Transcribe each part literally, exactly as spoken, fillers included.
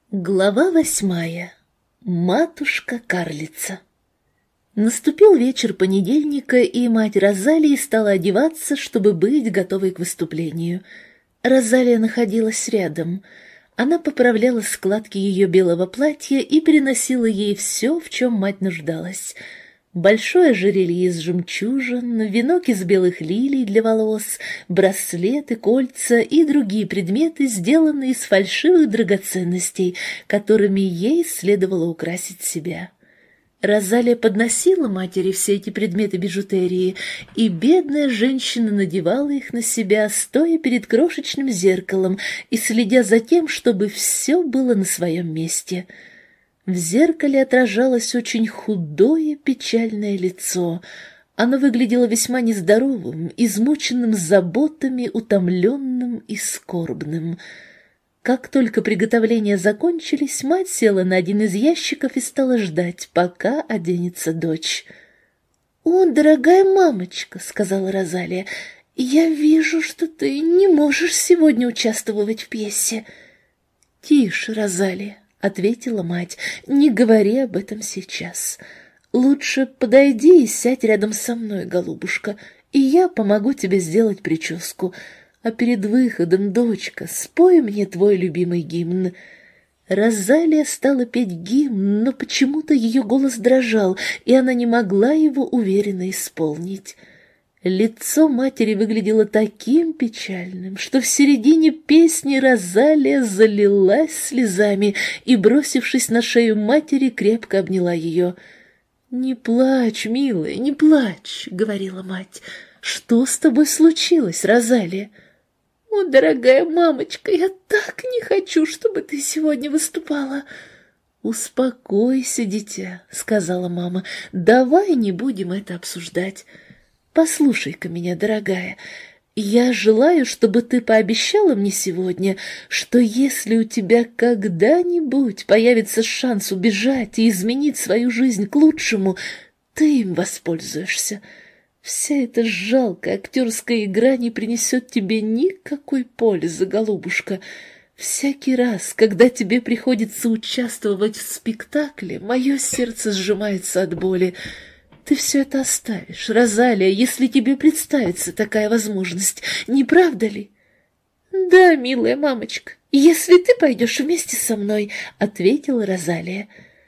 Глава восьмая. Матушка-карлица. Наступил вечер понедельника, и мать Розалии стала одеваться, чтобы быть готовой к выступлению. Розалия находилась рядом. Она поправляла складки ее белого платья и переносила ей все, в чем мать нуждалась. Большое ожерелье из жемчужин, венок из белых лилий для волос, браслеты, кольца и другие предметы, сделанные из фальшивых драгоценностей, которыми ей следовало украсить себя. Розалия подносила матери все эти предметы бижутерии, и бедная женщина надевала их на себя, стоя перед крошечным зеркалом и следя за тем, чтобы все было на своем месте. В зеркале отражалось очень худое, печальное лицо. Оно выглядело весьма нездоровым, измученным заботами, утомленным и скорбным. Как только приготовления закончились, мать села на один из ящиков и стала ждать, пока оденется дочь. «О, дорогая мамочка», — сказала Розалия, — «я вижу, что ты не можешь сегодня участвовать в пьесе». «Тише, Розалия», — ответила мать, — «не говори об этом сейчас. Лучше подойди и сядь рядом со мной, голубушка, и я помогу тебе сделать прическу. А перед выходом, дочка, спой мне твой любимый гимн». Розалия стала петь гимн, но почему-то ее голос дрожал, и она не могла его уверенно исполнить. Лицо матери выглядело таким печальным, что в середине песни Розалия залилась слезами и, бросившись на шею матери, крепко обняла ее. «Не плачь, милая, не плачь», — говорила мать. «Что с тобой случилось, Розалия?» «О, дорогая мамочка, я так не хочу, чтобы ты сегодня выступала». «Успокойся, дитя», — сказала мама, — «давай не будем это обсуждать. Послушай-ка меня, дорогая, я желаю, чтобы ты пообещала мне сегодня, что если у тебя когда-нибудь появится шанс убежать и изменить свою жизнь к лучшему, ты им воспользуешься. Вся эта жалкая актерская игра не принесет тебе никакой пользы, голубушка. Всякий раз, когда тебе приходится участвовать в спектакле, мое сердце сжимается от боли. Ты все это оставишь, Розалия, если тебе представится такая возможность, не правда ли?» «Да, милая мамочка, если ты пойдешь вместе со мной», — ответила Розалия.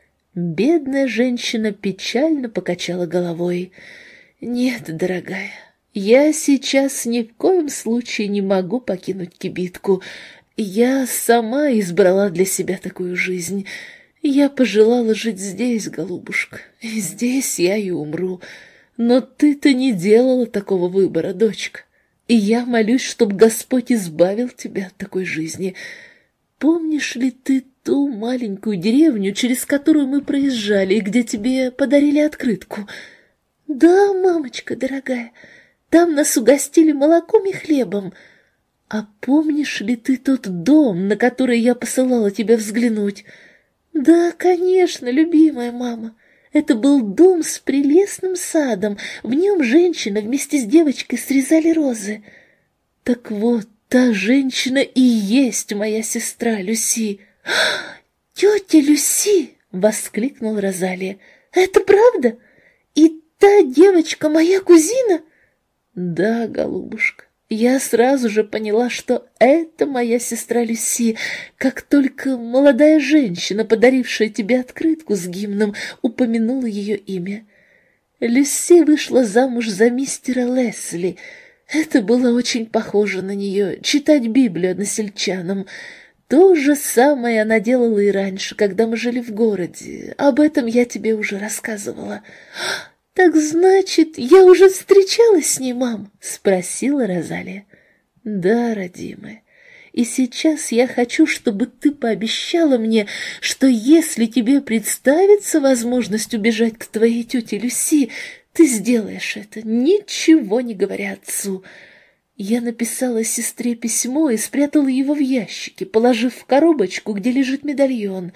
Бедная женщина печально покачала головой. «Нет, дорогая, я сейчас ни в коем случае не могу покинуть кибитку. Я сама избрала для себя такую жизнь». «Я пожелала жить здесь, голубушка, и здесь я и умру. Но ты-то не делала такого выбора, дочка, и я молюсь, чтобы Господь избавил тебя от такой жизни. Помнишь ли ты ту маленькую деревню, через которую мы проезжали, и где тебе подарили открытку?» «Да, мамочка дорогая, там нас угостили молоком и хлебом. А помнишь ли ты тот дом, на который я посылала тебя взглянуть?» «Да, конечно, любимая мама. Это был дом с прелестным садом. В нем женщина вместе с девочкой срезали розы. Так вот, та женщина и есть моя сестра Люси». «Тетя Люси!» — воскликнула Розалия. «Это правда? И та девочка моя кузина?» «Да, голубушка. Я сразу же поняла, что это моя сестра Люси, как только молодая женщина, подарившая тебе открытку с гимном, упомянула ее имя. Люси вышла замуж за мистера Лесли. Это было очень похоже на нее, читать Библию односельчанам. То же самое она делала и раньше, когда мы жили в городе. Об этом я тебе уже рассказывала». «Так значит, я уже встречалась с ней, мам?» — спросила Розалия. «Да, родимая, и сейчас я хочу, чтобы ты пообещала мне, что если тебе представится возможность убежать к твоей тете Люси, ты сделаешь это, ничего не говоря отцу». Я написала сестре письмо и спрятала его в ящике, положив в коробочку, где лежит медальон.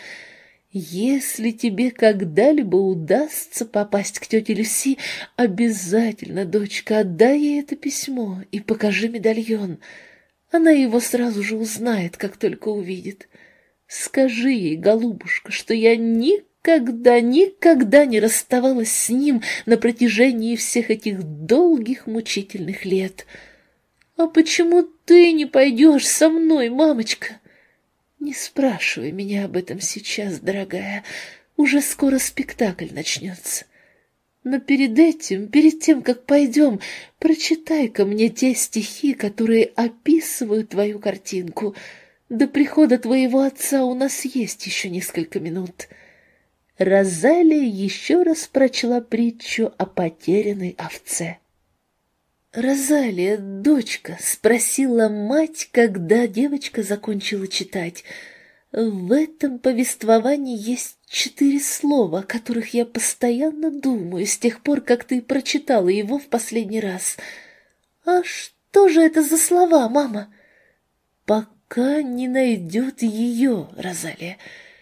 Если тебе когда-либо удастся попасть к тете Люси, обязательно, дочка, отдай ей это письмо и покажи медальон. Она его сразу же узнает, как только увидит. Скажи ей, голубушка, что я никогда, никогда не расставалась с ним на протяжении всех этих долгих мучительных лет. А почему ты не пойдешь со мной, мамочка? Не спрашивай меня об этом сейчас, дорогая, уже скоро спектакль начнется. Но перед этим, перед тем, как пойдем, прочитай-ка мне те стихи, которые описывают твою картинку. До прихода твоего отца у нас есть еще несколько минут». Розалия еще раз прочла притчу о потерянной овце. «Розалия, дочка», — спросила мать, когда девочка закончила читать, — «в этом повествовании есть четыре слова, о которых я постоянно думаю с тех пор, как ты прочитала его в последний раз. А что же это за слова, мама?» «Пока не найдет ее, Розалия.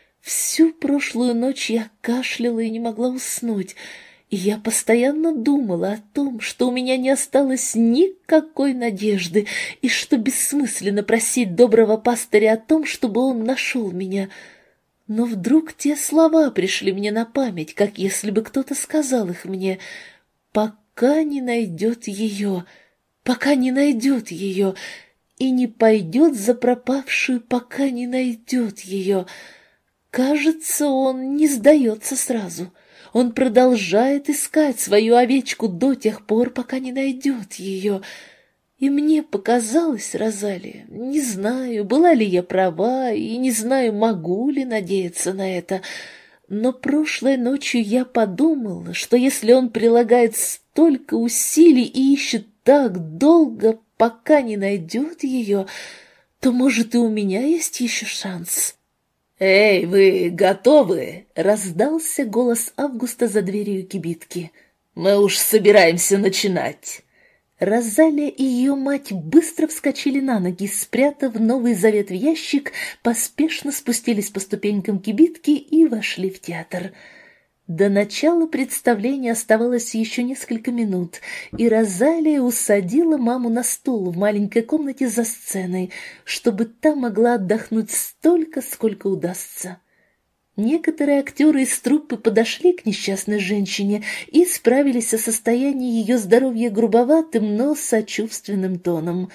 Всю прошлую ночь я кашляла и не могла уснуть, и я постоянно думала о том, что у меня не осталось никакой надежды, и что бессмысленно просить доброго пастыря о том, чтобы он нашел меня. Но вдруг те слова пришли мне на память, как если бы кто-то сказал их мне: «Пока не найдет ее, пока не найдет ее, и не пойдет за пропавшую, пока не найдет ее». Кажется, он не сдается сразу. Он продолжает искать свою овечку до тех пор, пока не найдет ее. И мне показалось, Розалия, не знаю, была ли я права, и не знаю, могу ли надеяться на это, но прошлой ночью я подумала, что если он прилагает столько усилий и ищет так долго, пока не найдет ее, то, может, и у меня есть еще шанс. «Эй, вы готовы?» — раздался голос Августа за дверью кибитки. «Мы уж собираемся начинать». Розалия и ее мать быстро вскочили на ноги, спрятав Новый Завет в ящик, поспешно спустились по ступенькам кибитки и вошли в театр. До начала представления оставалось еще несколько минут, и Розалия усадила маму на стул в маленькой комнате за сценой, чтобы та могла отдохнуть столько, сколько удастся. Некоторые актеры из труппы подошли к несчастной женщине и справились о состоянии ее здоровья грубоватым, но сочувственным тоном.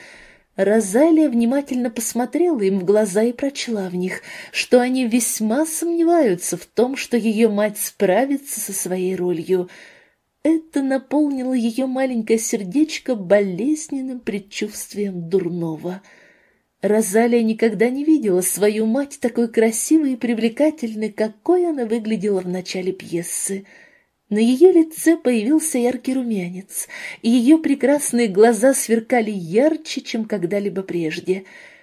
Розалия внимательно посмотрела им в глаза и прочла в них, что они весьма сомневаются в том, что ее мать справится со своей ролью. Это наполнило ее маленькое сердечко болезненным предчувствием дурного. Розалия никогда не видела свою мать такой красивой и привлекательной, какой она выглядела в начале пьесы. На ее лице появился яркий румянец, и ее прекрасные глаза сверкали ярче, чем когда-либо прежде.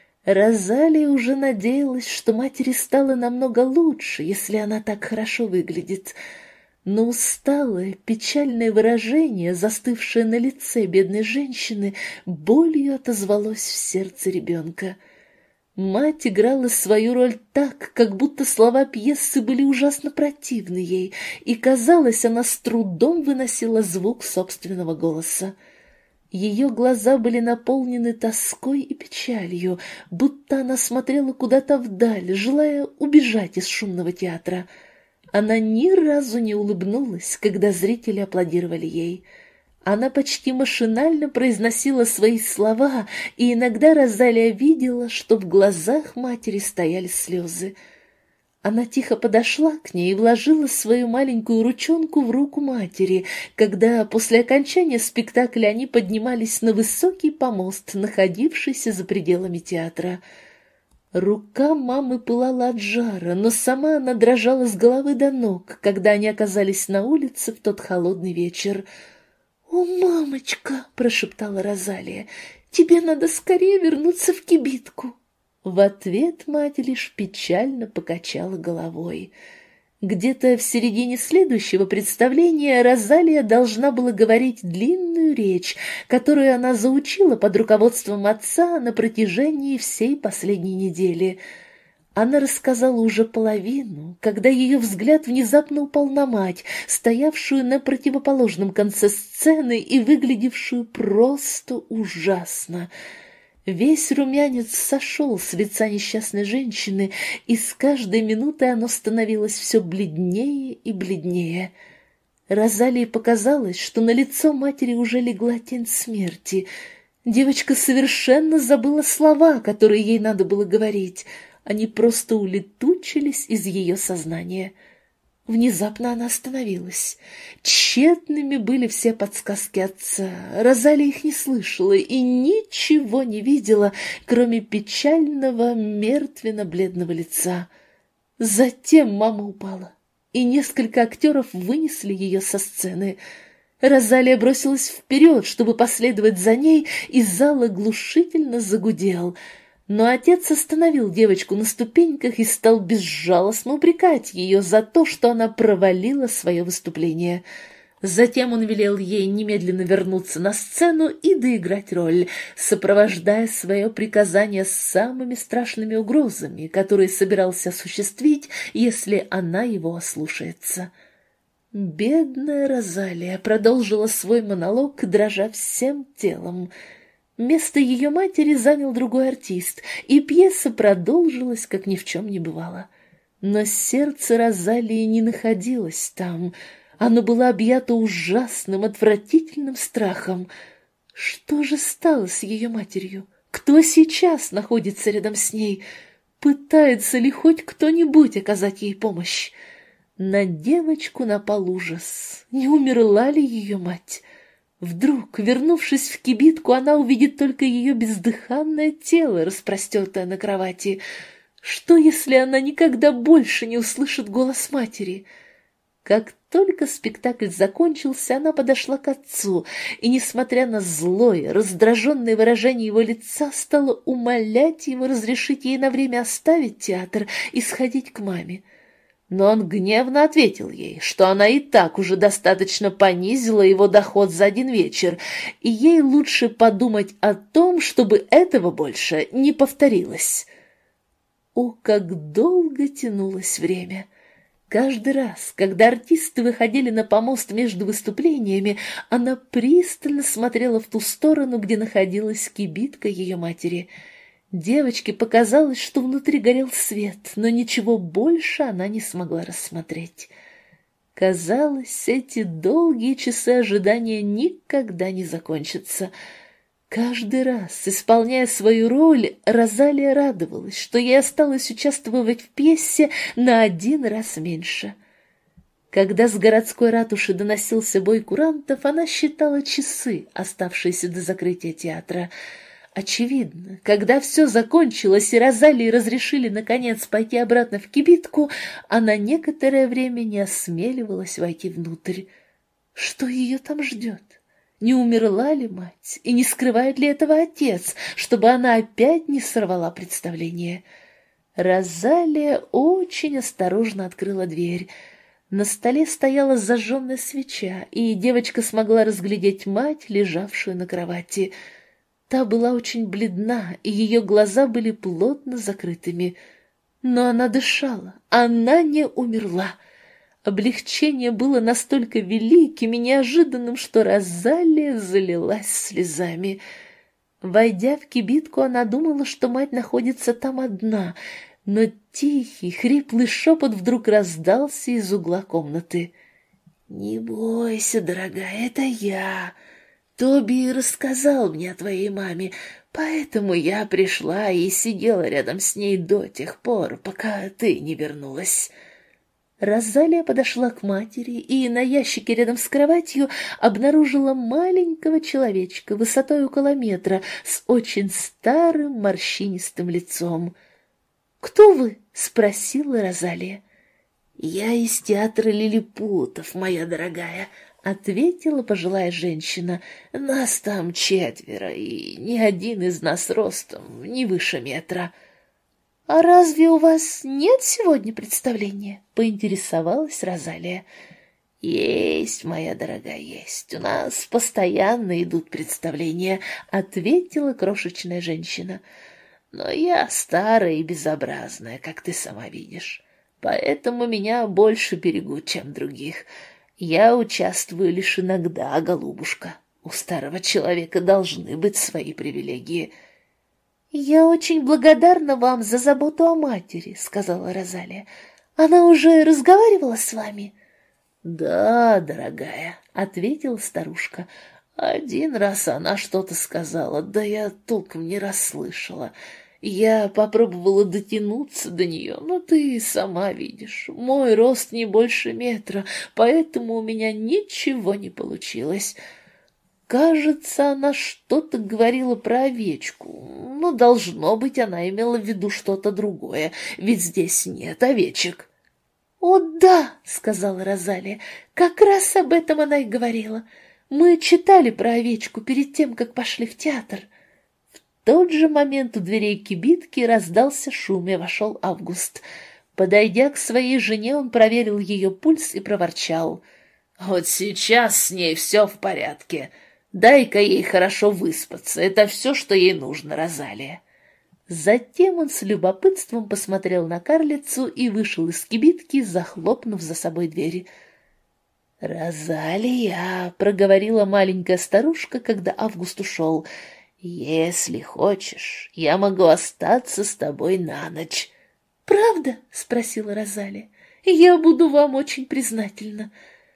Розалия уже надеялась, что матери стало намного лучше, если она так хорошо выглядит. Но усталое, печальное выражение, застывшее на лице бедной женщины, болью отозвалось в сердце ребенка. Мать играла свою роль так, как будто слова пьесы были ужасно противны ей, и, казалось, она с трудом выносила звук собственного голоса. Ее глаза были наполнены тоской и печалью, будто она смотрела куда-то вдаль, желая убежать из шумного театра. Она ни разу не улыбнулась, когда зрители аплодировали ей. Она почти машинально произносила свои слова, и иногда Розалия видела, что в глазах матери стояли слезы. Она тихо подошла к ней и вложила свою маленькую ручонку в руку матери, когда после окончания спектакля они поднимались на высокий помост, находившийся за пределами театра. Рука мамы пылала от жара, но сама она дрожала с головы до ног, когда они оказались на улице в тот холодный вечер. «О, мамочка!» — прошептала Розалия. «Тебе надо скорее вернуться в кибитку!» В ответ мать лишь печально покачала головой. Где-то в середине следующего представления Розалия должна была говорить длинную речь, которую она заучила под руководством отца на протяжении всей последней недели. Она рассказала уже половину, когда ее взгляд внезапно упал на мать, стоявшую на противоположном конце сцены и выглядевшую просто ужасно. Весь румянец сошел с лица несчастной женщины, и с каждой минутой оно становилось все бледнее и бледнее. Розалии показалось, что на лицо матери уже легла тень смерти. Девочка совершенно забыла слова, которые ей надо было говорить. Они просто улетучились из ее сознания. Внезапно она остановилась. Тщетными были все подсказки отца. Розалия их не слышала и ничего не видела, кроме печального, мертвенно-бледного лица. Затем мама упала, и несколько актеров вынесли ее со сцены. Розалия бросилась вперед, чтобы последовать за ней, и зал оглушительно загудел. Но отец остановил девочку на ступеньках и стал безжалостно упрекать ее за то, что она провалила свое выступление. Затем он велел ей немедленно вернуться на сцену и доиграть роль, сопровождая свое приказание самыми страшными угрозами, которые собирался осуществить, если она его ослушается. Бедная Розалия продолжила свой монолог, дрожа всем телом. Место ее матери занял другой артист, и пьеса продолжилась, как ни в чем не бывало. Но сердце Розалии не находилось там. Оно было объято ужасным, отвратительным страхом. Что же стало с ее матерью? Кто сейчас находится рядом с ней? Пытается ли хоть кто-нибудь оказать ей помощь? На девочку напал ужас. Не умерла ли ее мать? Вдруг, вернувшись в кибитку, она увидит только ее бездыханное тело, распростертое на кровати. Что, если она никогда больше не услышит голос матери? Как только спектакль закончился, она подошла к отцу и, несмотря на злое, раздраженное выражение его лица, стала умолять его разрешить ей на время оставить театр и сходить к маме. Но он гневно ответил ей, что она и так уже достаточно понизила его доход за один вечер, и ей лучше подумать о том, чтобы этого больше не повторилось. О, как долго тянулось время! Каждый раз, когда артисты выходили на помост между выступлениями, она пристально смотрела в ту сторону, где находилась кибитка ее матери. Девочке показалось, что внутри горел свет, но ничего больше она не смогла рассмотреть. Казалось, эти долгие часы ожидания никогда не закончатся. Каждый раз, исполняя свою роль, Розалия радовалась, что ей осталось участвовать в пьесе на один раз меньше. Когда с городской ратуши доносился бой курантов, она считала часы, оставшиеся до закрытия театра. Очевидно, когда все закончилось и Розалии разрешили наконец пойти обратно в кибитку, она некоторое время не осмеливалась войти внутрь. Что ее там ждет? Не умерла ли мать, и не скрывает ли этого отец, чтобы она опять не сорвала представление? Розалия очень осторожно открыла дверь. На столе стояла зажженная свеча, и девочка смогла разглядеть мать, лежавшую на кровати. Та была очень бледна, и ее глаза были плотно закрытыми. Но она дышала, она не умерла. Облегчение было настолько великим и неожиданным, что Розалия залилась слезами. Войдя в кибитку, она думала, что мать находится там одна, но тихий, хриплый шепот вдруг раздался из угла комнаты. «Не бойся, дорогая, это я. Тоби рассказал мне о твоей маме, поэтому я пришла и сидела рядом с ней до тех пор, пока ты не вернулась». Розалия подошла к матери и на ящике рядом с кроватью обнаружила маленького человечка высотой около метра с очень старым морщинистым лицом. «Кто вы?» — спросила Розалия. «Я из театра лилипутов, моя дорогая», — ответила пожилая женщина. «Нас там четверо, и ни один из нас ростом не выше метра». «А разве у вас нет сегодня представления?» — поинтересовалась Розалия. «Есть, моя дорогая, есть. У нас постоянно идут представления», — ответила крошечная женщина. «Но я старая и безобразная, как ты сама видишь, поэтому меня больше берегут, чем других. Я участвую лишь иногда, голубушка. У старого человека должны быть свои привилегии». «Я очень благодарна вам за заботу о матери», — сказала Розалия. «Она уже разговаривала с вами?» «Да, дорогая», — ответила старушка. «Один раз она что-то сказала, да я толком не расслышала. Я попробовала дотянуться до нее, но ты сама видишь, мой рост не больше метра, поэтому у меня ничего не получилось». Кажется, она что-то говорила про овечку, но, должно быть, она имела в виду что-то другое, ведь здесь нет овечек. «О, да», — сказала Розалия, — «как раз об этом она и говорила. Мы читали про овечку перед тем, как пошли в театр». В тот же момент у дверей кибитки раздался шум, и вошел Август. Подойдя к своей жене, он проверил ее пульс и проворчал. «Вот сейчас с ней все в порядке. Дай-ка ей хорошо выспаться, это все, что ей нужно, Розалия». Затем он с любопытством посмотрел на карлицу и вышел из кибитки, захлопнув за собой двери. «Розалия», — проговорила маленькая старушка, когда Август ушел, — «если хочешь, я могу остаться с тобой на ночь». «Правда?» — спросила Розалия. «Я буду вам очень признательна».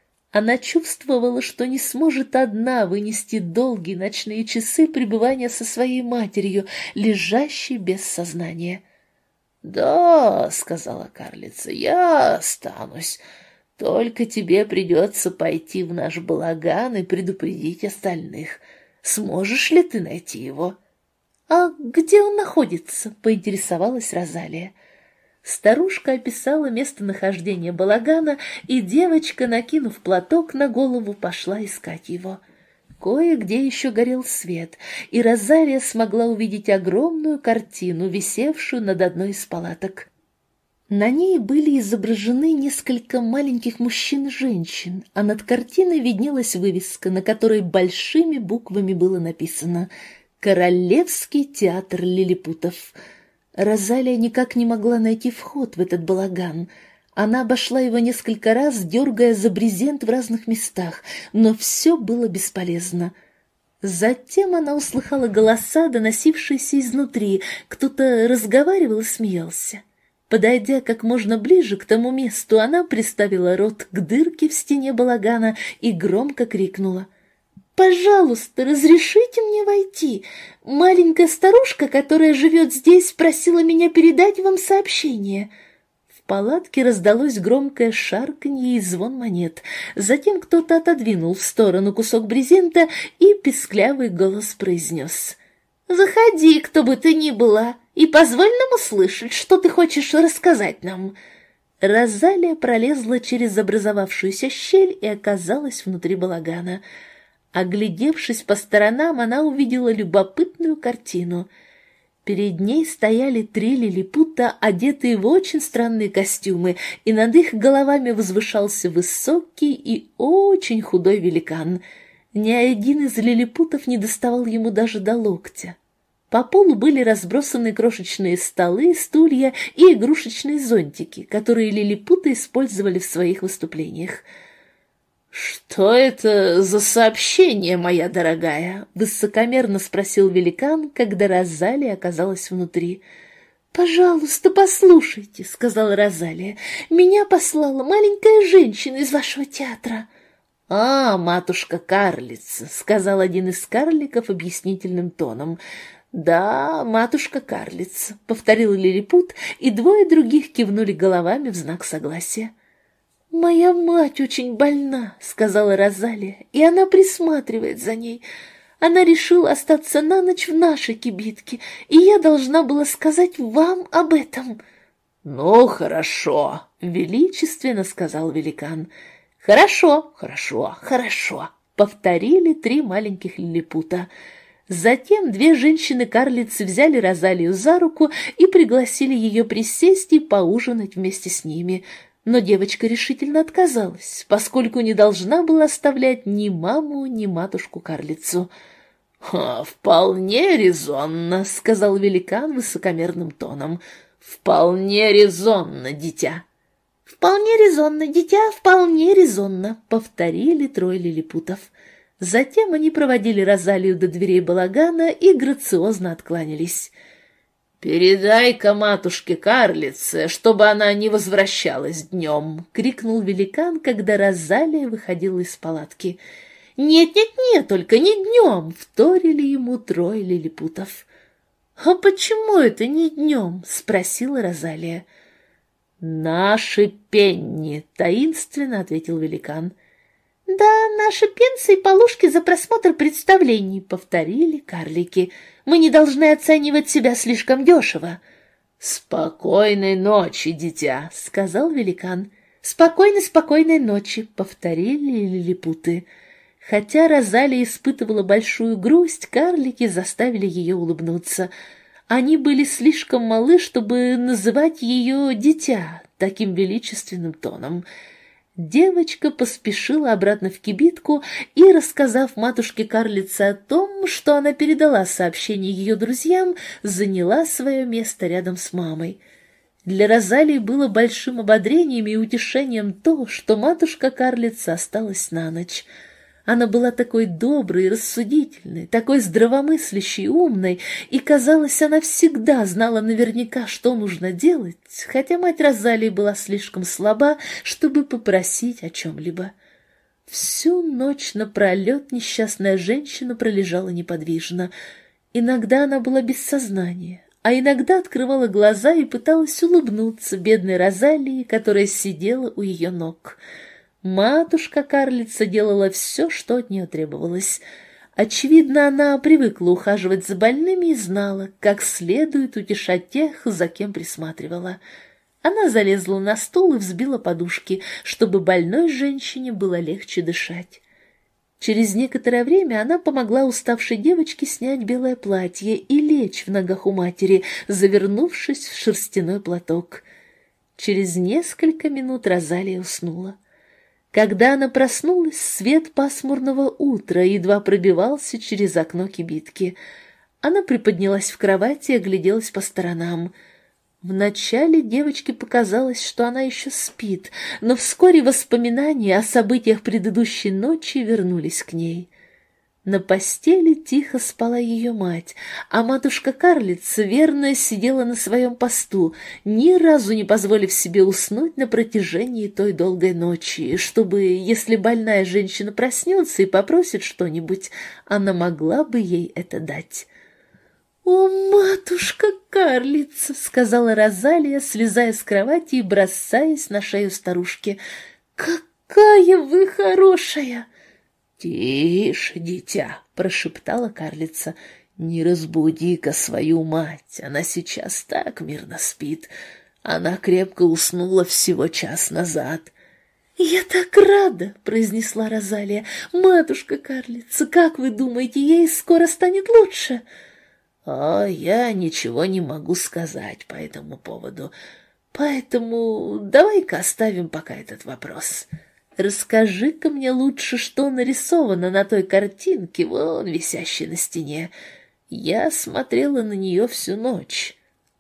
Она чувствовала, что не сможет одна вынести долгие ночные часы пребывания со своей матерью, лежащей без сознания. «Да», — сказала карлица, — «я останусь. Только тебе придется пойти в наш балаган и предупредить остальных. Сможешь ли ты найти его?» «А где он находится?» — поинтересовалась Розалия. Старушка описала местонахождение балагана, и девочка, накинув платок на голову, пошла искать его. Кое-где еще горел свет, и Розалия смогла увидеть огромную картину, висевшую над одной из палаток. На ней были изображены несколько маленьких мужчин и женщин, а над картиной виднелась вывеска, на которой большими буквами было написано «Королевский театр лилипутов». Розалия никак не могла найти вход в этот балаган. Она обошла его несколько раз, дергая за брезент в разных местах, но все было бесполезно. Затем она услыхала голоса, доносившиеся изнутри. Кто-то разговаривал и смеялся. Подойдя как можно ближе к тому месту, она приставила рот к дырке в стене балагана и громко крикнула: «Пожалуйста, разрешите мне войти. Маленькая старушка, которая живет здесь, просила меня передать вам сообщение». В палатке раздалось громкое шарканье и звон монет. Затем кто-то отодвинул в сторону кусок брезента, и писклявый голос произнес: «Заходи, кто бы ты ни была, и позволь нам услышать, что ты хочешь рассказать нам». Розалия пролезла через образовавшуюся щель и оказалась внутри балагана. Оглядевшись по сторонам, она увидела любопытную картину. Перед ней стояли три лилипута, одетые в очень странные костюмы, и над их головами возвышался высокий и очень худой великан. Ни один из лилипутов не доставал ему даже до локтя. По полу были разбросаны крошечные столы, стулья и игрушечные зонтики, которые лилипуты использовали в своих выступлениях. «Что это за сообщение, моя дорогая?» — высокомерно спросил великан, когда Розалия оказалась внутри. «Пожалуйста, послушайте», — сказала Розалия. «Меня послала маленькая женщина из вашего театра». «А, матушка-карлица», — сказал один из карликов объяснительным тоном. «Да, матушка-карлица», — повторил лилипут, и двое других кивнули головами в знак согласия. «Моя мать очень больна», — сказала Розалия, — «и она присматривает за ней. Она решила остаться на ночь в нашей кибитке, и я должна была сказать вам об этом». «Ну, хорошо», — величественно сказал великан. «Хорошо, хорошо, хорошо», — повторили три маленьких лилипута. Затем две женщины-карлицы взяли Розалию за руку и пригласили ее присесть и поужинать вместе с ними. Но девочка решительно отказалась, поскольку не должна была оставлять ни маму, ни матушку-карлицу. «Вполне резонно», — сказал великан высокомерным тоном. «Вполне резонно, дитя». «Вполне резонно, дитя, вполне резонно», — повторили трое лилипутов. Затем они проводили Розалию до дверей балагана и грациозно откланялись. «Передай-ка матушке-карлице, чтобы она не возвращалась днем!» — крикнул великан, когда Розалия выходила из палатки. «Нет-нет-нет, только не днем!» — вторили ему трое лилипутов. «А почему это не днем?» — спросила Розалия. «Наши пенни!» — таинственно ответил великан. «Да, наши пенсы и полушки за просмотр представлений», — повторили карлики. «Мы не должны оценивать себя слишком дешево». «Спокойной ночи, дитя», — сказал великан. «Спокойной, спокойной ночи», — повторили лилипуты. Хотя Розалия испытывала большую грусть, карлики заставили ее улыбнуться. Они были слишком малы, чтобы называть ее «дитя» таким величественным тоном. Девочка поспешила обратно в кибитку и, рассказав матушке-карлице о том, что она передала сообщение ее друзьям, заняла свое место рядом с мамой. Для Розалии было большим ободрением и утешением то, что матушка-карлица осталась на ночь. Она была такой доброй и рассудительной, такой здравомыслящей и умной, и, казалось, она всегда знала наверняка, что нужно делать, хотя мать Розалии была слишком слаба, чтобы попросить о чем-либо. Всю ночь напролет несчастная женщина пролежала неподвижно. Иногда она была без сознания, а иногда открывала глаза и пыталась улыбнуться бедной Розалии, которая сидела у ее ног. Матушка-карлица делала все, что от нее требовалось. Очевидно, она привыкла ухаживать за больными и знала, как следует утешать тех, за кем присматривала. Она залезла на стул и взбила подушки, чтобы больной женщине было легче дышать. Через некоторое время она помогла уставшей девочке снять белое платье и лечь в ногах у матери, завернувшись в шерстяной платок. Через несколько минут Розалия уснула. Когда она проснулась, свет пасмурного утра едва пробивался через окно кибитки. Она приподнялась в кровати и огляделась по сторонам. Вначале девочке показалось, что она еще спит, но вскоре воспоминания о событиях предыдущей ночи вернулись к ней. На постели тихо спала ее мать, а матушка-карлица верно сидела на своем посту, ни разу не позволив себе уснуть на протяжении той долгой ночи, чтобы, если больная женщина проснется и попросит что-нибудь, она могла бы ей это дать. «О, матушка-карлица!» — сказала Розалия, слезая с кровати и бросаясь на шею старушки. «Какая вы хорошая!» «Тише, дитя!» — прошептала карлица. «Не разбуди-ка свою мать, она сейчас так мирно спит. Она крепко уснула всего час назад». «Я так рада!» — произнесла Розалия. «Матушка-карлица, как вы думаете, ей скоро станет лучше?» «О, я ничего не могу сказать по этому поводу, поэтому давай-ка оставим пока этот вопрос». «Расскажи-ка мне лучше, что нарисовано на той картинке, вон висящей на стене. Я смотрела на нее всю ночь».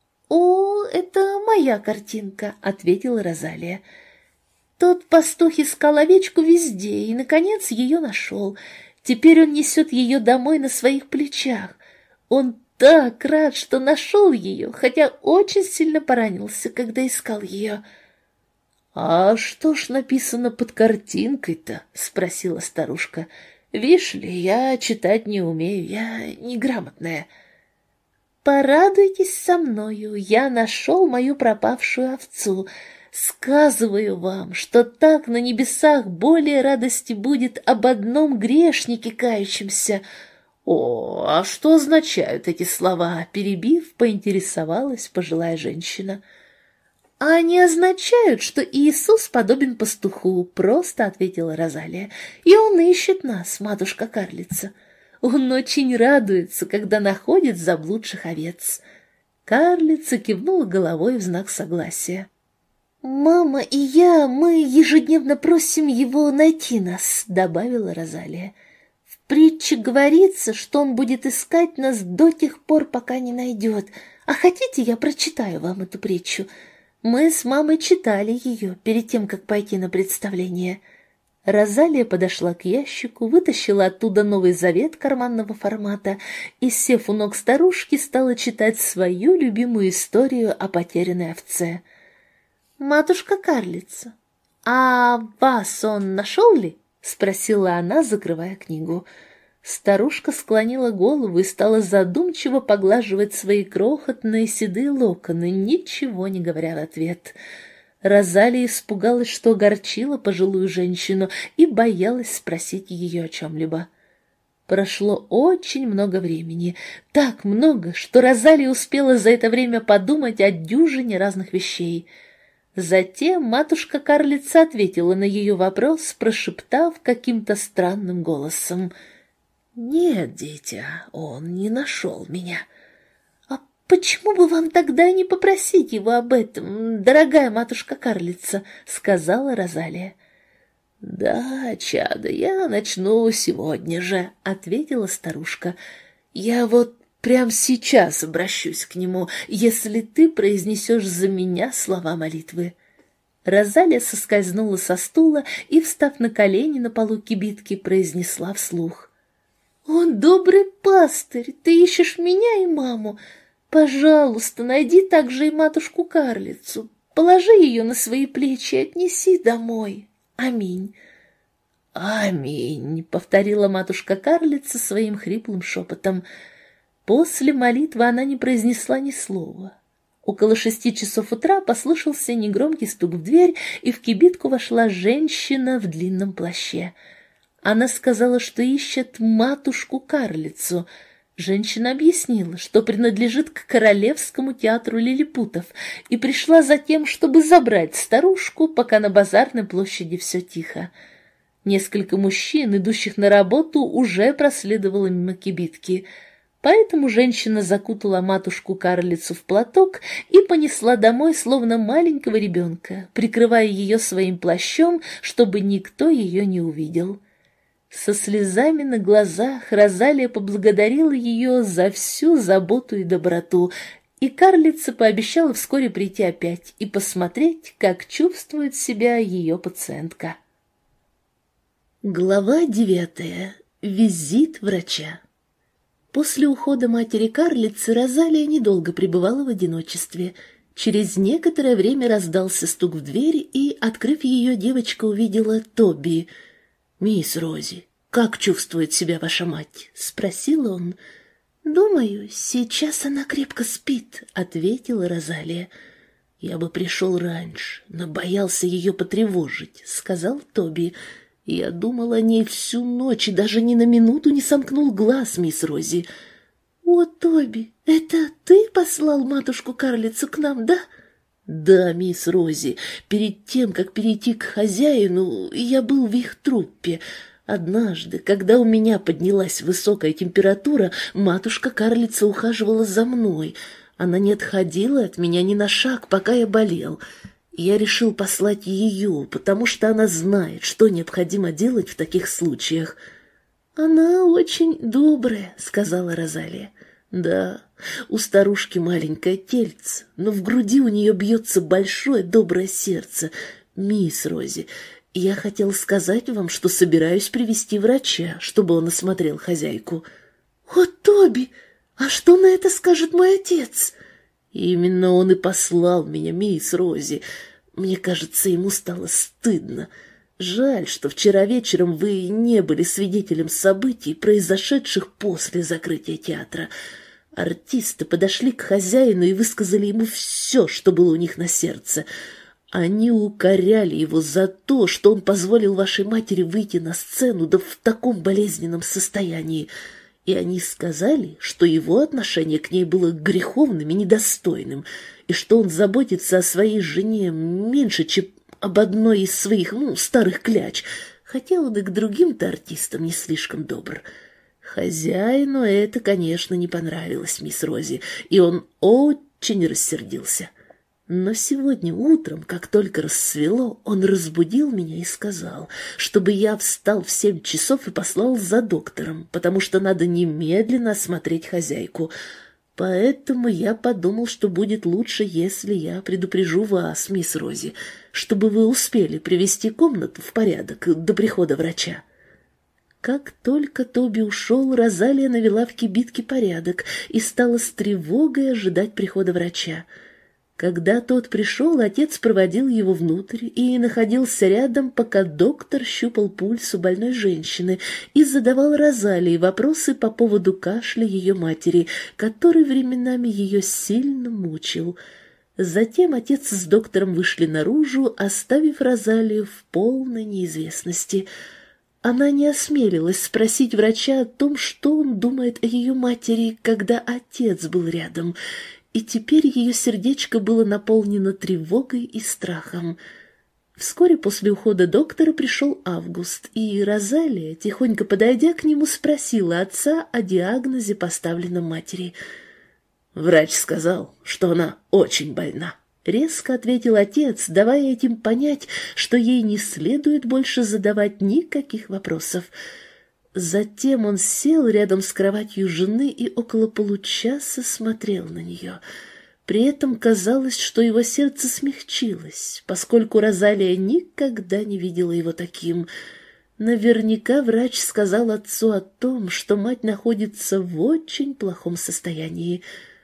«О, это моя картинка», — ответила Розалия. «Тот пастух искал овечку везде и, наконец, ее нашел. Теперь он несет ее домой на своих плечах. Он так рад, что нашел ее, хотя очень сильно поранился, когда искал ее». «А что ж написано под картинкой-то?» — спросила старушка. «Вишь ли, я читать не умею, я неграмотная». «Порадуйтесь со мною, я нашел мою пропавшую овцу. Сказываю вам, что так на небесах более радости будет об одном грешнике кающемся». «О, а что означают эти слова?» — перебив, поинтересовалась пожилая женщина. «А они означают, что Иисус подобен пастуху», — просто ответила Розалия. «И он ищет нас, матушка-карлица. Он очень радуется, когда находит заблудших овец». Карлица кивнула головой в знак согласия. «Мама и я, мы ежедневно просим его найти нас», — добавила Розалия. «В притче говорится, что он будет искать нас до тех пор, пока не найдет. А хотите, я прочитаю вам эту притчу? Мы с мамой читали ее перед тем, как пойти на представление». Розалия подошла к ящику, вытащила оттуда Новый Завет карманного формата и, сев у ног старушки, стала читать свою любимую историю о потерянной овце. «Матушка-карлица, а вас он нашел ли?» — спросила она, закрывая книгу. Старушка склонила голову и стала задумчиво поглаживать свои крохотные седые локоны, ничего не говоря в ответ. Розалия испугалась, что огорчила пожилую женщину, и боялась спросить ее о чем-либо. Прошло очень много времени, так много, что Розалия успела за это время подумать о дюжине разных вещей. Затем матушка-карлица ответила на ее вопрос, прошептав каким-то странным голосом: «Нет, дитя, он не нашел меня». «А почему бы вам тогда не попросить его об этом, дорогая матушка-карлица?» — сказала Розалия. «Да, чадо, я начну сегодня же», — ответила старушка. «Я вот прямо сейчас обращусь к нему, если ты произнесешь за меня слова молитвы». Розалия соскользнула со стула и, встав на колени на полу кибитки, произнесла вслух: «Он добрый пастырь, ты ищешь меня и маму. Пожалуйста, найди также и матушку-карлицу, положи ее на свои плечи и отнеси домой. Аминь». «Аминь», — повторила матушка-карлица своим хриплым шепотом. После молитвы она не произнесла ни слова. Около шести часов утра послышался негромкий стук в дверь, и в кибитку вошла женщина в длинном плаще. Она сказала, что ищет матушку-карлицу. Женщина объяснила, что принадлежит к Королевскому театру лилипутов, и пришла за тем, чтобы забрать старушку, пока на базарной площади все тихо. Несколько мужчин, идущих на работу, уже проследовало мимо кибитки, поэтому женщина закутала матушку-карлицу в платок и понесла домой, словно маленького ребенка, прикрывая ее своим плащом, чтобы никто ее не увидел. Со слезами на глазах Розалия поблагодарила ее за всю заботу и доброту, и карлица пообещала вскоре прийти опять и посмотреть, как чувствует себя ее пациентка. Глава девятая. Визит врача. После ухода матери-карлицы Розалия недолго пребывала в одиночестве. Через некоторое время раздался стук в дверь, и, открыв ее, девочка увидела Тоби. «Мисс Рози, как чувствует себя ваша мать?» — спросил он. «Думаю, сейчас она крепко спит», — ответила Розалия. «Я бы пришел раньше, но боялся ее потревожить», — сказал Тоби. «Я думал о ней всю ночь и даже ни на минуту не сомкнул глаз, мисс Рози». «О, Тоби, это ты послал матушку-карлицу к нам, да?» «Да, мисс Рози, перед тем, как перейти к хозяину, я был в их труппе. Однажды, когда у меня поднялась высокая температура, матушка-карлица ухаживала за мной. Она не отходила от меня ни на шаг, пока я болел. Я решил послать ее, потому что она знает, что необходимо делать в таких случаях». «Она очень добрая», — сказала Розалия. «Да, у старушки маленькое тельце, но в груди у нее бьется большое доброе сердце. Мисс Рози, я хотел сказать вам, что собираюсь привести врача, чтобы он осмотрел хозяйку». «О, Тоби, а что на это скажет мой отец?» «Именно он и послал меня, мисс Рози. Мне кажется, ему стало стыдно. Жаль, что вчера вечером вы не были свидетелем событий, произошедших после закрытия театра. Артисты подошли к хозяину и высказали ему все, что было у них на сердце. Они укоряли его за то, что он позволил вашей матери выйти на сцену, да в таком болезненном состоянии. И они сказали, что его отношение к ней было греховным и недостойным, и что он заботится о своей жене меньше, чем об одной из своих, ну, старых кляч, хотя он и к другим-то артистам не слишком добр. Хозяину это, конечно, не понравилось, мисс Рози, и он очень рассердился. Но сегодня утром, как только рассвело, он разбудил меня и сказал, чтобы я встал в семь часов и послал за доктором, потому что надо немедленно осмотреть хозяйку. Поэтому я подумал, что будет лучше, если я предупрежу вас, мисс Рози, чтобы вы успели привести комнату в порядок до прихода врача». Как только Тоби ушел, Розалия навела в кибитке порядок и стала с тревогой ожидать прихода врача. Когда тот пришел, отец проводил его внутрь и находился рядом, пока доктор щупал пульс у больной женщины и задавал Розалии вопросы по поводу кашля ее матери, который временами ее сильно мучил. Затем отец с доктором вышли наружу, оставив Розалию в полной неизвестности. Она не осмелилась спросить врача о том, что он думает о ее матери, когда отец был рядом, и теперь ее сердечко было наполнено тревогой и страхом. Вскоре после ухода доктора пришел Август, и Розалия, тихонько подойдя к нему, спросила отца о диагнозе, поставленном матери. «Врач сказал, что она очень больна», — резко ответил отец, давая этим понять, что ей не следует больше задавать никаких вопросов. Затем он сел рядом с кроватью жены и около получаса смотрел на нее. При этом казалось, что его сердце смягчилось, поскольку Розалия никогда не видела его таким. Наверняка врач сказал отцу о том, что мать находится в очень плохом состоянии.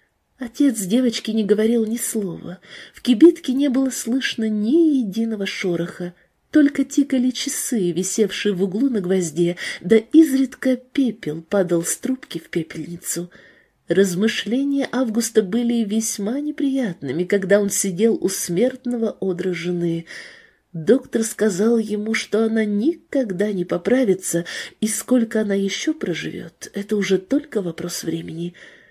Отец девочки не говорил ни слова. В кибитке не было слышно ни единого шороха. Только тикали часы, висевшие в углу на гвозде, да изредка пепел падал с трубки в пепельницу. Размышления Августа были весьма неприятными, когда он сидел у смертного одра жены. Доктор сказал ему, что она никогда не поправится, и сколько она еще проживет, это уже только вопрос времени.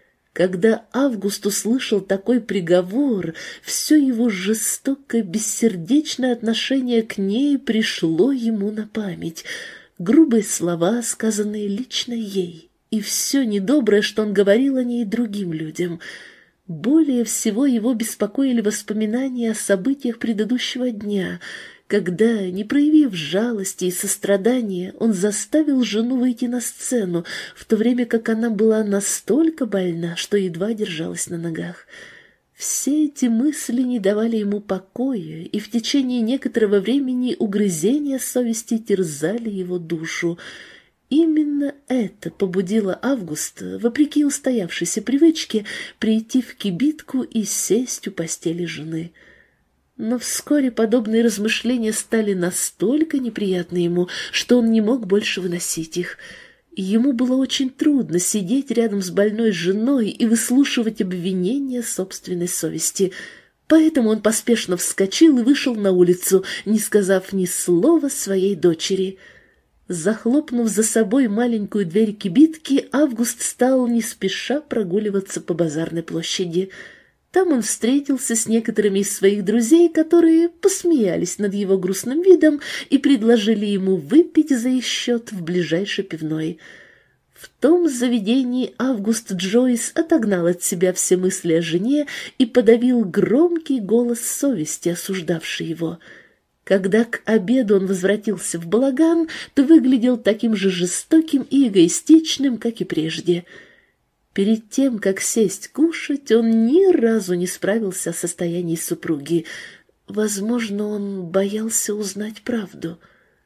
Когда Август услышал такой приговор, все его жестокое, бессердечное отношение к ней пришло ему на память. Грубые слова, сказанные лично ей, и все недоброе, что он говорил о ней другим людям. Более всего его беспокоили воспоминания о событиях предыдущего дня, когда, не проявив жалости и сострадания, он заставил жену выйти на сцену, в то время как она была настолько больна, что едва держалась на ногах. Все эти мысли не давали ему покоя, и в течение некоторого времени угрызения совести терзали его душу. Именно это побудило Августа, вопреки устоявшейся привычке, прийти в кибитку и сесть у постели жены. Но вскоре подобные размышления стали настолько неприятны ему, что он не мог больше выносить их. Ему было очень трудно сидеть рядом с больной женой и выслушивать обвинения собственной совести. Поэтому он поспешно вскочил и вышел на улицу, не сказав ни слова своей дочери. Захлопнув за собой маленькую дверь кибитки, Август стал не спеша прогуливаться по базарной площади. Там он встретился с некоторыми из своих друзей, которые посмеялись над его грустным видом и предложили ему выпить за их счет в ближайшей пивной. В том заведении Август Джойс отогнал от себя все мысли о жене и подавил громкий голос совести, осуждавший его. Когда к обеду он возвратился в балаган, то выглядел таким же жестоким и эгоистичным, как и прежде. Перед тем, как сесть кушать, он ни разу не справился о состоянии супруги. Возможно, он боялся узнать правду.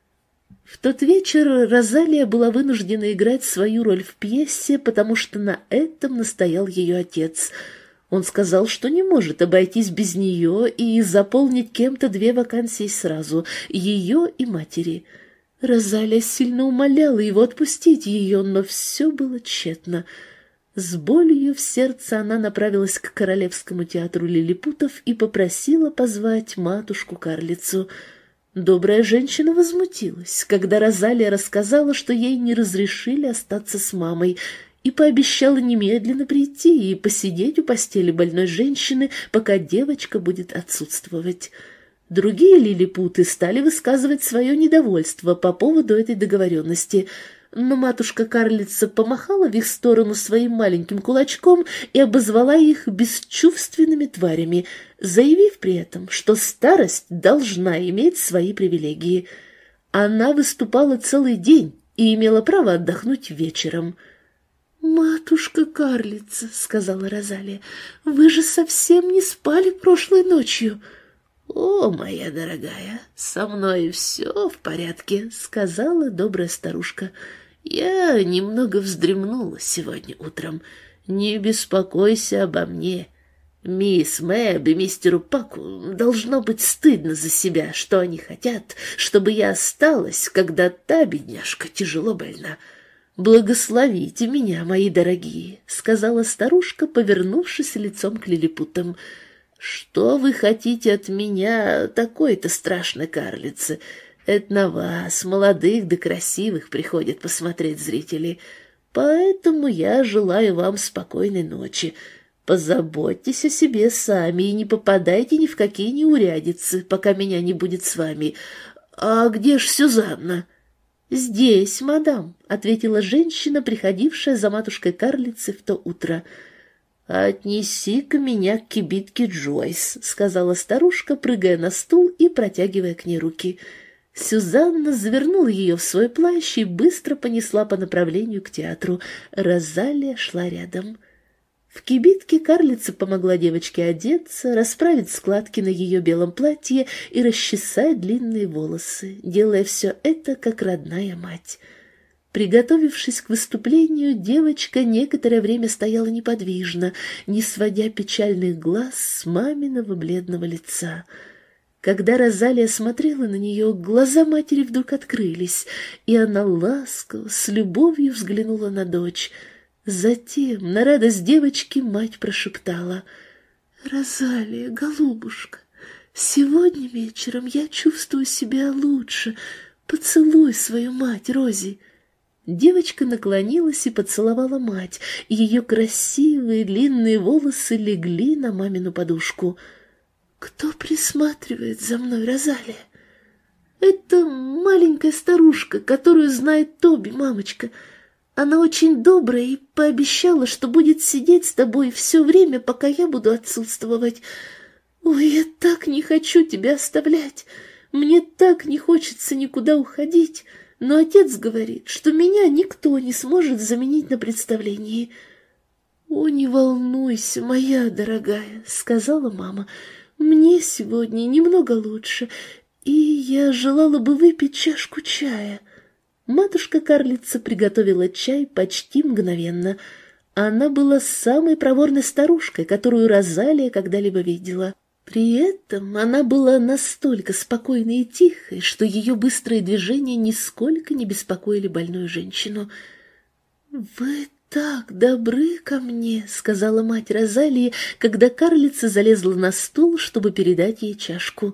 В тот вечер Розалия была вынуждена играть свою роль в пьесе, потому что на этом настоял ее отец. Он сказал, что не может обойтись без нее и заполнить кем-то две вакансии сразу, ее и матери. Розалия сильно умоляла его отпустить ее, но все было тщетно. С болью в сердце она направилась к Королевскому театру лилипутов и попросила позвать матушку-карлицу. Добрая женщина возмутилась, когда Розалия рассказала, что ей не разрешили остаться с мамой, и пообещала немедленно прийти и посидеть у постели больной женщины, пока девочка будет отсутствовать. Другие лилипуты стали высказывать свое недовольство по поводу этой договоренности, но матушка-карлица помахала в их сторону своим маленьким кулачком и обозвала их бесчувственными тварями, заявив при этом, что старость должна иметь свои привилегии. Она выступала целый день и имела право отдохнуть вечером. «Матушка-карлица», — сказала Розалия, — «вы же совсем не спали прошлой ночью». «О, моя дорогая, со мной все в порядке», — сказала добрая старушка. «Я немного вздремнула сегодня утром. Не беспокойся обо мне. Мисс Мэб и мистеру Паку должно быть стыдно за себя, что они хотят, чтобы я осталась, когда та бедняжка тяжело больна. Благословите меня, мои дорогие», — сказала старушка, повернувшись лицом к лилипутам. «Что вы хотите от меня, такой-то страшной карлицы? Это на вас, молодых да красивых, приходят посмотреть зрители. Поэтому я желаю вам спокойной ночи. Позаботьтесь о себе сами и не попадайте ни в какие неурядицы, пока меня не будет с вами. А где ж Сюзанна?» «Здесь, мадам», — ответила женщина, приходившая за матушкой-карлицей в то утро. «Отнеси-ка меня к кибитке Джойс», — сказала старушка, прыгая на стул и протягивая к ней руки. Сюзанна завернула ее в свой плащ и быстро понесла по направлению к театру. Розалия шла рядом. В кибитке карлица помогла девочке одеться, расправить складки на ее белом платье и расчесать длинные волосы, делая все это как родная мать. Приготовившись к выступлению, девочка некоторое время стояла неподвижно, не сводя печальных глаз с маминого бледного лица. Когда Розалия смотрела на нее, глаза матери вдруг открылись, и она ласково, с любовью взглянула на дочь. Затем, на радость девочки, мать прошептала: «Розалия, голубушка, сегодня вечером я чувствую себя лучше. Поцелуй свою мать, Рози». Девочка наклонилась и поцеловала мать, и ее красивые длинные волосы легли на мамину подушку. «Кто присматривает за мной, Розалия?» «Это маленькая старушка, которую знает Тоби, мамочка. Она очень добрая и пообещала, что будет сидеть с тобой все время, пока я буду отсутствовать. Ой, я так не хочу тебя оставлять. Мне так не хочется никуда уходить. Но отец говорит, что меня никто не сможет заменить на представлении». «О, не волнуйся, моя дорогая», — сказала мама. «Мне сегодня немного лучше, и я желала бы выпить чашку чая». Матушка-карлица приготовила чай почти мгновенно. Она была самой проворной старушкой, которую Розалия когда-либо видела. При этом она была настолько спокойной и тихой, что ее быстрые движения нисколько не беспокоили больную женщину. «Вы так добры ко мне», — сказала мать Розалии, когда карлица залезла на стул, чтобы передать ей чашку.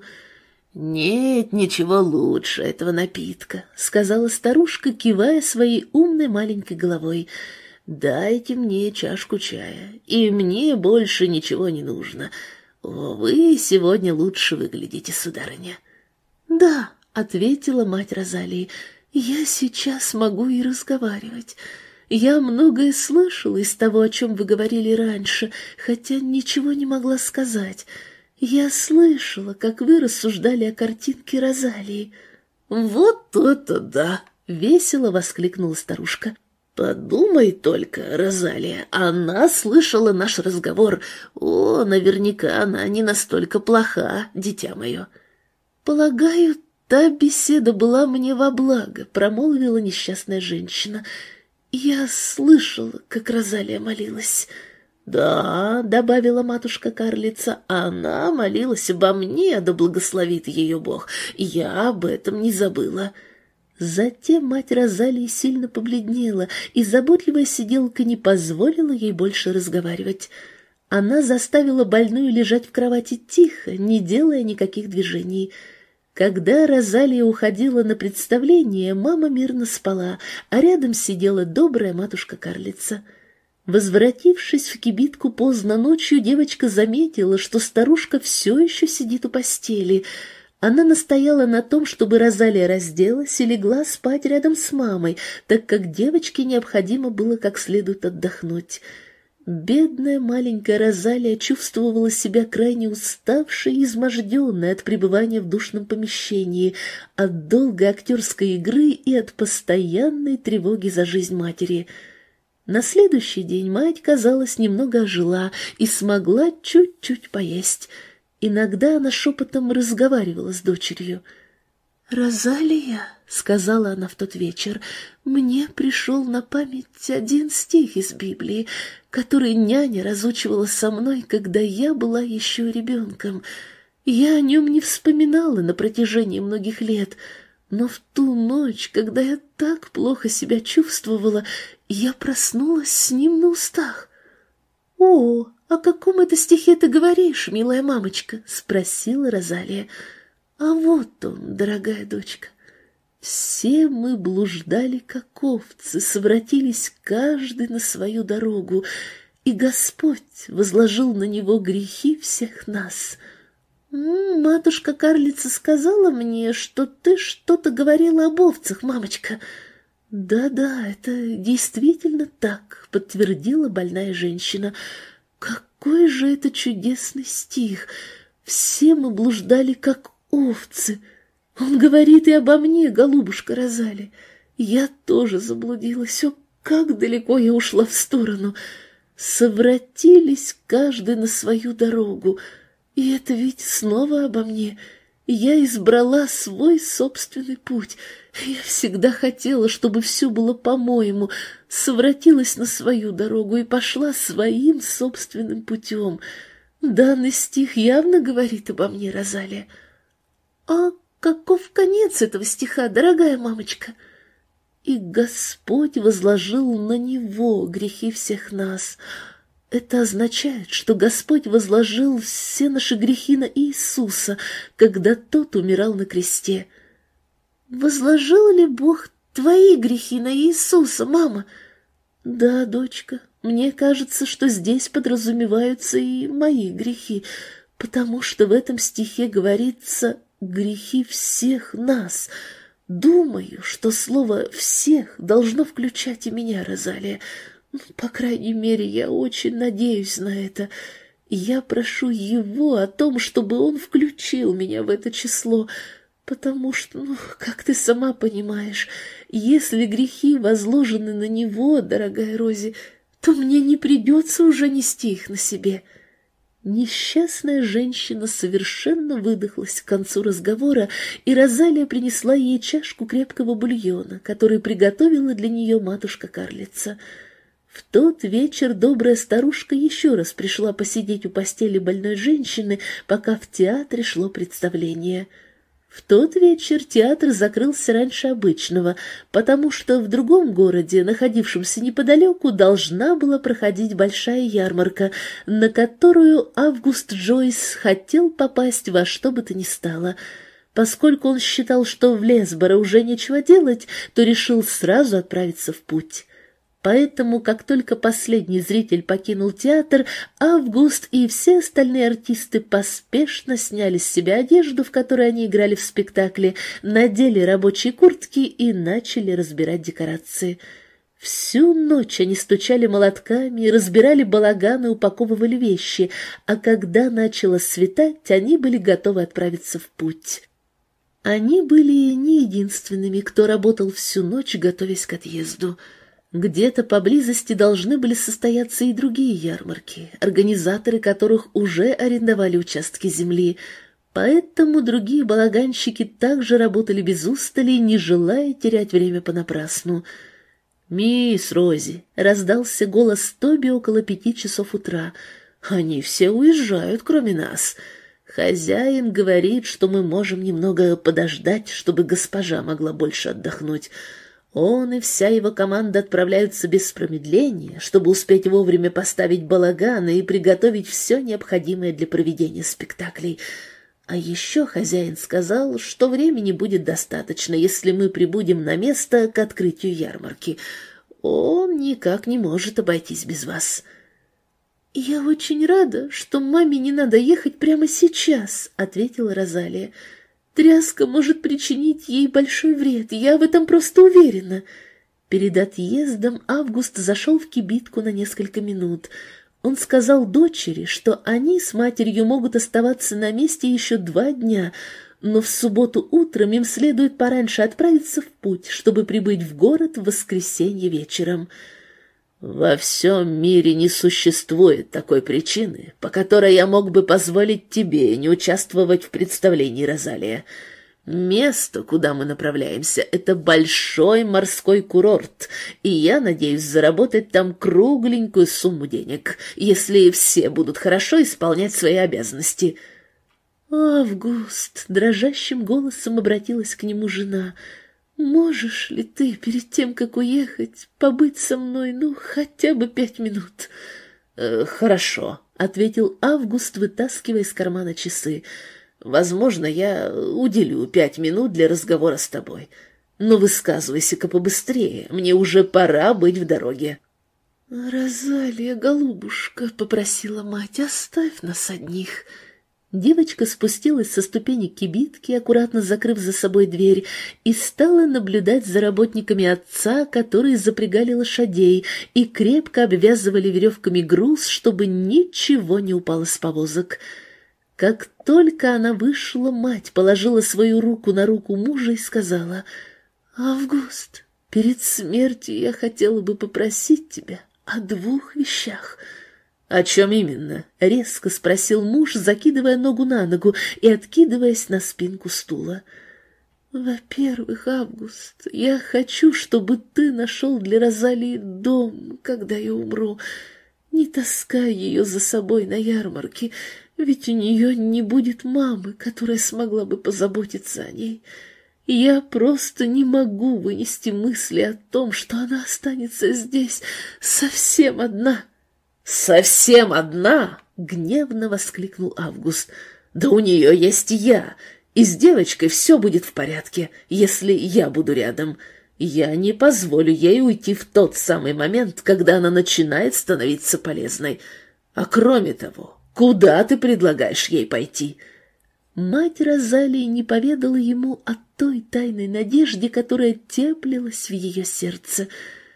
«Нет ничего лучше этого напитка», — сказала старушка, кивая своей умной маленькой головой. «Дайте мне чашку чая, и мне больше ничего не нужно. О, вы сегодня лучше выглядите, сударыня». «Да», — ответила мать Розалии, — «я сейчас могу и разговаривать. Я многое слышала из того, о чем вы говорили раньше, хотя ничего не могла сказать. Я слышала, как вы рассуждали о картинке Розалии». «Вот это да!» — весело воскликнула старушка. «Подумай только, Розалия, она слышала наш разговор. О, наверняка она не настолько плоха, дитя мое». «Полагаю, та беседа была мне во благо», — промолвила несчастная женщина. «Я слышала, как Розалия молилась». «Да», — добавила матушка-карлица, — «она молилась обо мне, да благословит ее Бог. Я об этом не забыла». Затем мать Розалии сильно побледнела, и заботливая сиделка не позволила ей больше разговаривать. Она заставила больную лежать в кровати тихо, не делая никаких движений. Когда Розалия уходила на представление, мама мирно спала, а рядом сидела добрая матушка-карлица. Возвратившись в кибитку поздно ночью, девочка заметила, что старушка все еще сидит у постели. Она настояла на том, чтобы Розалия разделась и легла спать рядом с мамой, так как девочке необходимо было как следует отдохнуть. Бедная маленькая Розалия чувствовала себя крайне уставшей и изможденной от пребывания в душном помещении, от долгой актерской игры и от постоянной тревоги за жизнь матери. На следующий день мать, казалось, немного ожила и смогла чуть-чуть поесть. Иногда она шепотом разговаривала с дочерью. «Розалия», — сказала она в тот вечер, — «мне пришел на память один стих из Библии, который няня разучивала со мной, когда я была еще ребенком. Я о нем не вспоминала на протяжении многих лет, но в ту ночь, когда я так плохо себя чувствовала, я проснулась с ним на устах». «О, о каком это стихе ты говоришь, милая мамочка?» — спросила Розалия. «А вот он, дорогая дочка. Все мы блуждали, как овцы, совратились каждый на свою дорогу, и Господь возложил на него грехи всех нас». М-м, «Матушка-карлица сказала мне, что ты что-то говорила об овцах, мамочка». «Да-да, это действительно так», — подтвердила больная женщина. «Какой же это чудесный стих! Все мы блуждали, как овцы. Он говорит и обо мне, голубушка Розали. Я тоже заблудилась. О, как далеко я ушла в сторону! Совратились каждый на свою дорогу. И это ведь снова обо мне. Я избрала свой собственный путь. Я всегда хотела, чтобы все было по-моему, совратилась на свою дорогу и пошла своим собственным путем. Данный стих явно говорит обо мне, Розалия». «А каков конец этого стиха, дорогая мамочка?» «И Господь возложил на него грехи всех нас». Это означает, что Господь возложил все наши грехи на Иисуса, когда Тот умирал на кресте. «Возложил ли Бог твои грехи на Иисуса, мама?» «Да, дочка, мне кажется, что здесь подразумеваются и мои грехи, потому что в этом стихе говорится «грехи всех нас». Думаю, что слово «всех» должно включать и меня, Розалия. По крайней мере, я очень надеюсь на это. Я прошу Его о том, чтобы Он включил меня в это число, потому что, ну, как ты сама понимаешь, если грехи возложены на Него, дорогая Рози, то мне не придется уже нести их на себе». Несчастная женщина совершенно выдохлась к концу разговора, и Розалия принесла ей чашку крепкого бульона, который приготовила для нее матушка-карлица. В тот вечер добрая старушка еще раз пришла посидеть у постели больной женщины, пока в театре шло представление. В тот вечер театр закрылся раньше обычного, потому что в другом городе, находившемся неподалеку, должна была проходить большая ярмарка, на которую Август Джойс хотел попасть во что бы то ни стало. Поскольку он считал, что в Лесборо уже нечего делать, то решил сразу отправиться в путь. Поэтому, как только последний зритель покинул театр, Август и все остальные артисты поспешно сняли с себя одежду, в которой они играли в спектакле, надели рабочие куртки и начали разбирать декорации. Всю ночь они стучали молотками, разбирали балаганы, упаковывали вещи, а когда начало светать, они были готовы отправиться в путь. Они были не единственными, кто работал всю ночь, готовясь к отъезду. Где-то поблизости должны были состояться и другие ярмарки, организаторы которых уже арендовали участки земли, поэтому другие балаганщики также работали без устали, не желая терять время понапрасну. «Мисс Рози», — раздался голос Тоби около пяти часов утра, — «они все уезжают, кроме нас. Хозяин говорит, что мы можем немного подождать, чтобы госпожа могла больше отдохнуть». Он и вся его команда отправляются без промедления, чтобы успеть вовремя поставить балаганы и приготовить все необходимое для проведения спектаклей. А еще хозяин сказал, что времени будет достаточно, если мы прибудем на место к открытию ярмарки. Он никак не может обойтись без вас. «Я очень рада, что маме не надо ехать прямо сейчас», — ответила Розалия. «Тряска может причинить ей большой вред, я в этом просто уверена». Перед отъездом Август зашел в кибитку на несколько минут. Он сказал дочери, что они с матерью могут оставаться на месте еще два дня, но в субботу утром им следует пораньше отправиться в путь, чтобы прибыть в город в воскресенье вечером. Во всем мире не существует такой причины, по которой я мог бы позволить тебе не участвовать в представлении, Розалия. Место, куда мы направляемся, это большой морской курорт, и я надеюсь заработать там кругленькую сумму денег, если все будут хорошо исполнять свои обязанности». «Август!» — дрожащим голосом обратилась к нему жена. «Можешь ли ты, перед тем, как уехать, побыть со мной, ну, хотя бы пять минут?» э, «Хорошо», — ответил Август, вытаскивая из кармана часы. «Возможно, я уделю пять минут для разговора с тобой. Но высказывайся-ка побыстрее, мне уже пора быть в дороге». «Розалия, голубушка», — попросила мать, — «оставь нас одних». Девочка спустилась со ступенек кибитки, аккуратно закрыв за собой дверь, и стала наблюдать за работниками отца, которые запрягали лошадей и крепко обвязывали веревками груз, чтобы ничего не упало с повозок. Как только она вышла, мать положила свою руку на руку мужа и сказала: «Август, перед смертью я хотела бы попросить тебя о двух вещах». «О чем именно?» — резко спросил муж, закидывая ногу на ногу и откидываясь на спинку стула. «Во-первых, Август, я хочу, чтобы ты нашел для Розалии дом, когда я умру. Не таскай ее за собой на ярмарке, ведь у нее не будет мамы, которая смогла бы позаботиться о ней. Я просто не могу вынести мысли о том, что она останется здесь совсем одна». «Совсем одна?» — гневно воскликнул Август. «Да у нее есть я, и с девочкой все будет в порядке, если я буду рядом. Я не позволю ей уйти в тот самый момент, когда она начинает становиться полезной. А кроме того, куда ты предлагаешь ей пойти?» Мать Розалии не поведала ему о той тайной надежде, которая теплилась в ее сердце.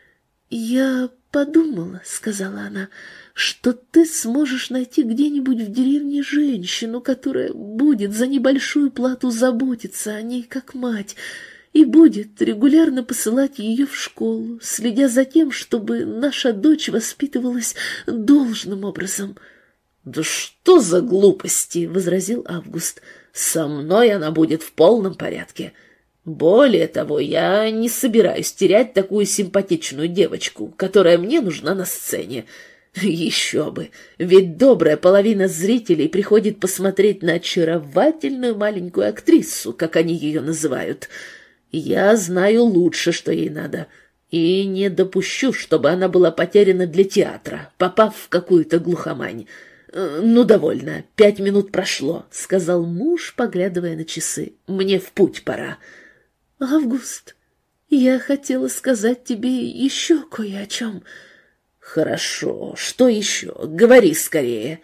«Я подумала, — сказала она, — что ты сможешь найти где-нибудь в деревне женщину, которая будет за небольшую плату заботиться о ней как мать и будет регулярно посылать ее в школу, следя за тем, чтобы наша дочь воспитывалась должным образом». «Да что за глупости!» — возразил Август. «Со мной она будет в полном порядке. Более того, я не собираюсь терять такую симпатичную девочку, которая мне нужна на сцене. Еще бы, ведь добрая половина зрителей приходит посмотреть на очаровательную маленькую актрису, как они ее называют. Я знаю лучше, что ей надо, и не допущу, чтобы она была потеряна для театра, попав в какую-то глухомань. «Ну, довольно, пять минут прошло», — сказал муж, поглядывая на часы. «Мне в путь пора». «Август, я хотела сказать тебе еще кое о чем». «Хорошо, что еще? Говори скорее».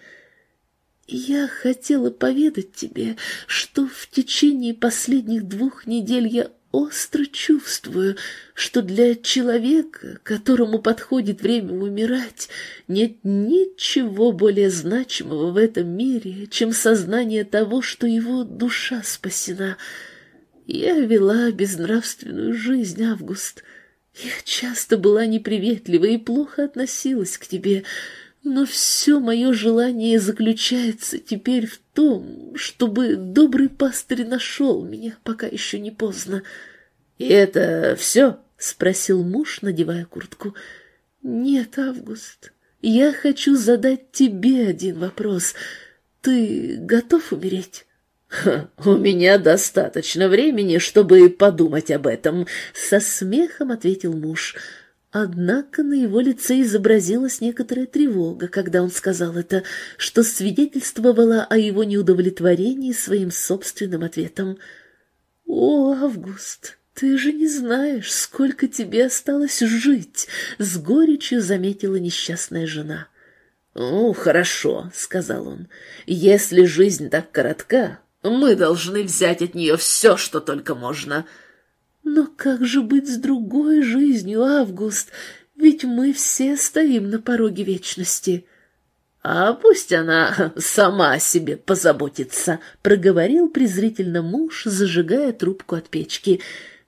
«Я хотела поведать тебе, что в течение последних двух недель я остро чувствую, что для человека, которому подходит время умирать, нет ничего более значимого в этом мире, чем сознание того, что его душа спасена. Я вела безнравственную жизнь, Август. Я часто была неприветлива и плохо относилась к тебе, но все мое желание заключается теперь в том, чтобы добрый пастырь нашел меня, пока еще не поздно». «И это все?» — спросил муж, надевая куртку. «Нет, Август, я хочу задать тебе один вопрос. Ты готов умереть?» Ха, «У меня достаточно времени, чтобы подумать об этом», — со смехом ответил муж. Однако на его лице изобразилась некоторая тревога, когда он сказал это, что свидетельствовало о его неудовлетворении своим собственным ответом. «О, Август, ты же не знаешь, сколько тебе осталось жить», — с горечью заметила несчастная жена. «Ну, хорошо», — сказал он, — «если жизнь так коротка, мы должны взять от нее все, что только можно». «Но как же быть с другой жизнью, Август? Ведь мы все стоим на пороге вечности». «А пусть она сама о себе позаботится», — проговорил презрительно муж, зажигая трубку от печки.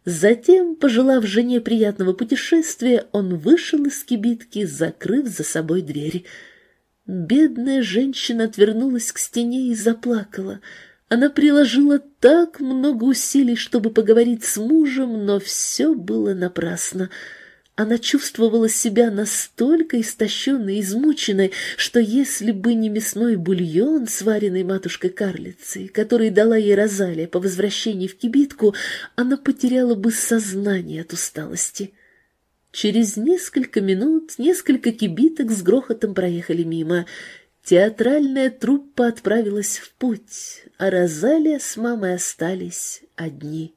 Затем, пожелав жене приятного путешествия, он вышел из кибитки, закрыв за собой дверь. Бедная женщина отвернулась к стене и заплакала. Она приложила так много усилий, чтобы поговорить с мужем, но все было напрасно. Она чувствовала себя настолько истощенной и измученной, что если бы не мясной бульон, сваренный матушкой-карлицей, который дала ей Розалия по возвращении в кибитку, она потеряла бы сознание от усталости. Через несколько минут несколько кибиток с грохотом проехали мимо. Театральная труппа отправилась в путь, а Розалия с мамой остались одни.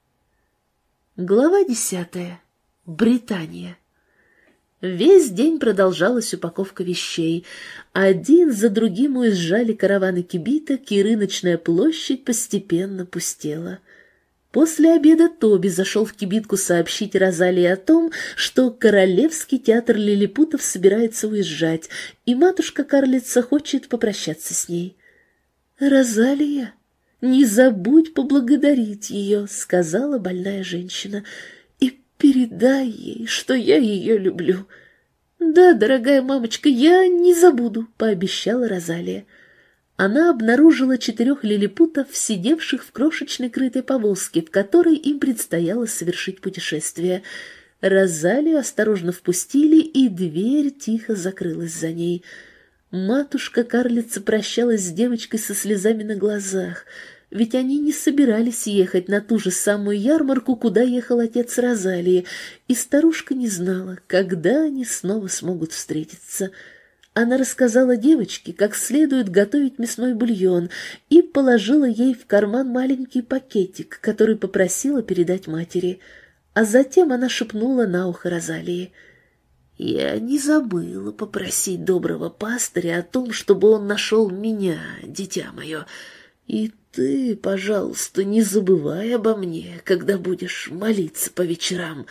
Глава десятая. Британия. Весь день продолжалась упаковка вещей. Один за другим уезжали караваны кибиток, и рыночная площадь постепенно пустела. После обеда Тоби зашел в кибитку сообщить Розалии о том, что Королевский театр лилипутов собирается уезжать, и матушка-карлица хочет попрощаться с ней. «Розалия, не забудь поблагодарить ее», — сказала больная женщина, — «передай ей, что я ее люблю». «Да, дорогая мамочка, я не забуду», — пообещала Розалия. Она обнаружила четырех лилипутов, сидевших в крошечной крытой повозке, в которой им предстояло совершить путешествие. Розалию осторожно впустили, и дверь тихо закрылась за ней. Матушка-карлица прощалась с девочкой со слезами на глазах, ведь они не собирались ехать на ту же самую ярмарку, куда ехал отец Розалии, и старушка не знала, когда они снова смогут встретиться. Она рассказала девочке, как следует готовить мясной бульон, и положила ей в карман маленький пакетик, который попросила передать матери. А затем она шепнула на ухо Розалии: «Я не забыла попросить доброго пастыря о том, чтобы он нашел меня, дитя мое. И ты, пожалуйста, не забывай обо мне, когда будешь молиться по вечерам».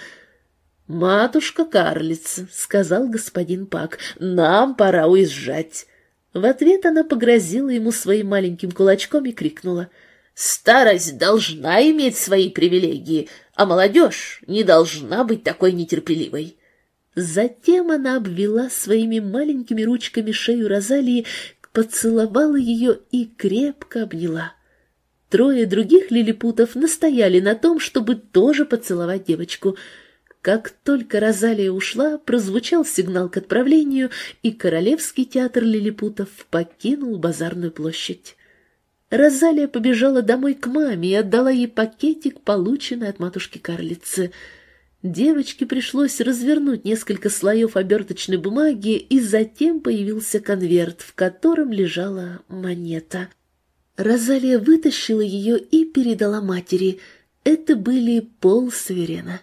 «Матушка-карлица», — сказал господин Пак, — «нам пора уезжать». В ответ она погрозила ему своим маленьким кулачком и крикнула: «Старость должна иметь свои привилегии, а молодежь не должна быть такой нетерпеливой». Затем она обвела своими маленькими ручками шею Розалии, поцеловала ее и крепко обняла. Трое других лилипутов настояли на том, чтобы тоже поцеловать девочку. Как только Розалия ушла, прозвучал сигнал к отправлению, и Королевский театр лилипутов покинул базарную площадь. Розалия побежала домой к маме и отдала ей пакетик, полученный от матушки-карлицы. Девочке пришлось развернуть несколько слоев оберточной бумаги, и затем появился конверт, в котором лежала монета. Розалия вытащила ее и передала матери. Это были полсаверена.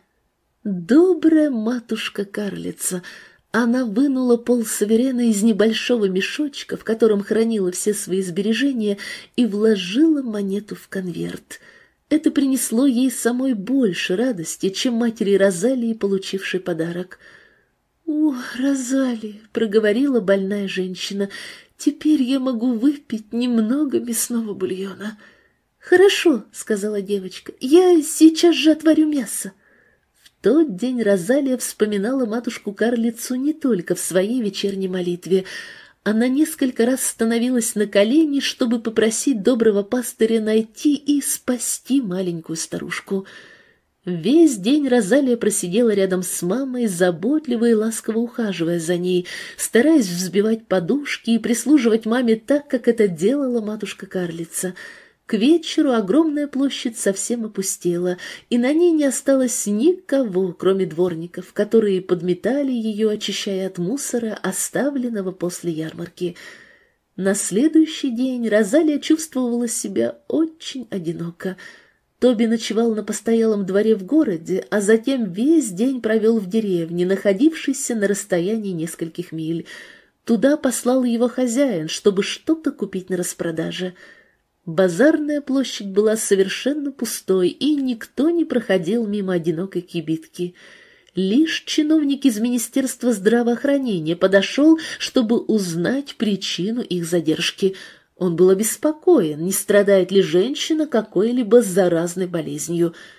Добрая матушка-карлица! Она вынула полсаверена из небольшого мешочка, в котором хранила все свои сбережения, и вложила монету в конверт. Это принесло ей самой больше радости, чем матери Розалии, получившей подарок. «О, Розалия!» — проговорила больная женщина. «Теперь я могу выпить немного мясного бульона». «Хорошо», — сказала девочка, — «я сейчас же отварю мясо». В тот день Розалия вспоминала матушку-карлицу не только в своей вечерней молитве. Она несколько раз становилась на колени, чтобы попросить доброго пастыря найти и спасти маленькую старушку. Весь день Розалия просидела рядом с мамой, заботливо и ласково ухаживая за ней, стараясь взбивать подушки и прислуживать маме так, как это делала матушка-карлица. К вечеру огромная площадь совсем опустела, и на ней не осталось никого, кроме дворников, которые подметали ее, очищая от мусора, оставленного после ярмарки. На следующий день Розалия чувствовала себя очень одиноко. Тоби ночевал на постоялом дворе в городе, а затем весь день провел в деревне, находившейся на расстоянии нескольких миль. Туда послал его хозяин, чтобы что-то купить на распродаже. Базарная площадь была совершенно пустой, и никто не проходил мимо одинокой кибитки. Лишь чиновник из Министерства здравоохранения подошел, чтобы узнать причину их задержки. Он был обеспокоен, не страдает ли женщина какой-либо заразной болезнью.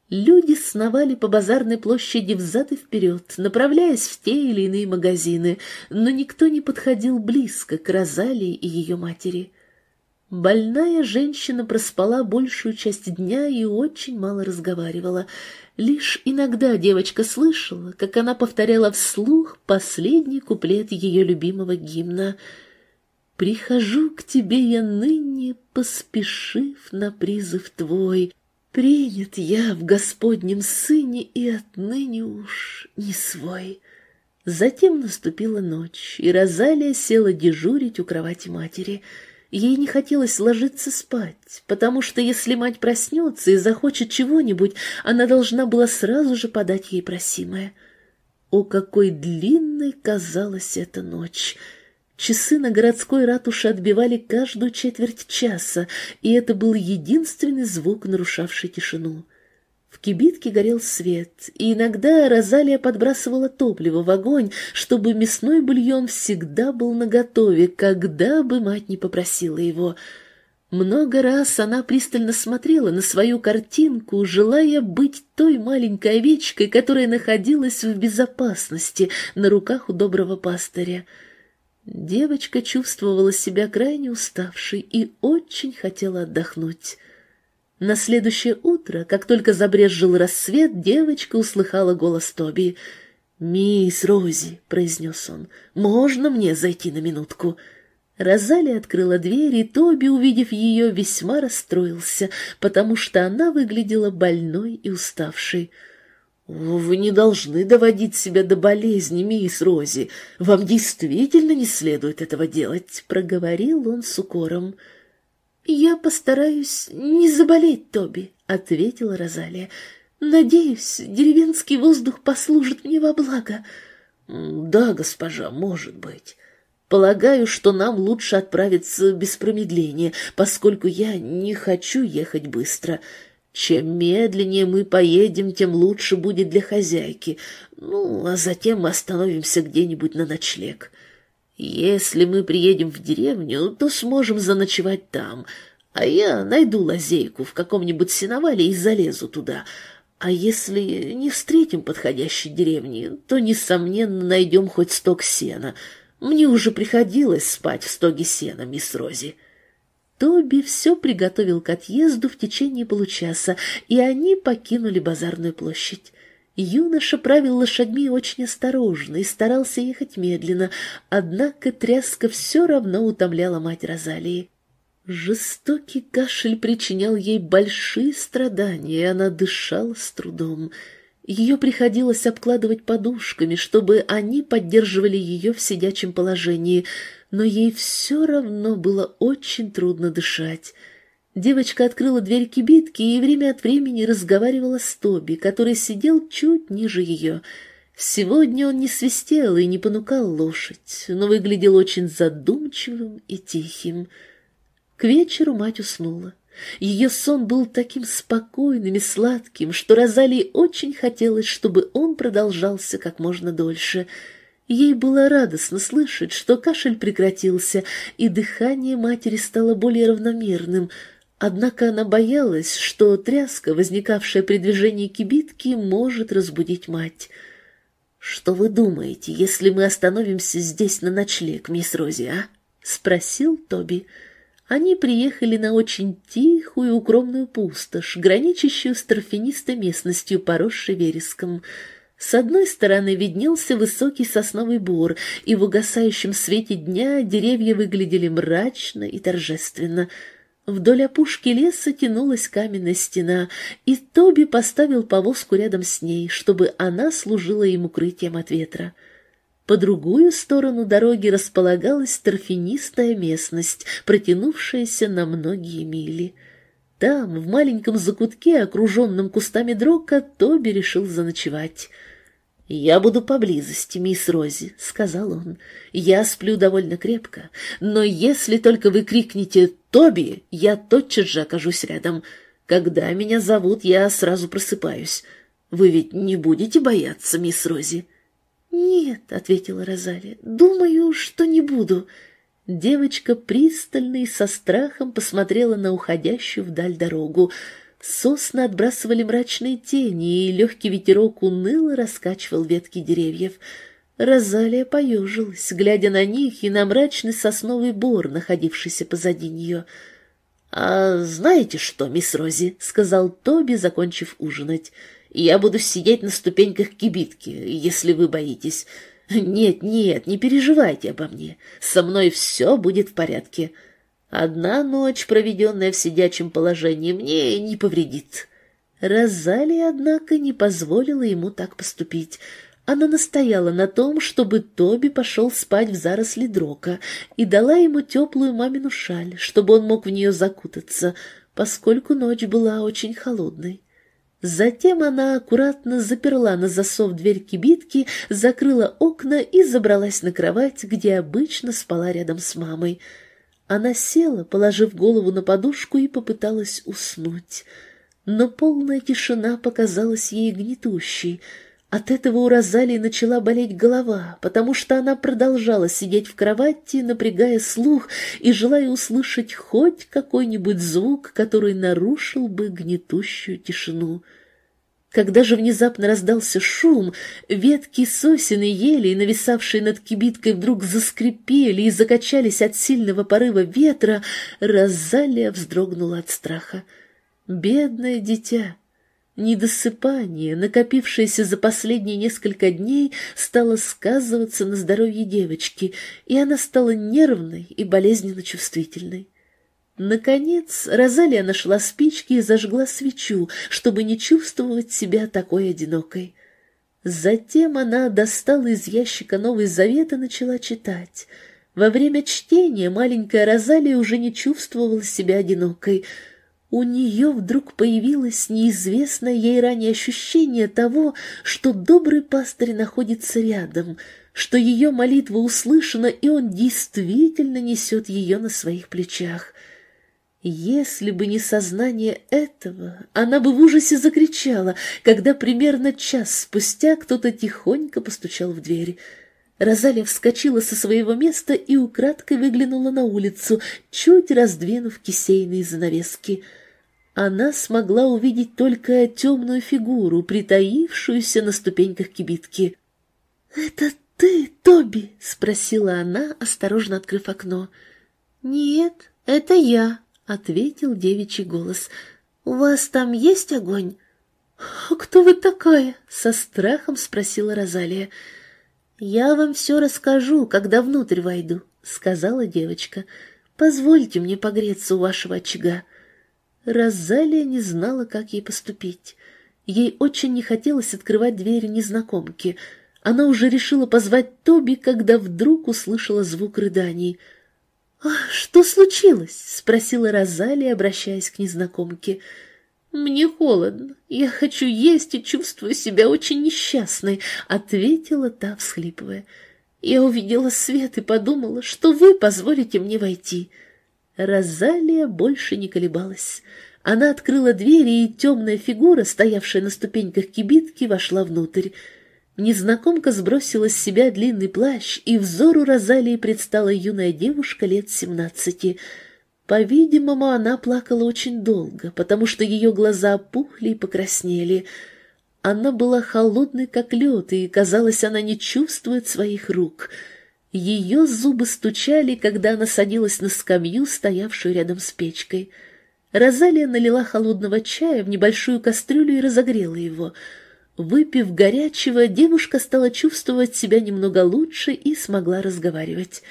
Люди сновали по базарной площади взад и вперед, направляясь в те или иные магазины, но никто не подходил близко к Розалии и ее матери. Больная женщина проспала большую часть дня и очень мало разговаривала. Лишь иногда девочка слышала, как она повторяла вслух последний куплет ее любимого гимна: «Прихожу к тебе я ныне, поспешив на призыв твой. Принят я в Господнем Сыне и отныне уж не свой». Затем наступила ночь, и Розалия села дежурить у кровати матери. Ей не хотелось ложиться спать, потому что если мать проснется и захочет чего-нибудь, она должна была сразу же подать ей просимое. О, какой длинной казалась эта ночь! Часы на городской ратуше отбивали каждую четверть часа, и это был единственный звук, нарушавший тишину. В кибитке горел свет, и иногда Розалия подбрасывала топливо в огонь, чтобы мясной бульон всегда был наготове, когда бы мать не попросила его. Много раз она пристально смотрела на свою картинку, желая быть той маленькой овечкой, которая находилась в безопасности на руках у доброго пастыря. Девочка чувствовала себя крайне уставшей и очень хотела отдохнуть. На следующее утро, как только забрезжил рассвет, девочка услыхала голос Тоби. «Мисс Рози», — произнес он, — «можно мне зайти на минутку?» Розалия открыла дверь, и Тоби, увидев ее, весьма расстроился, потому что она выглядела больной и уставшей. «Вы не должны доводить себя до болезни, мисс Рози. Вам действительно не следует этого делать», — проговорил он с укором. «Я постараюсь не заболеть, Тоби», — ответила Розалия. «Надеюсь, деревенский воздух послужит мне во благо». «Да, госпожа, может быть. Полагаю, что нам лучше отправиться без промедления, поскольку я не хочу ехать быстро. Чем медленнее мы поедем, тем лучше будет для хозяйки. Ну, а затем мы остановимся где-нибудь на ночлег. Если мы приедем в деревню, то сможем заночевать там, а я найду лазейку в каком-нибудь сеновале и залезу туда. А если не встретим подходящей деревни, то, несомненно, найдем хоть стог сена. Мне уже приходилось спать в стоге сена, мисс Рози». Тоби все приготовил к отъезду в течение получаса, и они покинули базарную площадь. Юноша правил лошадьми очень осторожно и старался ехать медленно, однако тряска все равно утомляла мать Розалии. Жестокий кашель причинял ей большие страдания, и она дышала с трудом. Ее приходилось обкладывать подушками, чтобы они поддерживали ее в сидячем положении, но ей все равно было очень трудно дышать. Девочка открыла дверь кибитки и время от времени разговаривала с Тоби, который сидел чуть ниже ее. Сегодня он не свистел и не понукал лошадь, но выглядел очень задумчивым и тихим. К вечеру мать уснула. Ее сон был таким спокойным и сладким, что Розалии очень хотелось, чтобы он продолжался как можно дольше. Ей было радостно слышать, что кашель прекратился, и дыхание матери стало более равномерным, однако она боялась, что тряска, возникавшая при движении кибитки, может разбудить мать. «Что вы думаете, если мы остановимся здесь на ночлег, мисс Рози, а?» — спросил Тоби. Они приехали на очень тихую укромную пустошь, граничащую с торфянистой местностью, поросшей вереском. С одной стороны виднелся высокий сосновый бор, и в угасающем свете дня деревья выглядели мрачно и торжественно. Вдоль опушки леса тянулась каменная стена, и Тоби поставил повозку рядом с ней, чтобы она служила им укрытием от ветра. По другую сторону дороги располагалась торфянистая местность, протянувшаяся на многие мили. Там, в маленьком закутке, окруженном кустами дрока, Тоби решил заночевать. «Я буду поблизости, мисс Рози», — сказал он. «Я сплю довольно крепко, но если только вы крикнете «Тоби», я тотчас же окажусь рядом. Когда меня зовут, я сразу просыпаюсь. Вы ведь не будете бояться, мисс Рози?» «Нет», — ответила Розалия, — «думаю, что не буду». Девочка пристально и со страхом посмотрела на уходящую вдаль дорогу. Сосны отбрасывали мрачные тени, и легкий ветерок уныло раскачивал ветки деревьев. Розалия поежилась, глядя на них и на мрачный сосновый бор, находившийся позади нее. «А знаете что, мисс Рози?» — сказал Тоби, закончив ужинать. «Я буду сидеть на ступеньках кибитки, если вы боитесь. Нет, нет, не переживайте обо мне. Со мной все будет в порядке. Одна ночь, проведенная в сидячем положении, мне не повредит». Розалия, однако, не позволила ему так поступить. Она настояла на том, чтобы Тоби пошел спать в заросли дрока, и дала ему теплую мамину шаль, чтобы он мог в нее закутаться, поскольку ночь была очень холодной. Затем она аккуратно заперла на засов дверь кибитки, закрыла окна и забралась на кровать, где обычно спала рядом с мамой. Она села, положив голову на подушку, и попыталась уснуть. Но полная тишина показалась ей гнетущей. От этого у Розалии начала болеть голова, потому что она продолжала сидеть в кровати, напрягая слух и желая услышать хоть какой-нибудь звук, который нарушил бы гнетущую тишину. Когда же внезапно раздался шум, ветки сосен и елей, нависавшие над кибиткой, вдруг заскрипели и закачались от сильного порыва ветра, Розалия вздрогнула от страха. Бедное дитя! Недосыпание, накопившееся за последние несколько дней, стало сказываться на здоровье девочки, и она стала нервной и болезненно чувствительной. Наконец, Розалия нашла спички и зажгла свечу, чтобы не чувствовать себя такой одинокой. Затем она достала из ящика Новый Завет и начала читать. Во время чтения маленькая Розалия уже не чувствовала себя одинокой. У нее вдруг появилось неизвестное ей ранее ощущение того, что добрый пастырь находится рядом, что ее молитва услышана, и он действительно несет ее на своих плечах. Если бы не сознание этого, она бы в ужасе закричала, когда примерно час спустя кто-то тихонько постучал в дверь. Розалия вскочила со своего места и украдкой выглянула на улицу, чуть раздвинув кисейные занавески. Она смогла увидеть только темную фигуру, притаившуюся на ступеньках кибитки. «Это ты, Тоби?» — спросила она, осторожно открыв окно. «Нет, это я», — ответил девичий голос. «У вас там есть огонь?» «А кто вы такая?» — со страхом спросила Розалия. «Я вам все расскажу, когда внутрь войду», — сказала девочка. «Позвольте мне погреться у вашего очага». Розалия не знала, как ей поступить. Ей очень не хотелось открывать двери незнакомки. Она уже решила позвать Тоби, когда вдруг услышала звук рыданий. «А что случилось?» — спросила Розалия, обращаясь к незнакомке. «Мне холодно. Я хочу есть и чувствую себя очень несчастной», — ответила та, всхлипывая. «Я увидела свет и подумала, что вы позволите мне войти». Розалия больше не колебалась. Она открыла дверь, и темная фигура, стоявшая на ступеньках кибитки, вошла внутрь. Незнакомка сбросила с себя длинный плащ, и взору Розалии предстала юная девушка лет семнадцати. По-видимому, она плакала очень долго, потому что ее глаза опухли и покраснели. Она была холодной, как лед, и, казалось, она не чувствует своих рук. Ее зубы стучали, когда она садилась на скамью, стоявшую рядом с печкой. Розалия налила холодного чая в небольшую кастрюлю и разогрела его. Выпив горячего, девушка стала чувствовать себя немного лучше и смогла разговаривать.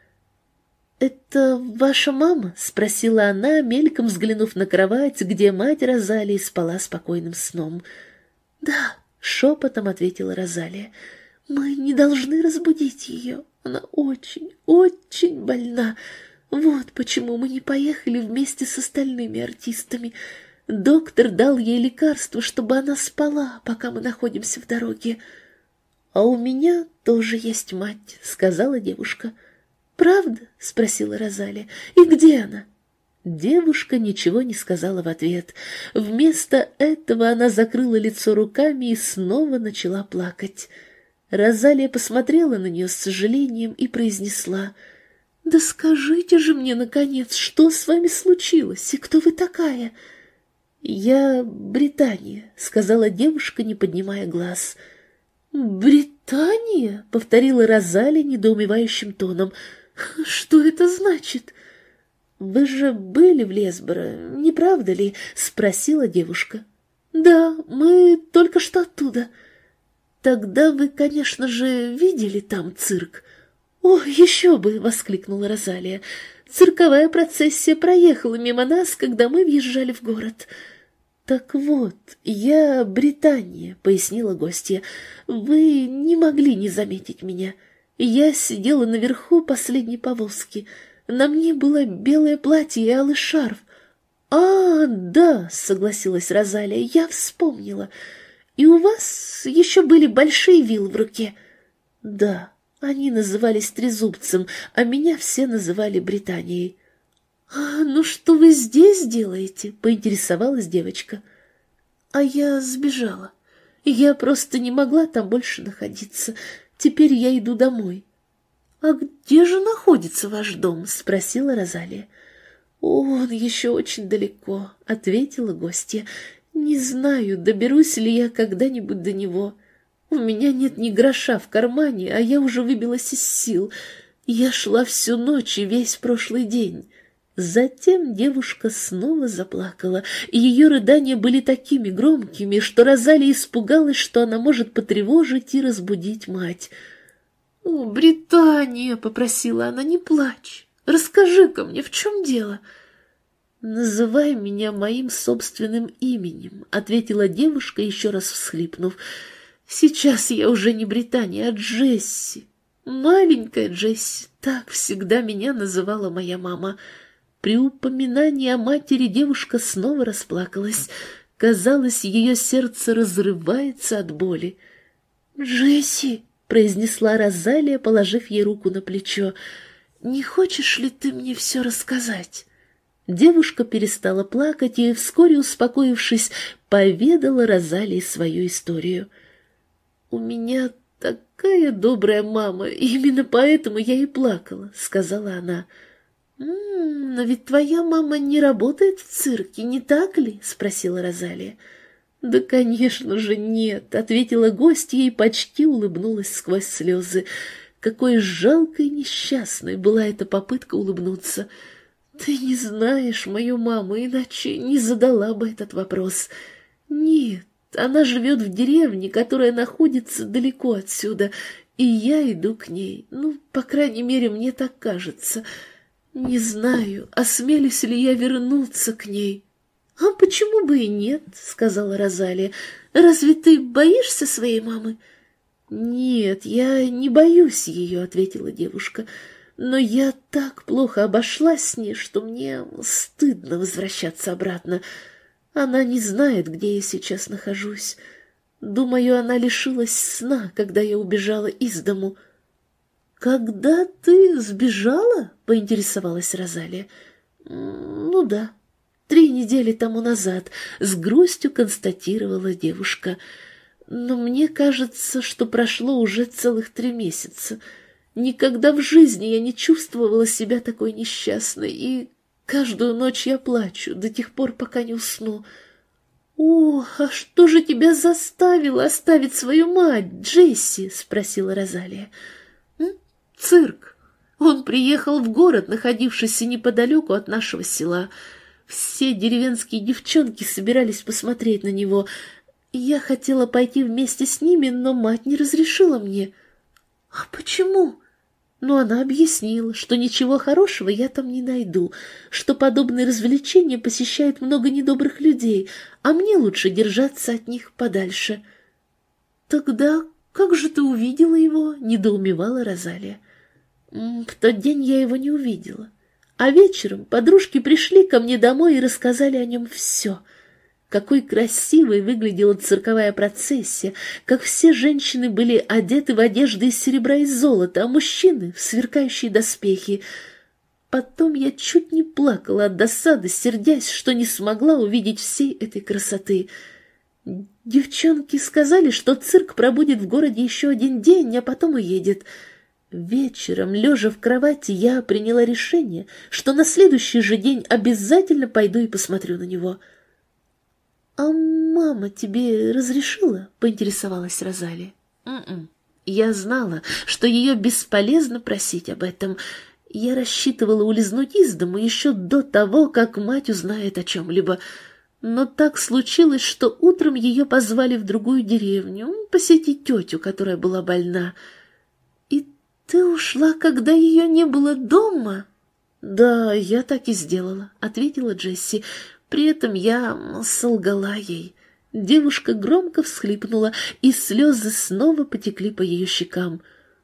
«Это ваша мама?» — спросила она, мельком взглянув на кровать, где мать Розалии спала спокойным сном. «Да», — шепотом ответила Розалия, — «мы не должны разбудить ее. Она очень, очень больна. Вот почему мы не поехали вместе с остальными артистами. Доктор дал ей лекарство, чтобы она спала, пока мы находимся в дороге». «А у меня тоже есть мать», — сказала девушка. «Правда?» — спросила Розалия. «И где она?» Девушка ничего не сказала в ответ. Вместо этого она закрыла лицо руками и снова начала плакать. Розалия посмотрела на нее с сожалением и произнесла: «Да скажите же мне, наконец, что с вами случилось и кто вы такая?» «Я Британия», — сказала девушка, не поднимая глаз. «Британия?» — повторила Розали недоумевающим тоном. «Что это значит?» «Вы же были в Лесборо, не правда ли?» — спросила девушка. «Да, мы только что оттуда». «Тогда вы, конечно же, видели там цирк?» «О, еще бы!» — воскликнула Розалия. «Цирковая процессия проехала мимо нас, когда мы въезжали в город». «Так вот, я Британия», — пояснила гостья. «Вы не могли не заметить меня. Я сидела наверху последней повозки. На мне было белое платье и алый шарф». «А, да», — согласилась Розалия, — «я вспомнила. И у вас еще были большие вилы в руке?» «Да, они назывались Трезубцем, а меня все называли Британией». «А, ну что вы здесь делаете?» — поинтересовалась девочка. «А я сбежала. Я просто не могла там больше находиться. Теперь я иду домой». «А где же находится ваш дом?» — спросила Розалия. «Он еще очень далеко», — ответила гостья. «Не знаю, доберусь ли я когда-нибудь до него. У меня нет ни гроша в кармане, а я уже выбилась из сил. Я шла всю ночь и весь прошлый день». Затем девушка снова заплакала, и ее рыдания были такими громкими, что Розалия испугалась, что она может потревожить и разбудить мать. «О, Британия!» — попросила она, — «не плачь. Расскажи-ка мне, в чем дело?» «Называй меня моим собственным именем», — ответила девушка, еще раз всхлипнув. «Сейчас я уже не Британия, а Джесси. Маленькая Джесси, так всегда меня называла моя мама». При упоминании о матери девушка снова расплакалась. Казалось, ее сердце разрывается от боли. «Джесси», — произнесла Розалия, положив ей руку на плечо, — «не хочешь ли ты мне все рассказать?» Девушка перестала плакать и, вскоре успокоившись, поведала Розалии свою историю. «У меня такая добрая мама, и именно поэтому я и плакала», — сказала она. «М-м, но ведь твоя мама не работает в цирке, не так ли?» — спросила Розалия. «Да, конечно же, нет», — ответила гостья и почти улыбнулась сквозь слезы. Какой жалкой и несчастной была эта попытка улыбнуться. «Ты не знаешь мою маму, иначе не задала бы этот вопрос. Нет, она живет в деревне, которая находится далеко отсюда, и я иду к ней. Ну, по крайней мере, мне так кажется. Не знаю, осмелюсь ли я вернуться к ней». «А почему бы и нет?» — сказала Розалия. «Разве ты боишься своей мамы?» «Нет, я не боюсь ее», — ответила девушка. «Но я так плохо обошлась с ней, что мне стыдно возвращаться обратно. Она не знает, где я сейчас нахожусь. Думаю, она лишилась сна, когда я убежала из дому». «Когда ты сбежала?» — поинтересовалась Розалия. «Ну да, три недели тому назад», — с грустью констатировала девушка. «Но мне кажется, что прошло уже целых три месяца. Никогда в жизни я не чувствовала себя такой несчастной, и каждую ночь я плачу до тех пор, пока не усну». «О, а что же тебя заставило оставить свою мать, Джесси?» — спросила Розалия. «Цирк. Он приехал в город, находившийся неподалеку от нашего села. Все деревенские девчонки собирались посмотреть на него. Я хотела пойти вместе с ними, но мать не разрешила мне». «А почему?» Но она объяснила, что ничего хорошего я там не найду, что подобные развлечения посещают много недобрых людей, а мне лучше держаться от них подальше. «Тогда как же ты увидела его?» — недоумевала Розалия. «В тот день я его не увидела. А вечером подружки пришли ко мне домой и рассказали о нем все. Какой красивой выглядела цирковая процессия, как все женщины были одеты в одежды из серебра и золота, а мужчины — в сверкающие доспехи. Потом я чуть не плакала от досады, сердясь, что не смогла увидеть всей этой красоты. Девчонки сказали, что цирк пробудет в городе еще один день, а потом уедет. Вечером, лежа в кровати, я приняла решение, что на следующий же день обязательно пойду и посмотрю на него». «А мама тебе разрешила?» — поинтересовалась Розалия. «М-м». Я знала, что ее бесполезно просить об этом. Я рассчитывала улизнуть из дому еще до того, как мать узнает о чем-либо. Но так случилось, что утром ее позвали в другую деревню посетить тетю, которая была больна. «И ты ушла, когда ее не было дома?» «Да, я так и сделала», — ответила Джесси. При этом я солгала ей. Девушка громко всхлипнула, и слезы снова потекли по ее щекам.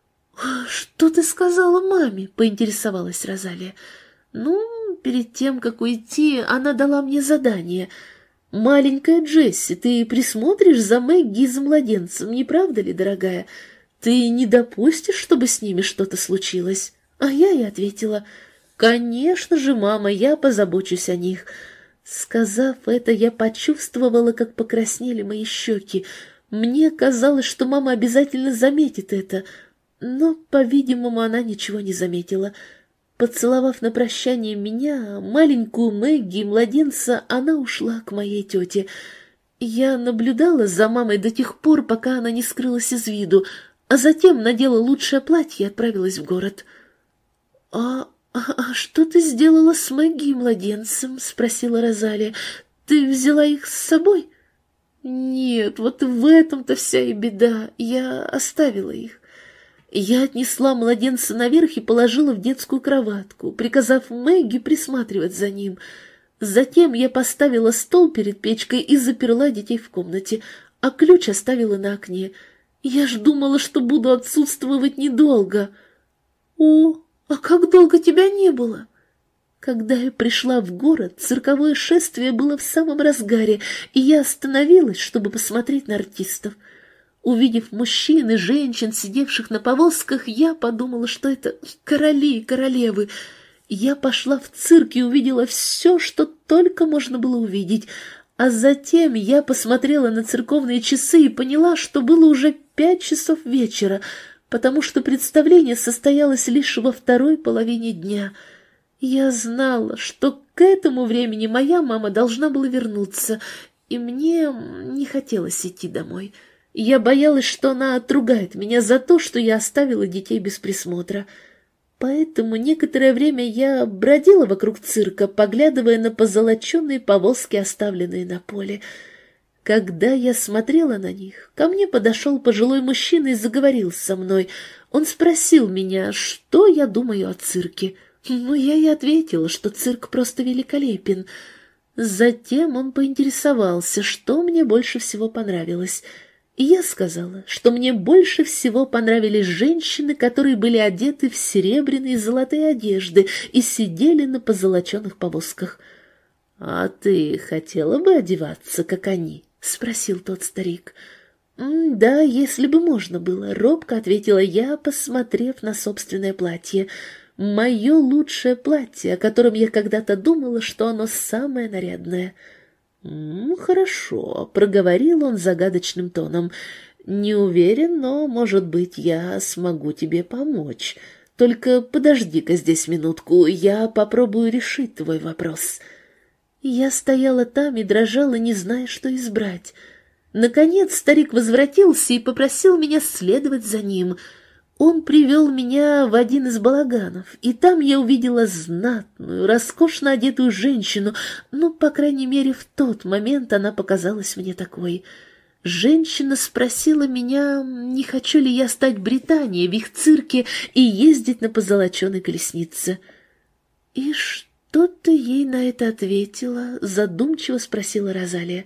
«Что ты сказала маме?» — поинтересовалась Розалия. «Ну, перед тем, как уйти, она дала мне задание. Маленькая Джесси, ты присмотришь за Мэгги и за младенцем, не правда ли, дорогая? Ты не допустишь, чтобы с ними что-то случилось?» А я ей ответила: «Конечно же, мама, я позабочусь о них». Сказав это, я почувствовала, как покраснели мои щеки. Мне казалось, что мама обязательно заметит это, но, по-видимому, она ничего не заметила. Поцеловав на прощание меня, маленькую Мэгги и младенца, она ушла к моей тете. Я наблюдала за мамой до тех пор, пока она не скрылась из виду, а затем надела лучшее платье и отправилась в город. «А, а, а что ты сделала с Мэгги и младенцем?» — спросила Розалия. «Ты взяла их с собой?» «Нет, вот в этом-то вся и беда. Я оставила их. Я отнесла младенца наверх и положила в детскую кроватку, приказав Мэгги присматривать за ним. Затем я поставила стол перед печкой и заперла детей в комнате, а ключ оставила на окне. Я ж думала, что буду отсутствовать недолго». «О, а как долго тебя не было?» Когда я пришла в город, цирковое шествие было в самом разгаре, и я остановилась, чтобы посмотреть на артистов. Увидев мужчин и женщин, сидевших на повозках, я подумала, что это короли и королевы. Я пошла в цирк и увидела все, что только можно было увидеть, а затем я посмотрела на церковные часы и поняла, что было уже пять часов вечера, потому что представление состоялось лишь во второй половине дня. Я знала, что к этому времени моя мама должна была вернуться, и мне не хотелось идти домой. Я боялась, что она отругает меня за то, что я оставила детей без присмотра. Поэтому некоторое время я бродила вокруг цирка, поглядывая на позолоченные повозки, оставленные на поле. Когда я смотрела на них, ко мне подошел пожилой мужчина и заговорил со мной. Он спросил меня, что я думаю о цирке. Ну, я и ответила, что цирк просто великолепен. Затем он поинтересовался, что мне больше всего понравилось. И я сказала, что мне больше всего понравились женщины, которые были одеты в серебряные и золотые одежды и сидели на позолоченных повозках. «А ты хотела бы одеваться, как они?» — спросил тот старик. «Да, если бы можно было», — робко ответила я, посмотрев на собственное платье. Мое лучшее платье, о котором я когда-то думала, что оно самое нарядное. «М, «Хорошо», — проговорил он загадочным тоном. «Не уверен, но, может быть, я смогу тебе помочь. Только подожди-ка здесь минутку, я попробую решить твой вопрос». Я стояла там и дрожала, не зная, что избрать. Наконец старик возвратился и попросил меня следовать за ним. Он привел меня в один из балаганов, и там я увидела знатную, роскошно одетую женщину, ну, по крайней мере, в тот момент она показалась мне такой. Женщина спросила меня, не хочу ли я стать Британией в их цирке и ездить на позолоченной колеснице. «И что ты ей на это ответила?» — задумчиво спросила Розалия.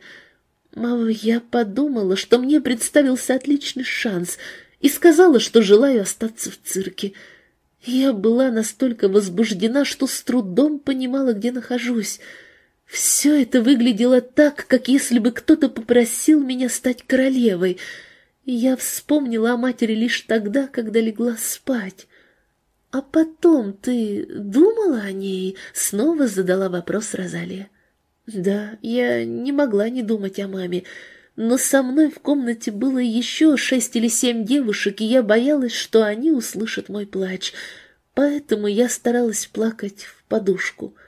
«Я подумала, что мне представился отличный шанс — и сказала, что желаю остаться в цирке. Я была настолько возбуждена, что с трудом понимала, где нахожусь. Все это выглядело так, как если бы кто-то попросил меня стать королевой. Я вспомнила о матери лишь тогда, когда легла спать. «А потом ты думала о ней?» — снова задала вопрос Розалия. «Да, я не могла не думать о маме. Но со мной в комнате было еще шесть или семь девушек, и я боялась, что они услышат мой плач, поэтому я старалась плакать в подушку.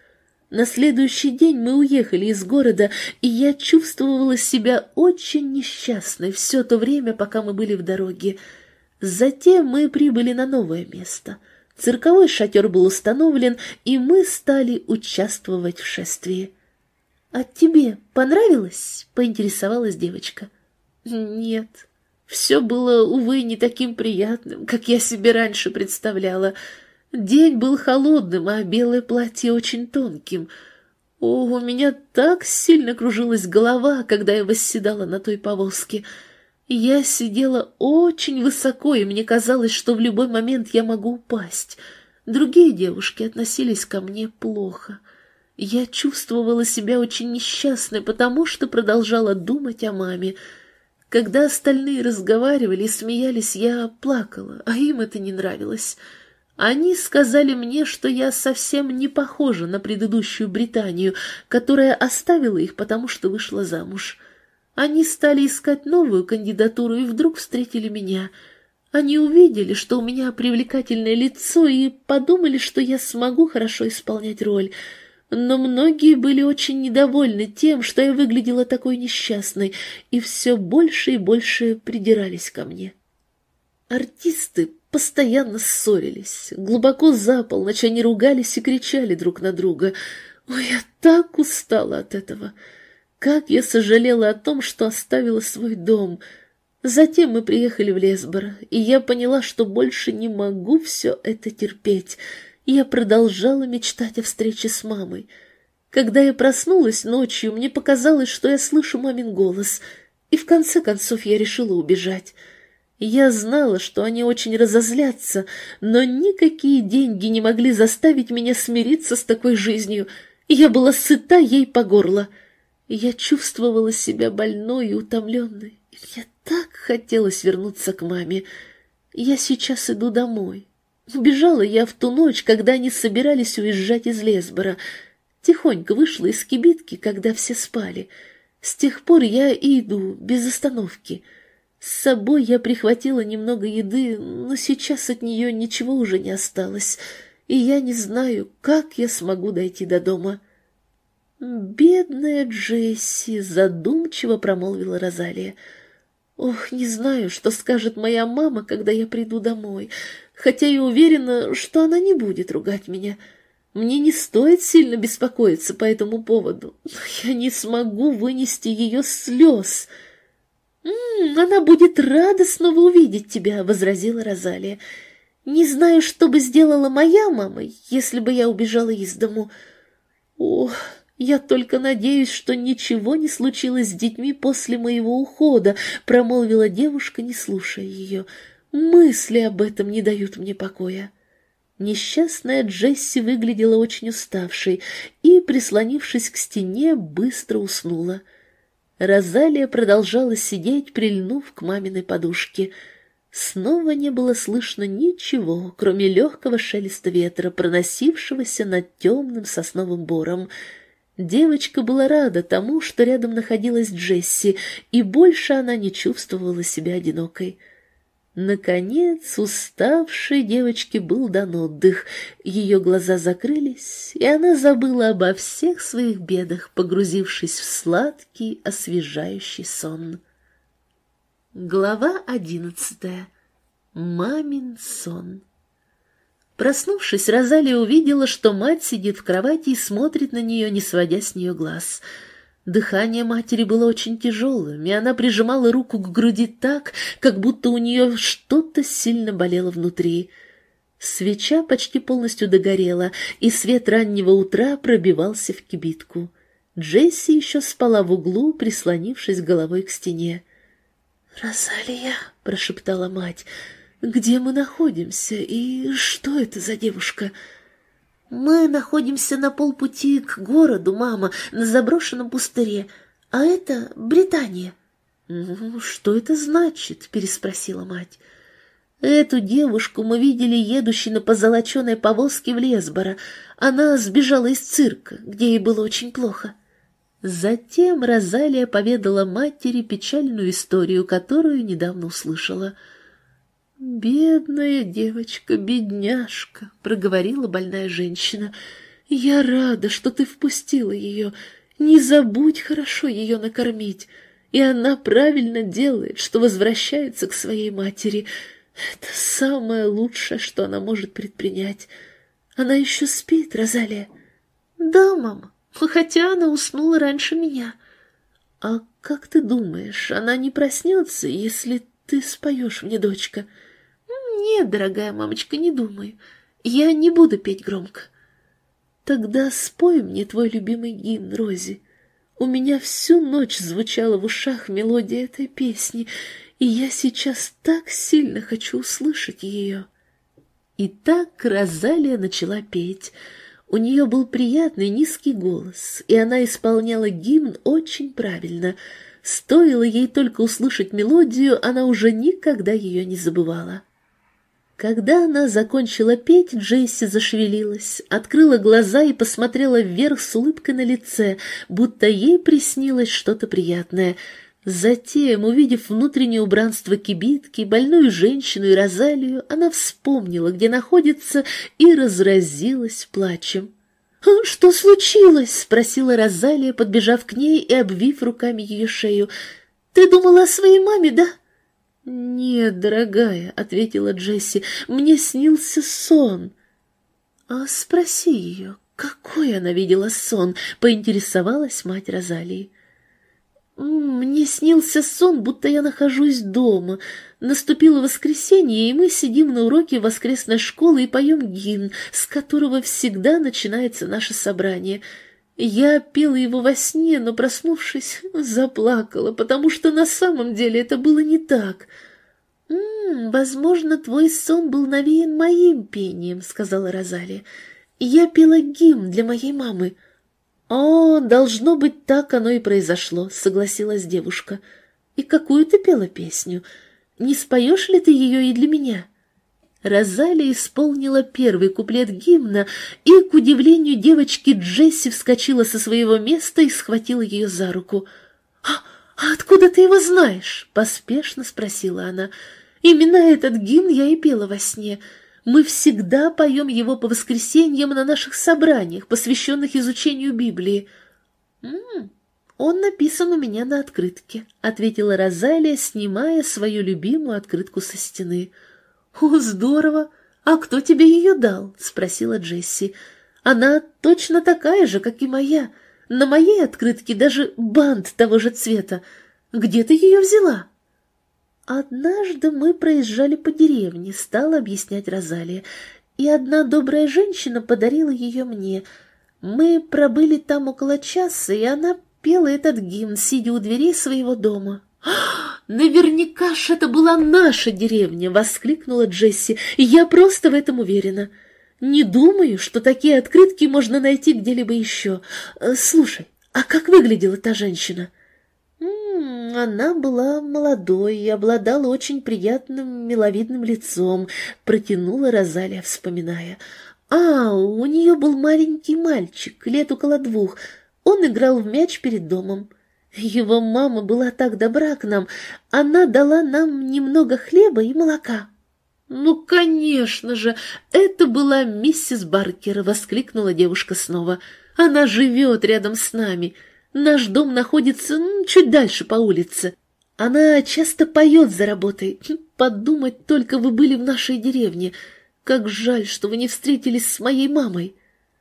На следующий день мы уехали из города, и я чувствовала себя очень несчастной все то время, пока мы были в дороге. Затем мы прибыли на новое место. Цирковой шатер был установлен, и мы стали участвовать в шествии. «А тебе понравилось?» — поинтересовалась девочка. «Нет, все было, увы, не таким приятным, как я себе раньше представляла. День был холодным, а белое платье очень тонким. О, у меня так сильно кружилась голова, когда я восседала на той повозке. Я сидела очень высоко, и мне казалось, что в любой момент я могу упасть. Другие девушки относились ко мне плохо. Я чувствовала себя очень несчастной, потому что продолжала думать о маме. Когда остальные разговаривали и смеялись, я плакала, а им это не нравилось. Они сказали мне, что я совсем не похожа на предыдущую Британию, которая оставила их, потому что вышла замуж. Они стали искать новую кандидатуру и вдруг встретили меня. Они увидели, что у меня привлекательное лицо, и подумали, что я смогу хорошо исполнять роль. Но многие были очень недовольны тем, что я выглядела такой несчастной, и все больше и больше придирались ко мне. Артисты постоянно ссорились. Глубоко за полночь они ругались и кричали друг на друга. Ой, я так устала от этого. Как я сожалела о том, что оставила свой дом. Затем мы приехали в Лесборо, и я поняла, что больше не могу все это терпеть. Я продолжала мечтать о встрече с мамой. Когда я проснулась ночью, мне показалось, что я слышу мамин голос, и в конце концов я решила убежать. Я знала, что они очень разозлятся, но никакие деньги не могли заставить меня смириться с такой жизнью, и я была сыта ей по горло. Я чувствовала себя больной и утомленной, и мне так хотелось вернуться к маме. Я сейчас иду домой. Убежала я в ту ночь, когда они собирались уезжать из Лесборо. Тихонько вышла из кибитки, когда все спали. С тех пор я и иду, без остановки. С собой я прихватила немного еды, но сейчас от нее ничего уже не осталось, и я не знаю, как я смогу дойти до дома. «Бедная Джесси!» — задумчиво промолвила Розалия. «Ох, не знаю, что скажет моя мама, когда я приду домой, хотя и уверена, что она не будет ругать меня. Мне не стоит сильно беспокоиться по этому поводу, но я не смогу вынести ее слез». «М-м, она будет рада снова увидеть тебя», — возразила Розалия. «Не знаю, что бы сделала моя мама, если бы я убежала из дому. Ох, я только надеюсь, что ничего не случилось с детьми после моего ухода», — промолвила девушка, не слушая ее. «Мысли об этом не дают мне покоя». Несчастная Джесси выглядела очень уставшей и, прислонившись к стене, быстро уснула. Розалия продолжала сидеть, прильнув к маминой подушке. Снова не было слышно ничего, кроме легкого шелеста ветра, проносившегося над темным сосновым бором. Девочка была рада тому, что рядом находилась Джесси, и больше она не чувствовала себя одинокой. Наконец, уставшей девочке был дан отдых, ее глаза закрылись, и она забыла обо всех своих бедах, погрузившись в сладкий, освежающий сон. Глава одиннадцатая. Мамин сон. Проснувшись, Розалия увидела, что мать сидит в кровати и смотрит на нее, не сводя с нее глаз. Дыхание матери было очень тяжелым, и она прижимала руку к груди так, как будто у нее что-то сильно болело внутри. Свеча почти полностью догорела, и свет раннего утра пробивался в кибитку. Джесси еще спала в углу, прислонившись головой к стене. «Розалия», — прошептала мать, — «где мы находимся, и что это за девушка?» «Мы находимся на полпути к городу, мама, на заброшенном пустыре, а это Британия». «Ну, что это значит?» — переспросила мать. «Эту девушку мы видели едущей на позолоченной повозке в Лесборо. Она сбежала из цирка, где ей было очень плохо». Затем Розалия поведала матери печальную историю, которую недавно услышала. «Бедная девочка, бедняжка», — проговорила больная женщина. Я рада, что ты впустила ее. Не забудь хорошо ее накормить. И она правильно делает, что возвращается к своей матери. Это самое лучшее, что она может предпринять. Она еще спит, Розалия? Да, мама, хотя она уснула раньше меня. А как ты думаешь, она не проснется, если ты споешь мне, дочка? Нет, дорогая мамочка, не думаю. Я не буду петь громко. Тогда спой мне твой любимый гимн, Рози. У меня всю ночь звучала в ушах мелодия этой песни, и я сейчас так сильно хочу услышать ее. И так Розалия начала петь. У нее был приятный низкий голос, и она исполняла гимн очень правильно. Стоило ей только услышать мелодию, она уже никогда ее не забывала. Когда она закончила петь, Джесси зашевелилась, открыла глаза и посмотрела вверх с улыбкой на лице, будто ей приснилось что-то приятное. Затем, увидев внутреннее убранство кибитки, больную женщину и Розалию, она вспомнила, где находится, и разразилась плачем. «Что случилось?» — спросила Розалия, подбежав к ней и обвив руками ее шею. «Ты думала о своей маме, да?» «Нет, дорогая», — ответила Джесси, — «мне снился сон». «А спроси ее, какой она видела сон?» — поинтересовалась мать Розалии. «Мне снился сон, будто я нахожусь дома. Наступило воскресенье, и мы сидим на уроке воскресной школы и поем гимн, с которого всегда начинается наше собрание». Я пела его во сне, но, проснувшись, заплакала, потому что на самом деле это было не так. «М-м, возможно, твой сон был навеян моим пением», — сказала Розалия. «Я пела гимн для моей мамы». «О, должно быть, так оно и произошло», — согласилась девушка. «И какую ты пела песню? Не споешь ли ты ее и для меня?» Розалия исполнила первый куплет гимна, и, к удивлению девочки, Джесси вскочила со своего места и схватила ее за руку. «А, а откуда ты его знаешь?» — поспешно спросила она. «Именно этот гимн я и пела во сне. Мы всегда поем его по воскресеньям на наших собраниях, посвященных изучению Библии». «М-м, он написан у меня на открытке», — ответила Розалия, снимая свою любимую открытку со стены. «О, здорово! А кто тебе ее дал?» — спросила Джесси. «Она точно такая же, как и моя. На моей открытке даже бант того же цвета. Где ты ее взяла?» «Однажды мы проезжали по деревне», — стала объяснять Розалия, «и одна добрая женщина подарила ее мне. Мы пробыли там около часа, и она пела этот гимн, сидя у дверей своего дома». «Наверняка ж это была наша деревня!» — воскликнула Джесси. «Я просто в этом уверена. Не думаю, что такие открытки можно найти где-либо еще. Слушай, а как выглядела та женщина?» М-м, «Она была молодой и обладала очень приятным миловидным лицом», — протянула Розалия, вспоминая. «А, у нее был маленький мальчик, лет около двух. Он играл в мяч перед домом. Его мама была так добра к нам, она дала нам немного хлеба и молока». «Ну, конечно же, это была миссис Баркер», — воскликнула девушка снова. «Она живет рядом с нами. Наш дом находится ну, чуть дальше по улице. Она часто поет за работой. Подумать только, вы были в нашей деревне. Как жаль, что вы не встретились с моей мамой».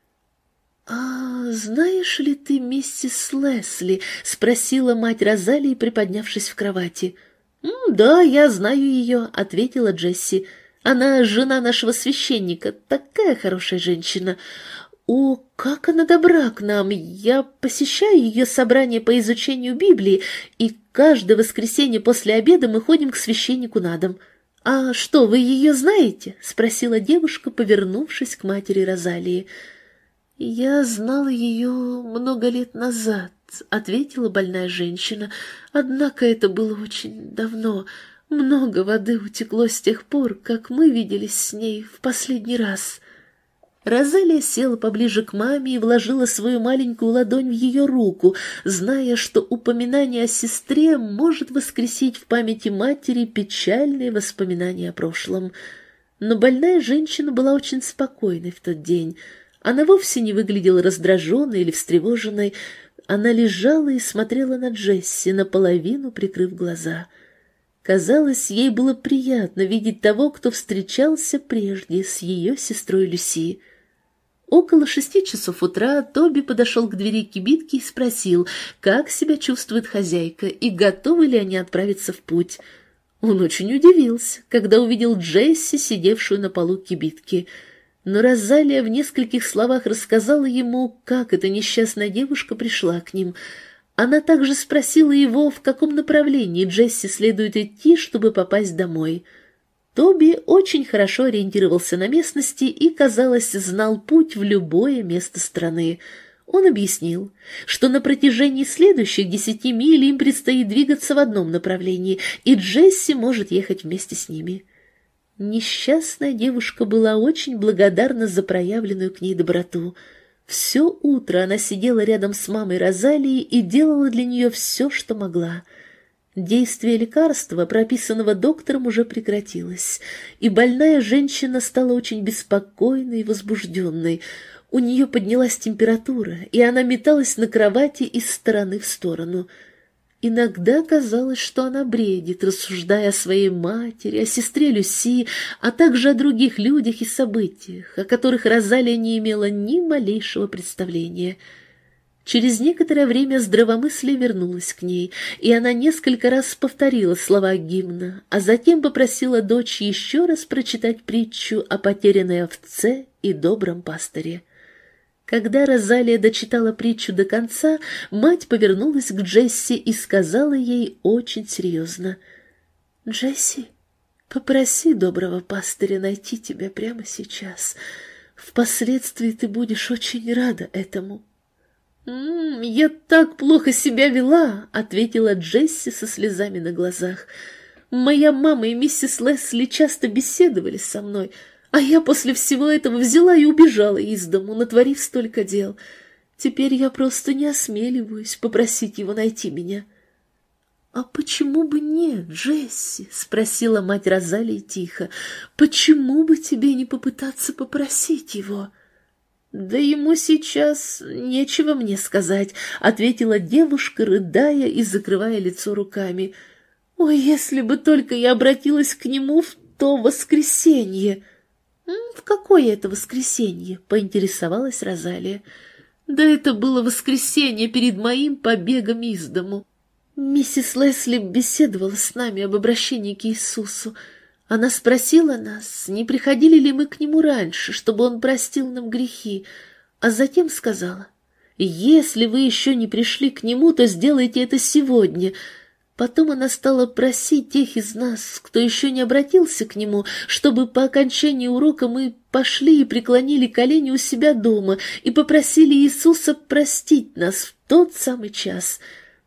«А знаешь ли ты миссис Лесли?» — спросила мать Розалии, приподнявшись в кровати. «Да, я знаю ее», — ответила Джесси. «Она жена нашего священника, такая хорошая женщина. О, как она добра к нам! Я посещаю ее собрание по изучению Библии, и каждое воскресенье после обеда мы ходим к священнику на дом». «А что, вы ее знаете?» — спросила девушка, повернувшись к матери Розалии. «Я знала ее много лет назад», — ответила больная женщина. «Однако это было очень давно. Много воды утекло с тех пор, как мы виделись с ней в последний раз». Розалия села поближе к маме и вложила свою маленькую ладонь в ее руку, зная, что упоминание о сестре может воскресить в памяти матери печальные воспоминания о прошлом. Но больная женщина была очень спокойной в тот день. Она вовсе не выглядела раздраженной или встревоженной. Она лежала и смотрела на Джесси, наполовину прикрыв глаза. Казалось, ей было приятно видеть того, кто встречался прежде с ее сестрой Люси. Около шести часов утра Тоби подошел к двери кибитки и спросил, как себя чувствует хозяйка и готовы ли они отправиться в путь. Он очень удивился, когда увидел Джесси, сидевшую на полу кибитки. Но Розалия в нескольких словах рассказала ему, как эта несчастная девушка пришла к ним. Она также спросила его, в каком направлении Джесси следует идти, чтобы попасть домой. Тоби очень хорошо ориентировался на местности и, казалось, знал путь в любое место страны. Он объяснил, что на протяжении следующих десяти миль им предстоит двигаться в одном направлении, и Джесси может ехать вместе с ними. Несчастная девушка была очень благодарна за проявленную к ней доброту. Все утро она сидела рядом с мамой Розалией и делала для нее все, что могла. Действие лекарства, прописанного доктором, уже прекратилось, и больная женщина стала очень беспокойной и возбужденной. У нее поднялась температура, и она металась на кровати из стороны в сторону. Иногда казалось, что она бредит, рассуждая о своей матери, о сестре Люси, а также о других людях и событиях, о которых Розалия не имела ни малейшего представления. Через некоторое время здравомыслие вернулось к ней, и она несколько раз повторила слова гимна, а затем попросила дочь еще раз прочитать притчу о потерянной овце и добром пастыре. Когда Розалия дочитала притчу до конца, мать повернулась к Джесси и сказала ей очень серьезно: «Джесси, попроси доброго пастыря найти тебя прямо сейчас. Впоследствии ты будешь очень рада этому». «М-м, я так плохо себя вела», — ответила Джесси со слезами на глазах. «Моя мама и миссис Лесли часто беседовали со мной, а я после всего этого взяла и убежала из дому, натворив столько дел. Теперь я просто не осмеливаюсь попросить его найти меня». «А почему бы нет, Джесси?» — спросила мать Розалии тихо. «Почему бы тебе не попытаться попросить его?» «Да ему сейчас нечего мне сказать», — ответила девушка, рыдая и закрывая лицо руками. «Ой, если бы только я обратилась к нему в то воскресенье!» «В какое это воскресенье?» — поинтересовалась Розалия. «Да это было воскресенье перед моим побегом из дому. Миссис Лесли беседовала с нами об обращении к Иисусу. Она спросила нас, не приходили ли мы к Нему раньше, чтобы Он простил нам грехи, а затем сказала: «Если вы еще не пришли к Нему, то сделайте это сегодня». Потом она стала просить тех из нас, кто еще не обратился к Нему, чтобы по окончании урока мы пошли и преклонили колени у себя дома и попросили Иисуса простить нас в тот самый час.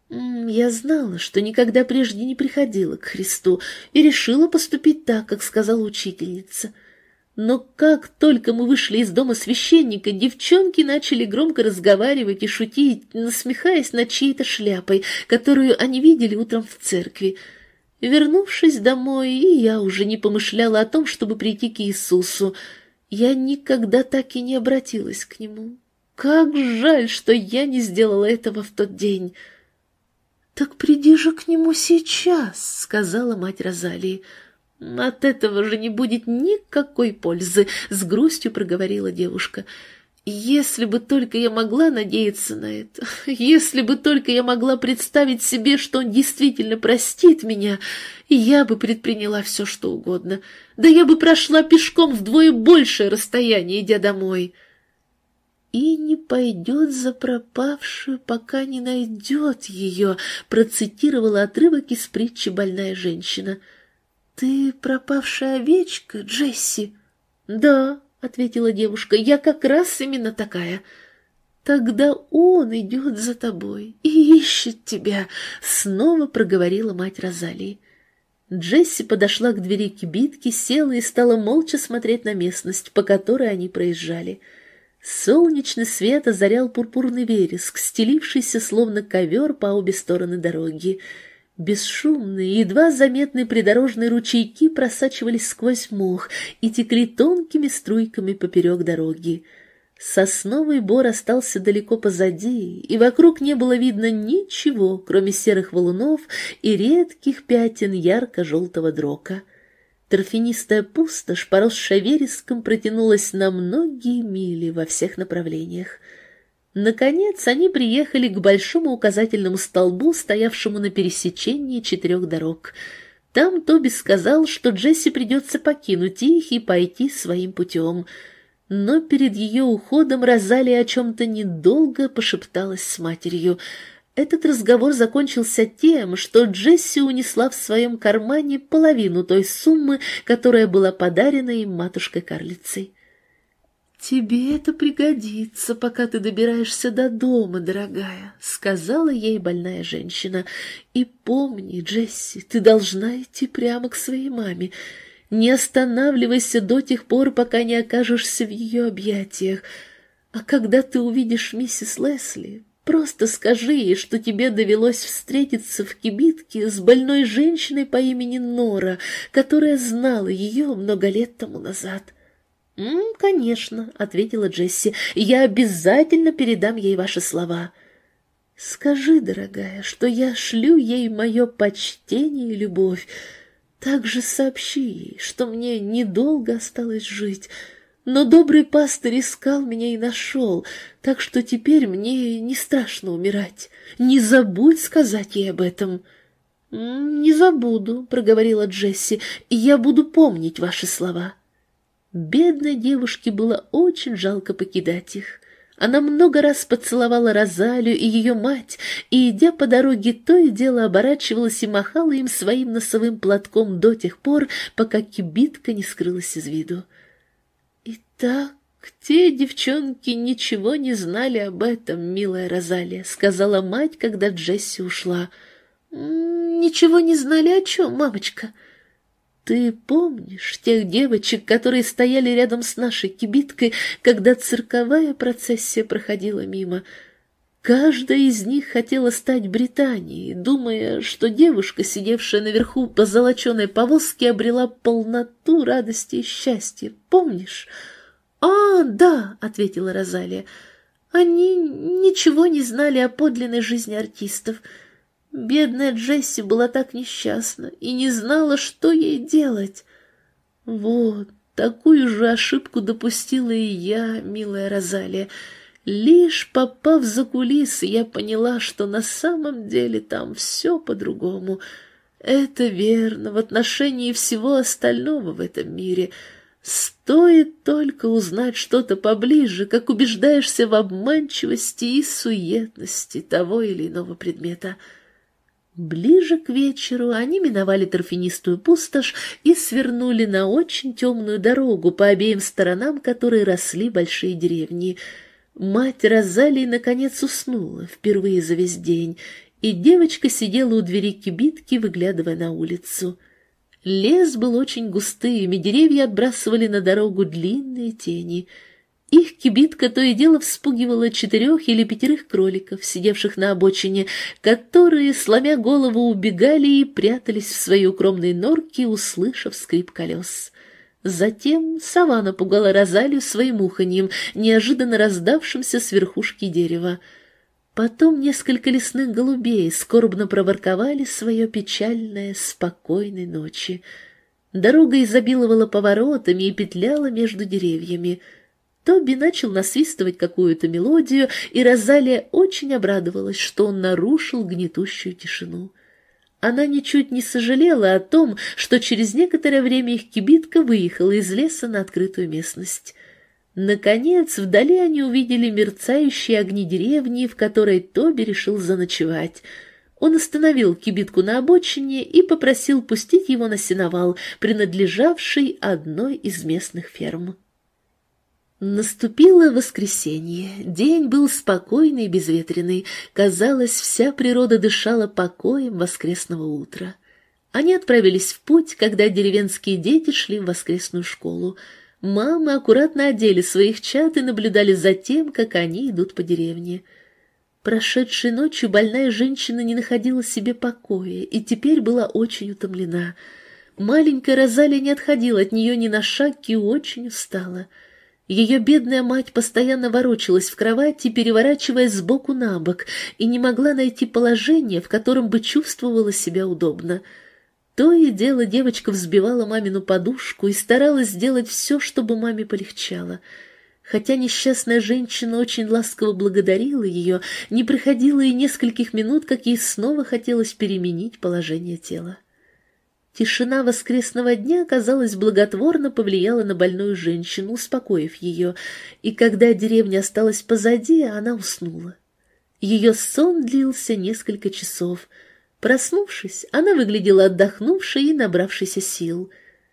Я знала, что никогда прежде не приходила к Христу, и решила поступить так, как сказала учительница. Но как только мы вышли из дома священника, девчонки начали громко разговаривать и шутить, насмехаясь над чьей-то шляпой, которую они видели утром в церкви. Вернувшись домой, и я уже не помышляла о том, чтобы прийти к Иисусу. Я никогда так и не обратилась к Нему. Как жаль, что я не сделала этого в тот день. «Так приди же к Нему сейчас», — сказала мать Розалии. «От этого же не будет никакой пользы», — с грустью проговорила девушка. «Если бы только я могла надеяться на это, если бы только я могла представить себе, что Он действительно простит меня, я бы предприняла все, что угодно. Да я бы прошла пешком вдвое большее расстояние, идя домой». «И не пойдет за пропавшую, пока не найдет ее», — процитировала отрывок из притчи «Больная женщина». «Ты пропавшая овечка, Джесси?» «Да», — ответила девушка, — «я как раз именно такая». «Тогда он идет за тобой и ищет тебя», — снова проговорила мать Розалии. Джесси подошла к двери кибитки, села и стала молча смотреть на местность, по которой они проезжали. Солнечный свет озарял пурпурный вереск, стелившийся словно ковер по обе стороны дороги. Бесшумные, едва заметные придорожные ручейки просачивались сквозь мох и текли тонкими струйками поперек дороги. Сосновый бор остался далеко позади, и вокруг не было видно ничего, кроме серых валунов и редких пятен ярко-желтого дрока. Торфянистая пустошь, поросшая вереском, протянулась на многие мили во всех направлениях. Наконец они приехали к большому указательному столбу, стоявшему на пересечении четырех дорог. Там Тоби сказал, что Джесси придется покинуть их и пойти своим путем. Но перед ее уходом Розалия о чем-то недолго пошепталась с матерью. Этот разговор закончился тем, что Джесси унесла в своем кармане половину той суммы, которая была подарена им матушкой-карлицей. «Тебе это пригодится, пока ты добираешься до дома, дорогая», — сказала ей больная женщина. «И помни, Джесси, ты должна идти прямо к своей маме. Не останавливайся до тех пор, пока не окажешься в ее объятиях. А когда ты увидишь миссис Лесли, просто скажи ей, что тебе довелось встретиться в кибитке с больной женщиной по имени Нора, которая знала ее много лет тому назад». «М, «Конечно», — ответила Джесси, — «я обязательно передам ей ваши слова». «Скажи, дорогая, что я шлю ей мое почтение и любовь. Также сообщи ей, что мне недолго осталось жить, но добрый пастырь искал меня и нашел, так что теперь мне не страшно умирать. Не забудь сказать ей об этом». «Не забуду», — проговорила Джесси, — «и я буду помнить ваши слова». Бедной девушке было очень жалко покидать их. Она много раз поцеловала Розалию и ее мать, и, идя по дороге, то и дело оборачивалась и махала им своим носовым платком до тех пор, пока кибитка не скрылась из виду. «Итак, те девчонки ничего не знали об этом, милая Розалия», — сказала мать, когда Джесси ушла. «Ничего не знали о чем, мамочка?» «Ты помнишь тех девочек, которые стояли рядом с нашей кибиткой, когда цирковая процессия проходила мимо? Каждая из них хотела стать Британией, думая, что девушка, сидевшая наверху по золоченой повозке, обрела полноту радости и счастья. Помнишь?» «А, да», — ответила Розалия, — «они ничего не знали о подлинной жизни артистов». Бедная Джесси была так несчастна и не знала, что ей делать. Вот, такую же ошибку допустила и я, милая Розалия. Лишь попав за кулисы, я поняла, что на самом деле там все по-другому. Это верно в отношении всего остального в этом мире. Стоит только узнать что-то поближе, как убеждаешься в обманчивости и суетности того или иного предмета. Ближе к вечеру они миновали торфянистую пустошь и свернули на очень темную дорогу, по обеим сторонам которой росли большие деревни. Мать Розалии наконец уснула, впервые за весь день, и девочка сидела у двери кибитки, выглядывая на улицу. Лес был очень густым, и деревья отбрасывали на дорогу длинные тени. Их кибитка то и дело вспугивала четырех или пятерых кроликов, сидевших на обочине, которые, сломя голову, убегали и прятались в свои укромные норки, услышав скрип колес. Затем сова напугала Розалию своим уханьем, неожиданно раздавшимся с верхушки дерева. Потом несколько лесных голубей скорбно проворковали свое печальное спокойной ночи. Дорога изобиловала поворотами и петляла между деревьями. Тоби начал насвистывать какую-то мелодию, и Розалия очень обрадовалась, что он нарушил гнетущую тишину. Она ничуть не сожалела о том, что через некоторое время их кибитка выехала из леса на открытую местность. Наконец, вдали они увидели мерцающие огни деревни, в которой Тоби решил заночевать. Он остановил кибитку на обочине и попросил пустить его на сеновал, принадлежавший одной из местных ферм. Наступило воскресенье. День был спокойный и безветренный. Казалось, вся природа дышала покоем воскресного утра. Они отправились в путь, когда деревенские дети шли в воскресную школу. Мамы аккуратно одели своих чад и наблюдали за тем, как они идут по деревне. Прошедшей ночью больная женщина не находила себе покоя и теперь была очень утомлена. Маленькая Розалия не отходила от нее ни на шаг и очень устала. Ее бедная мать постоянно ворочалась в кровати, переворачиваясь с боку на бок, и не могла найти положение, в котором бы чувствовала себя удобно. То и дело девочка взбивала мамину подушку и старалась сделать все, чтобы маме полегчало. Хотя несчастная женщина очень ласково благодарила ее, не проходило и нескольких минут, как ей снова хотелось переменить положение тела. Тишина воскресного дня, казалось, благотворно повлияла на больную женщину, успокоив ее, и когда деревня осталась позади, она уснула. Ее сон длился несколько часов. Проснувшись, она выглядела отдохнувшей и набравшейся сил.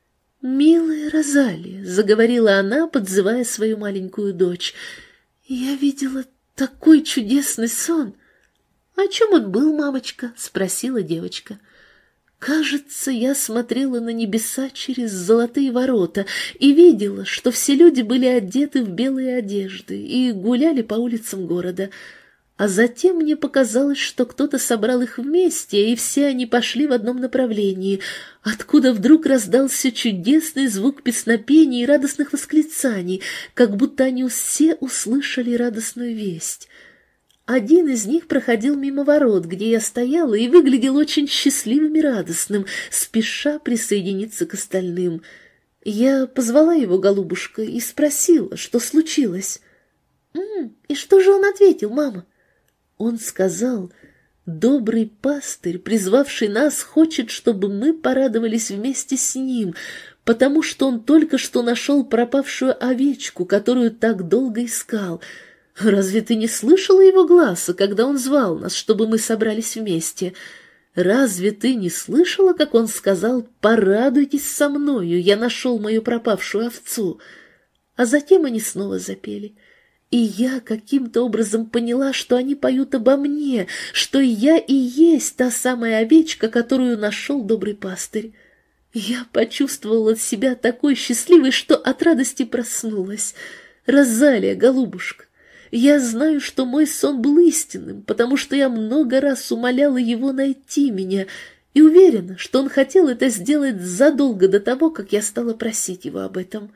«Милая Розалия», — заговорила она, подзывая свою маленькую дочь, — «я видела такой чудесный сон». «О чем он был, мамочка?» — спросила девочка. «Кажется, я смотрела на небеса через золотые ворота и видела, что все люди были одеты в белые одежды и гуляли по улицам города. А затем мне показалось, что кто-то собрал их вместе, и все они пошли в одном направлении, откуда вдруг раздался чудесный звук песнопений и радостных восклицаний, как будто они все услышали радостную весть». Один из них проходил мимо ворот, где я стояла, и выглядел очень счастливым и радостным, спеша присоединиться к остальным. Я позвала его, голубушка, и спросила, что случилось. «М-м, и что же он ответил, мама?» Он сказал: «Добрый пастырь, призвавший нас, хочет, чтобы мы порадовались вместе с ним, потому что он только что нашел пропавшую овечку, которую так долго искал». Разве ты не слышала его гласа, когда он звал нас, чтобы мы собрались вместе? Разве ты не слышала, как он сказал: «Порадуйтесь со мною, я нашел мою пропавшую овцу»?» А затем они снова запели. И я каким-то образом поняла, что они поют обо мне, что я и есть та самая овечка, которую нашел добрый пастырь. Я почувствовала себя такой счастливой, что от радости проснулась. Розалия, голубушка, я знаю, что мой сон был истинным, потому что я много раз умоляла его найти меня, и уверена, что он хотел это сделать задолго до того, как я стала просить его об этом.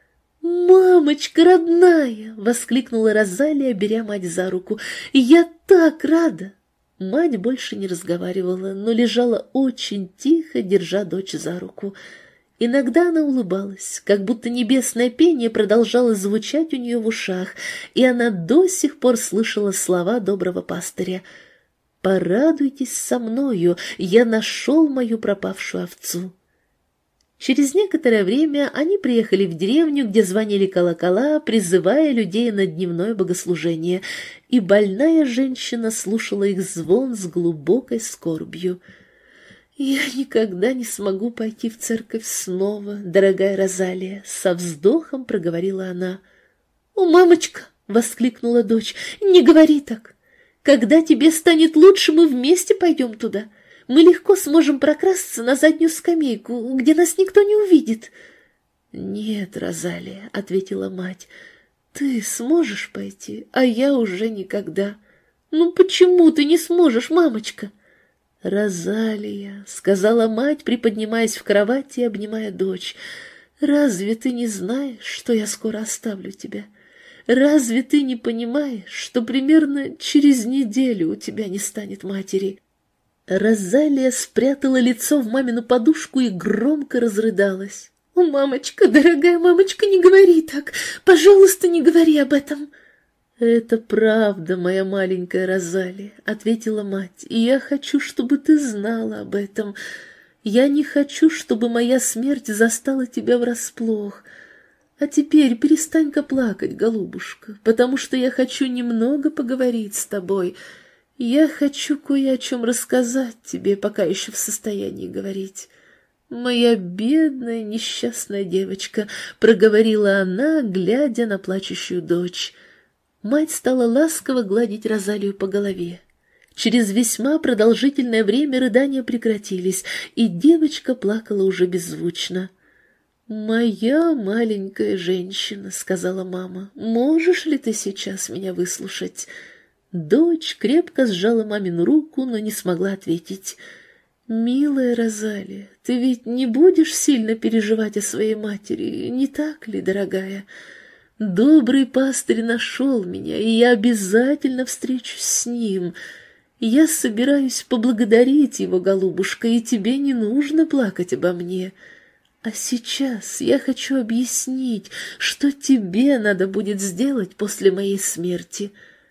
«Мамочка родная!» — воскликнула Розалия, беря мать за руку. «Я так рада!» Мать больше не разговаривала, но лежала очень тихо, держа дочь за руку. Иногда она улыбалась, как будто небесное пение продолжало звучать у нее в ушах, и она до сих пор слышала слова доброго пастыря: «Порадуйтесь со мною, я нашел мою пропавшую овцу». Через некоторое время они приехали в деревню, где звонили колокола, призывая людей на дневное богослужение, и больная женщина слушала их звон с глубокой скорбью. «Я никогда не смогу пойти в церковь снова, дорогая Розалия», — со вздохом проговорила она. «О, мамочка!» — воскликнула дочь. «Не говори так. Когда тебе станет лучше, мы вместе пойдем туда. Мы легко сможем прокрасться на заднюю скамейку, где нас никто не увидит». «Нет, Розалия», — ответила мать, — «ты сможешь пойти, а я уже никогда». «Ну почему ты не сможешь, мамочка?» «Розалия», — сказала мать, приподнимаясь в кровати и обнимая дочь, — «разве ты не знаешь, что я скоро оставлю тебя? Разве ты не понимаешь, что примерно через неделю у тебя не станет матери?» Розалия спрятала лицо в мамину подушку и громко разрыдалась. «О, мамочка, дорогая мамочка, не говори так! Пожалуйста, не говори об этом!» «Это правда, моя маленькая Розалия», — ответила мать, — «и я хочу, чтобы ты знала об этом. Я не хочу, чтобы моя смерть застала тебя врасплох. А теперь перестань-ка плакать, голубушка, потому что я хочу немного поговорить с тобой. Я хочу кое о чем рассказать тебе, пока еще в состоянии говорить». «Моя бедная несчастная девочка», — проговорила она, глядя на плачущую дочь. Мать стала ласково гладить Розалию по голове. Через весьма продолжительное время рыдания прекратились, и девочка плакала уже беззвучно. «Моя маленькая женщина», — сказала мама, — «можешь ли ты сейчас меня выслушать?» Дочь крепко сжала мамину руку, но не смогла ответить. «Милая Розалия, ты ведь не будешь сильно переживать о своей матери, не так ли, дорогая? Добрый пастырь нашел меня, и я обязательно встречусь с ним. Я собираюсь поблагодарить его, голубушка, и тебе не нужно плакать обо мне. А сейчас я хочу объяснить, что тебе надо будет сделать после моей смерти.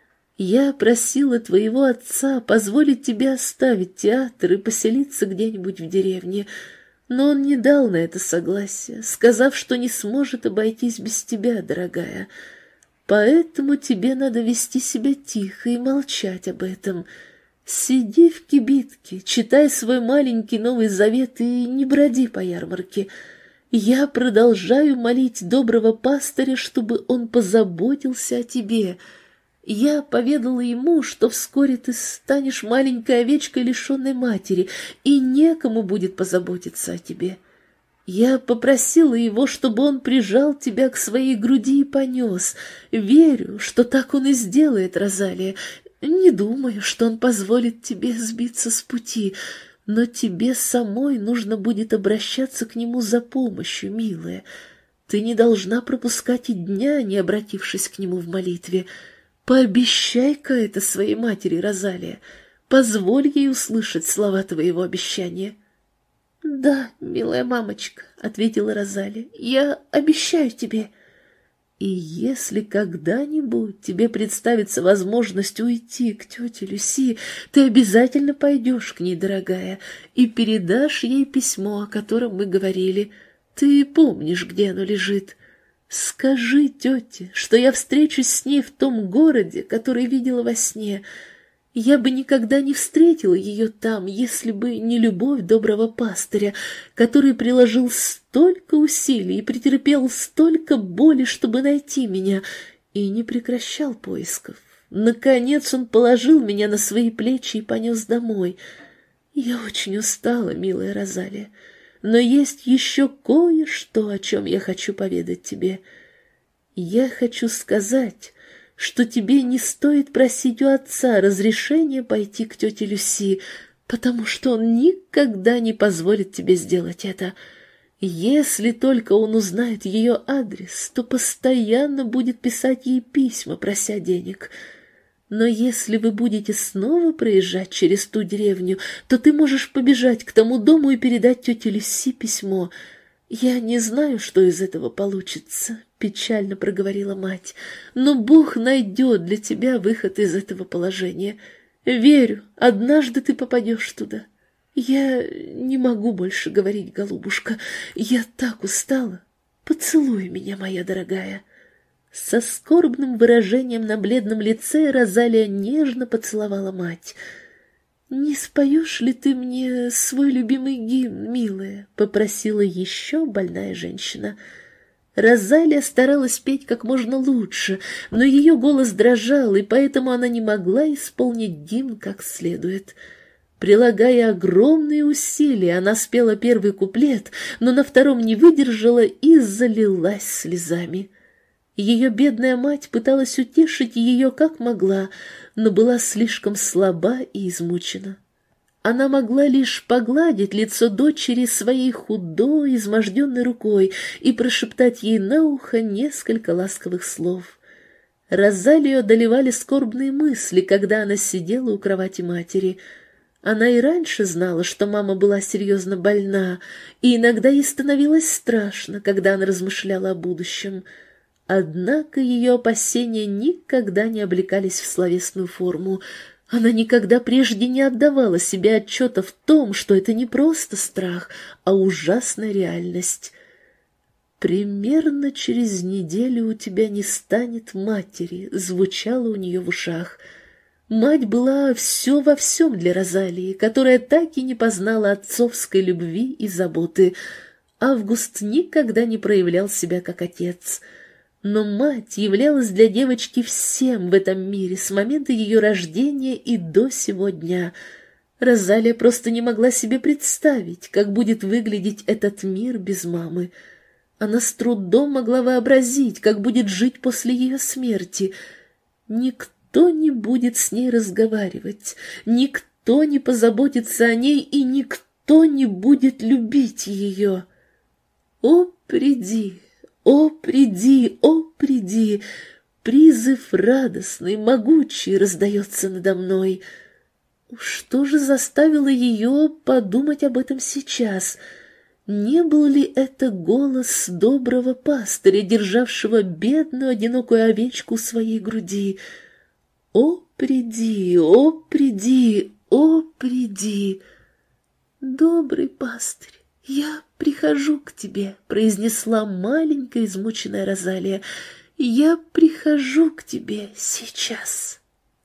Я просила твоего отца позволить тебе оставить театр и поселиться где-нибудь в деревне, но он не дал на это согласия, сказав, что не сможет обойтись без тебя, дорогая. Поэтому тебе надо вести себя тихо и молчать об этом. Сиди в кибитке, читай свой маленький Новый Завет и не броди по ярмарке. Я продолжаю молить доброго пастыря, чтобы он позаботился о тебе. Я поведала ему, что вскоре ты станешь маленькой овечкой, лишенной матери, и некому будет позаботиться о тебе. Я попросила его, чтобы он прижал тебя к своей груди и понес. Верю, что так он и сделает, Розалия. Не думаю, что он позволит тебе сбиться с пути, но тебе самой нужно будет обращаться к нему за помощью, милая. Ты не должна пропускать и дня, не обратившись к нему в молитве. Пообещай-ка это своей матери, Розалия. Позволь ей услышать слова твоего обещания. — Да, милая мамочка, — ответила Розалия, — я обещаю тебе. И если когда-нибудь тебе представится возможность уйти к тете Люси, ты обязательно пойдешь к ней, дорогая, и передашь ей письмо, о котором мы говорили. Ты помнишь, где оно лежит. Скажи тете, что я встречусь с ней в том городе, который видела во сне. Я бы никогда не встретила ее там, если бы не любовь доброго пастыря, который приложил столько усилий и претерпел столько боли, чтобы найти меня, и не прекращал поисков. Наконец он положил меня на свои плечи и понес домой. Я очень устала, милая Розалия, но есть еще кое-что, о чем я хочу поведать тебе. Я хочу сказать, что тебе не стоит просить у отца разрешения пойти к тете Люси, потому что он никогда не позволит тебе сделать это. Если только он узнает ее адрес, то постоянно будет писать ей письма, прося денег. Но если вы будете снова проезжать через ту деревню, то ты можешь побежать к тому дому и передать тете Люси письмо. Я не знаю, что из этого получится, — печально проговорила мать, — но Бог найдет для тебя выход из этого положения. Верю, однажды ты попадешь туда. Я не могу больше говорить, голубушка, я так устала. Поцелуй меня, моя дорогая. Со скорбным выражением на бледном лице Розалия нежно поцеловала мать. «Не споешь ли ты мне свой любимый гимн, милая?» — попросила еще больная женщина. Розалия старалась петь как можно лучше, но ее голос дрожал, и поэтому она не могла исполнить гимн как следует. Прилагая огромные усилия, она спела первый куплет, но на втором не выдержала и залилась слезами. Ее бедная мать пыталась утешить ее как могла, но была слишком слаба и измучена. Она могла лишь погладить лицо дочери своей худой, изможденной рукой и прошептать ей на ухо несколько ласковых слов. Розалию одолевали скорбные мысли, когда она сидела у кровати матери. Она и раньше знала, что мама была серьезно больна, и иногда ей становилось страшно, когда она размышляла о будущем. Однако ее опасения никогда не облекались в словесную форму. Она никогда прежде не отдавала себе отчета в том, что это не просто страх, а ужасная реальность. «Примерно через неделю у тебя не станет матери», — звучало у нее в ушах. Мать была все во всем для Розалии, которая так и не познала отцовской любви и заботы. Август никогда не проявлял себя как отец. Но мать являлась для девочки всем в этом мире с момента ее рождения и до сего дня. Розалия просто не могла себе представить, как будет выглядеть этот мир без мамы. Она с трудом могла вообразить, как будет жить после ее смерти. Никто не будет с ней разговаривать, никто не позаботится о ней, и никто не будет любить ее. О, приди! О, приди, о, приди! Призыв радостный, могучий раздается надо мной. Что же заставило ее подумать об этом сейчас? Не был ли это голос доброго пастыря, державшего бедную одинокую овечку в своей груди? О, приди, о, приди, о, приди! Добрый пастырь, я прихожу к тебе, произнесла маленькая измученная Розалия. Я прихожу к тебе сейчас.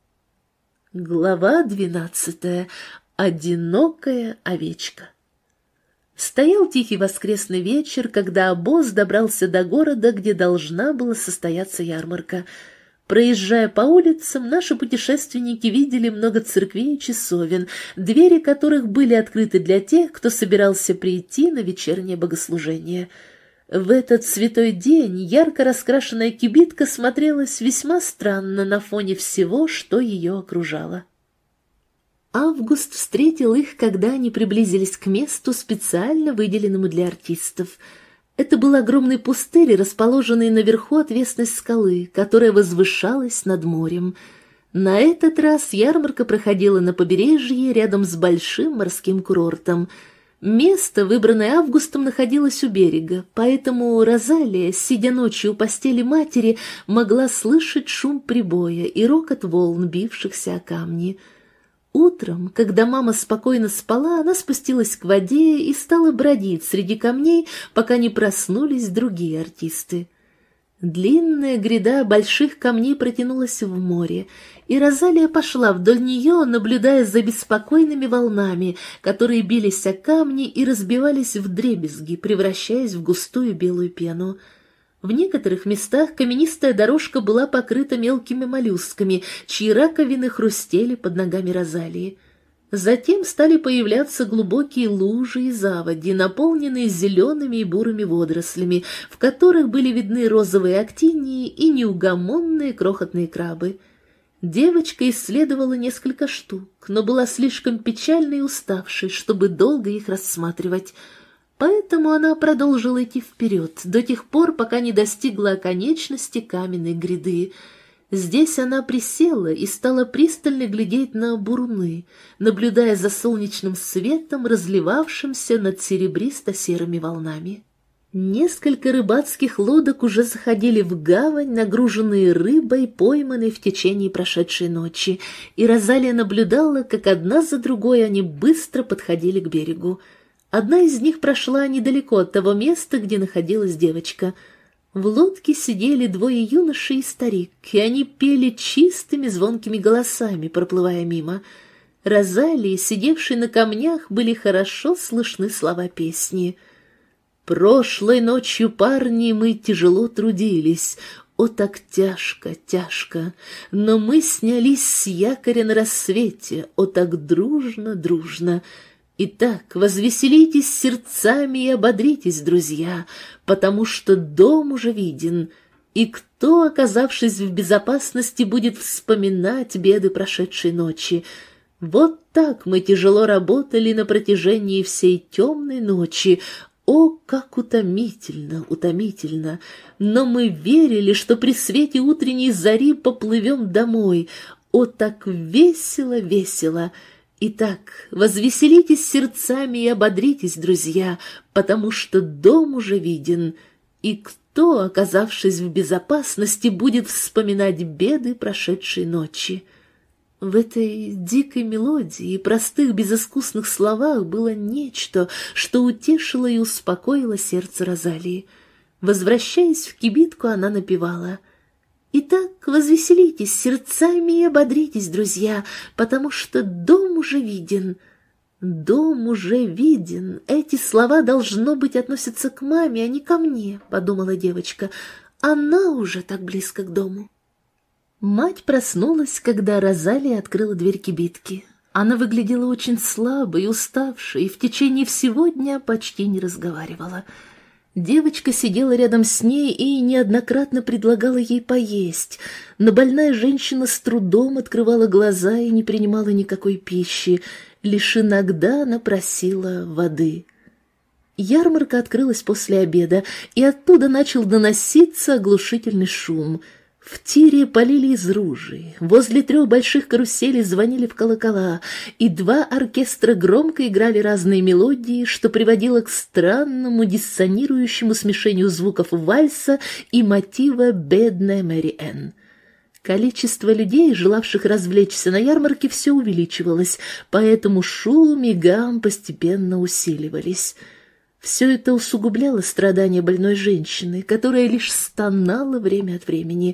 Глава двенадцатая. Одинокая овечка. Стоял тихий воскресный вечер, когда обоз добрался до города, где должна была состояться ярмарка. Проезжая по улицам, наши путешественники видели много церквей и часовен, двери которых были открыты для тех, кто собирался прийти на вечернее богослужение. В этот святой день ярко раскрашенная кибитка смотрелась весьма странно на фоне всего, что ее окружало. Август встретил их, когда они приблизились к месту, специально выделенному для артистов. Это был огромный пустырь, расположенный наверху отвесной скалы, которая возвышалась над морем. На этот раз ярмарка проходила на побережье рядом с большим морским курортом. Место, выбранное Августом, находилось у берега, поэтому Розалия, сидя ночью у постели матери, могла слышать шум прибоя и рокот волн, бившихся о камни. Утром, когда мама спокойно спала, она спустилась к воде и стала бродить среди камней, пока не проснулись другие артисты. Длинная гряда больших камней протянулась в море, и Розалия пошла вдоль нее, наблюдая за беспокойными волнами, которые бились о камни и разбивались вдребезги, превращаясь в густую белую пену. В некоторых местах каменистая дорожка была покрыта мелкими моллюсками, чьи раковины хрустели под ногами Розалии. Затем стали появляться глубокие лужи и заводи, наполненные зелеными и бурыми водорослями, в которых были видны розовые актинии и неугомонные крохотные крабы. Девочка исследовала несколько штук, но была слишком печальной и уставшей, чтобы долго их рассматривать. Поэтому она продолжила идти вперед, до тех пор, пока не достигла оконечности каменной гряды. Здесь она присела и стала пристально глядеть на буруны, наблюдая за солнечным светом, разливавшимся над серебристо-серыми волнами. Несколько рыбацких лодок уже заходили в гавань, нагруженные рыбой, пойманной в течение прошедшей ночи, и Розалия наблюдала, как одна за другой они быстро подходили к берегу. Одна из них прошла недалеко от того места, где находилась девочка. В лодке сидели двое юношей и старик, и они пели чистыми звонкими голосами, проплывая мимо. Розалии, сидевшей на камнях, были хорошо слышны слова песни. «Прошлой ночью, парни, мы тяжело трудились, о, так тяжко, тяжко, но мы снялись с якоря на рассвете, о, так дружно, дружно». Итак, возвеселитесь сердцами и ободритесь, друзья, потому что дом уже виден, и кто, оказавшись в безопасности, будет вспоминать беды прошедшей ночи. Вот так мы тяжело работали на протяжении всей темной ночи. О, как утомительно, утомительно! Но мы верили, что при свете утренней зари поплывем домой. О, так весело, весело! Итак, возвеселитесь сердцами и ободритесь, друзья, потому что дом уже виден, и кто, оказавшись в безопасности, будет вспоминать беды прошедшей ночи. В этой дикой мелодии и простых безыскусных словах было нечто, что утешило и успокоило сердце Розалии. Возвращаясь в кибитку, она напевала: «Итак, возвеселитесь сердцами и ободритесь, друзья, потому что дом уже виден». «Дом уже виден. Эти слова, должно быть, относятся к маме, а не ко мне», — подумала девочка. «Она уже так близко к дому». Мать проснулась, когда Розалия открыла дверь кибитки. Она выглядела очень слабой и уставшей, и в течение всего дня почти не разговаривала. Девочка сидела рядом с ней и неоднократно предлагала ей поесть, но больная женщина с трудом открывала глаза и не принимала никакой пищи, лишь иногда она просила воды. Ярмарка открылась после обеда, и оттуда начал доноситься оглушительный шум. В тире полили из ружей, возле трех больших каруселей звонили в колокола, и два оркестра громко играли разные мелодии, что приводило к странному диссонирующему смешению звуков вальса и мотива «Бедная Мэри Энн». Количество людей, желавших развлечься на ярмарке, все увеличивалось, поэтому шум и гам постепенно усиливались. Все это усугубляло страдания больной женщины, которая лишь стонала время от времени.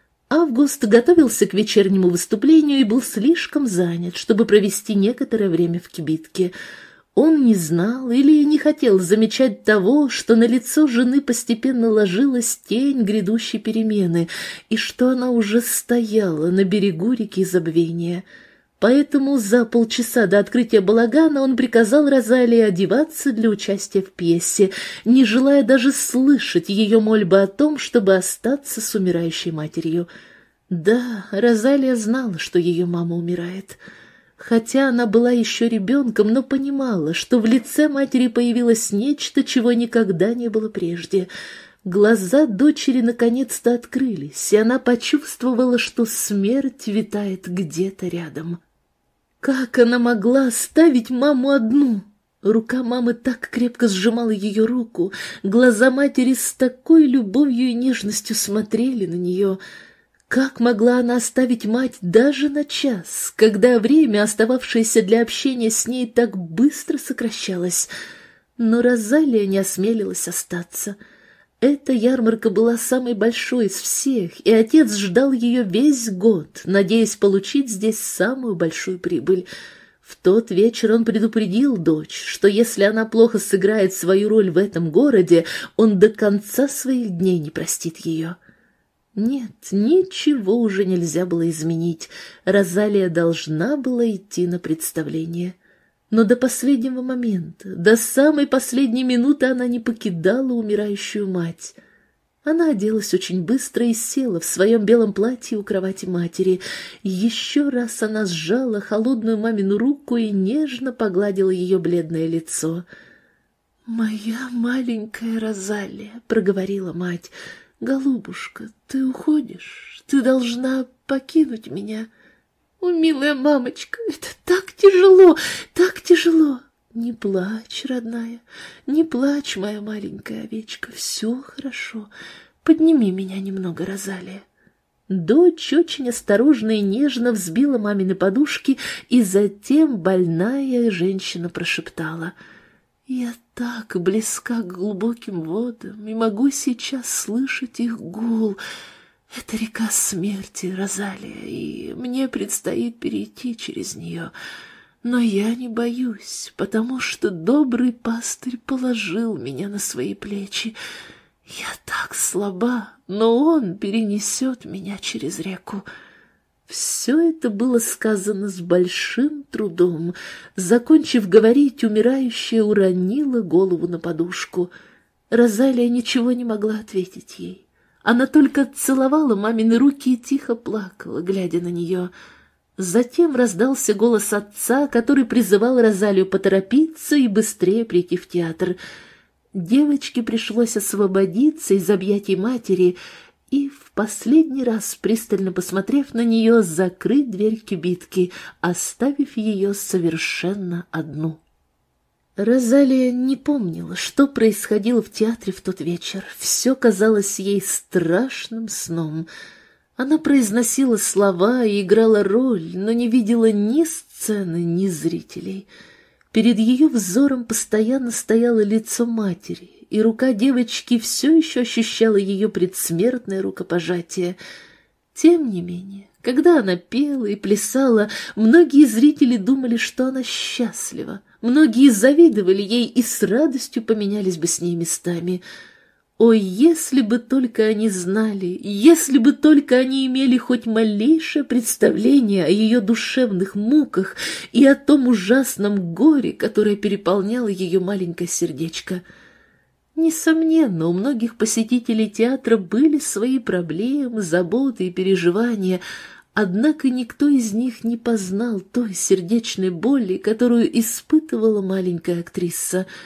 Август готовился к вечернему выступлению и был слишком занят, чтобы провести некоторое время в кибитке. Он не знал или не хотел замечать того, что на лицо жены постепенно ложилась тень грядущей перемены, и что она уже стояла на берегу реки забвения. Поэтому за полчаса до открытия балагана он приказал Розалии одеваться для участия в пьесе, не желая даже слышать ее мольбы о том, чтобы остаться с умирающей матерью. Да, Розалия знала, что ее мама умирает. Хотя она была еще ребенком, но понимала, что в лице матери появилось нечто, чего никогда не было прежде. Глаза дочери наконец-то открылись, и она почувствовала, что смерть витает где-то рядом. Как она могла оставить маму одну? Рука мамы так крепко сжимала ее руку, глаза матери с такой любовью и нежностью смотрели на нее. Как могла она оставить мать даже на час, когда время, остававшееся для общения с ней, так быстро сокращалось? Но Розалия не осмелилась остаться. Эта ярмарка была самой большой из всех, и отец ждал ее весь год, надеясь получить здесь самую большую прибыль. В тот вечер он предупредил дочь, что если она плохо сыграет свою роль в этом городе, он до конца своих дней не простит ее. Нет, ничего уже нельзя было изменить. Розалия должна была идти на представление. Но до последнего момента, до самой последней минуты она не покидала умирающую мать. Она оделась очень быстро и села в своем белом платье у кровати матери. Еще раз она сжала холодную мамину руку и нежно погладила ее бледное лицо. «Моя маленькая Розалия», — проговорила мать, — «голубушка, ты уходишь, ты должна покинуть меня». «О, милая мамочка, это так тяжело, так тяжело!» «Не плачь, родная, не плачь, моя маленькая овечка, все хорошо. Подними меня немного, Розалия». Дочь очень осторожно и нежно взбила мамины подушки, и затем больная женщина прошептала: «Я так близка к глубоким водам и могу сейчас слышать их гул. Это река смерти, Розалия, и мне предстоит перейти через нее. Но я не боюсь, потому что добрый пастырь положил меня на свои плечи. Я так слаба, но он перенесет меня через реку». Все это было сказано с большим трудом. Закончив говорить, умирающая уронила голову на подушку. Розалия ничего не могла ответить ей. Она только целовала мамины руки и тихо плакала, глядя на нее. Затем раздался голос отца, который призывал Розалию поторопиться и быстрее прийти в театр. Девочке пришлось освободиться из объятий матери и, в последний раз пристально посмотрев на нее, закрыть дверь кибитки, оставив ее совершенно одну. Розалия не помнила, что происходило в театре в тот вечер. Все казалось ей страшным сном. Она произносила слова и играла роль, но не видела ни сцены, ни зрителей. Перед ее взором постоянно стояло лицо матери, и рука девочки все еще ощущала ее предсмертное рукопожатие. Тем не менее, когда она пела и плясала, многие зрители думали, что она счастлива. Многие завидовали ей и с радостью поменялись бы с ней местами. О, если бы только они знали, если бы только они имели хоть малейшее представление о ее душевных муках и о том ужасном горе, которое переполняло ее маленькое сердечко. Несомненно, у многих посетителей театра были свои проблемы, заботы и переживания, однако никто из них не познал той сердечной боли, которую испытывала маленькая актриса.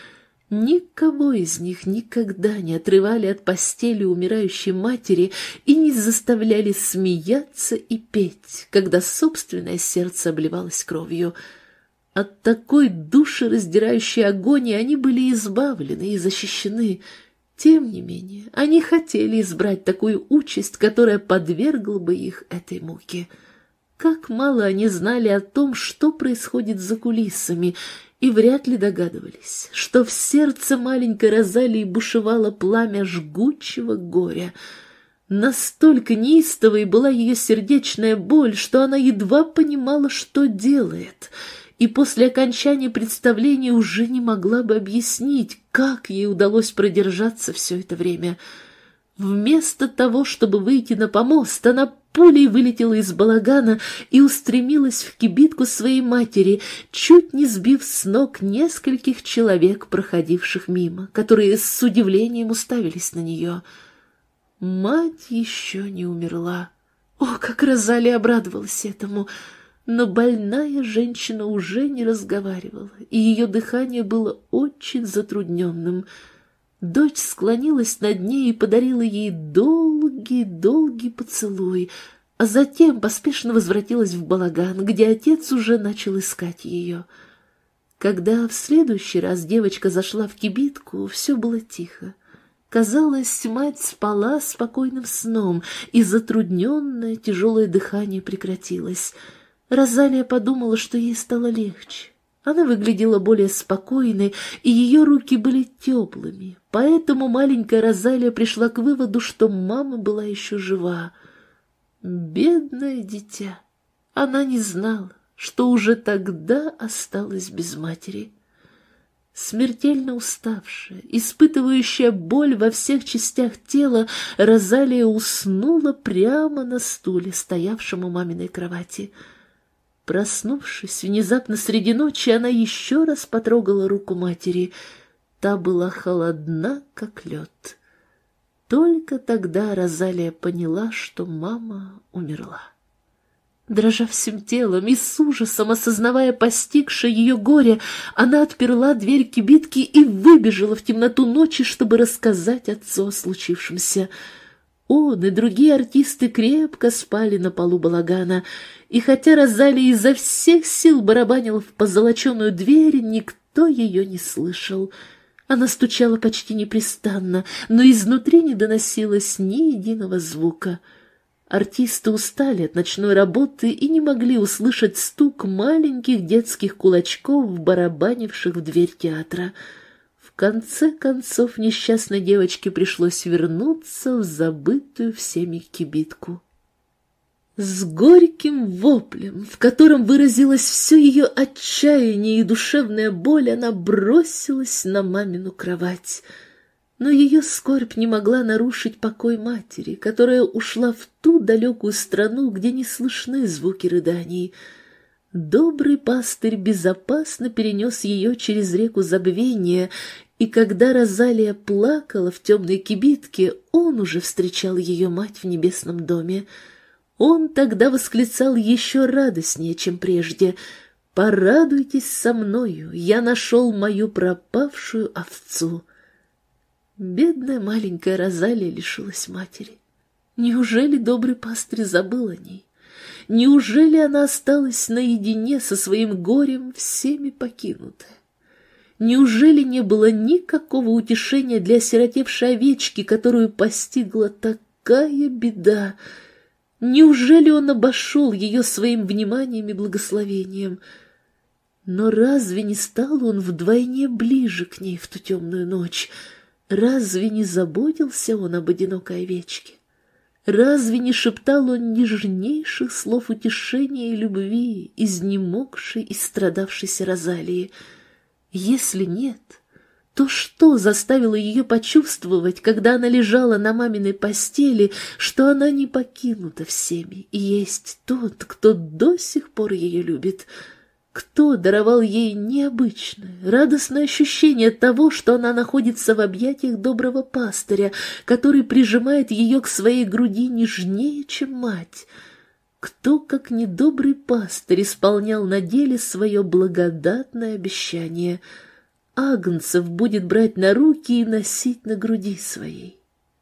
Никого из них никогда не отрывали от постели умирающей матери и не заставляли смеяться и петь, когда собственное сердце обливалось кровью. От такой душераздирающей агонии они были избавлены и защищены. Тем не менее, они хотели избрать такую участь, которая подвергла бы их этой муке. Как мало они знали о том, что происходит за кулисами, и вряд ли догадывались, что в сердце маленькой Розалии бушевало пламя жгучего горя. Настолько неистовой была ее сердечная боль, что она едва понимала, что делает, и после окончания представления уже не могла бы объяснить, как ей удалось продержаться все это время. Вместо того, чтобы выйти на помост, она пулей вылетела из балагана и устремилась в кибитку своей матери, чуть не сбив с ног нескольких человек, проходивших мимо, которые с удивлением уставились на нее. Мать еще не умерла. О, как Розалия обрадовалась этому! Но больная женщина уже не разговаривала, и ее дыхание было очень затрудненным. Дочь склонилась над ней и подарила ей долгий-долгий поцелуй, а затем поспешно возвратилась в балаган, где отец уже начал искать ее. Когда в следующий раз девочка зашла в кибитку, все было тихо. Казалось, мать спала спокойным сном, и затрудненное тяжелое дыхание прекратилось. Розалия подумала, что ей стало легче. Она выглядела более спокойной, и ее руки были теплыми, поэтому маленькая Розалия пришла к выводу, что мама была еще жива. Бедное дитя! Она не знала, что уже тогда осталась без матери. Смертельно уставшая, испытывающая боль во всех частях тела, Розалия уснула прямо на стуле, стоявшем у маминой кровати. Проснувшись внезапно среди ночи, она еще раз потрогала руку матери. Та была холодна, как лед. Только тогда Розалия поняла, что мама умерла. Дрожа всем телом и с ужасом осознавая постигшее ее горе, она отперла дверь кибитки и выбежала в темноту ночи, чтобы рассказать отцу о случившемся. Он и другие артисты крепко спали на полу балагана, и хотя Розалия изо всех сил барабанила в позолоченную дверь, никто ее не слышал. Она стучала почти непрестанно, но изнутри не доносилось ни единого звука. Артисты устали от ночной работы и не могли услышать стук маленьких детских кулачков, барабанивших в дверь театра. В конце концов несчастной девочке пришлось вернуться в забытую всеми кибитку. С горьким воплем, в котором выразилось все ее отчаяние и душевная боль, она бросилась на мамину кровать. Но ее скорбь не могла нарушить покой матери, которая ушла в ту далекую страну, где не слышны звуки рыданий. Добрый пастырь безопасно перенес ее через реку забвения, и когда Розалия плакала в темной кибитке, он уже встречал ее мать в небесном доме. Он тогда восклицал еще радостнее, чем прежде: «Порадуйтесь со мною, я нашел мою пропавшую овцу». Бедная маленькая Розалия лишилась матери. Неужели добрый пастырь забыл о ней? Неужели она осталась наедине со своим горем, всеми покинутая? Неужели не было никакого утешения для осиротевшей овечки, которую постигла такая беда? Неужели он обошел ее своим вниманием и благословением? Но разве не стал он вдвойне ближе к ней в ту темную ночь? Разве не заботился он об одинокой овечке? Разве не шептал он нежнейших слов утешения и любви изнемогшей и страдавшейся Розалии? Если нет, то что заставило ее почувствовать, когда она лежала на маминой постели, что она не покинута всеми, и есть тот, кто до сих пор ее любит? Кто даровал ей необычное, радостное ощущение того, что она находится в объятиях доброго пастыря, который прижимает ее к своей груди нежнее, чем мать? Кто, как недобрый пастырь, исполнял на деле свое благодатное обещание? агнцев будет брать на руки и носить на груди своей.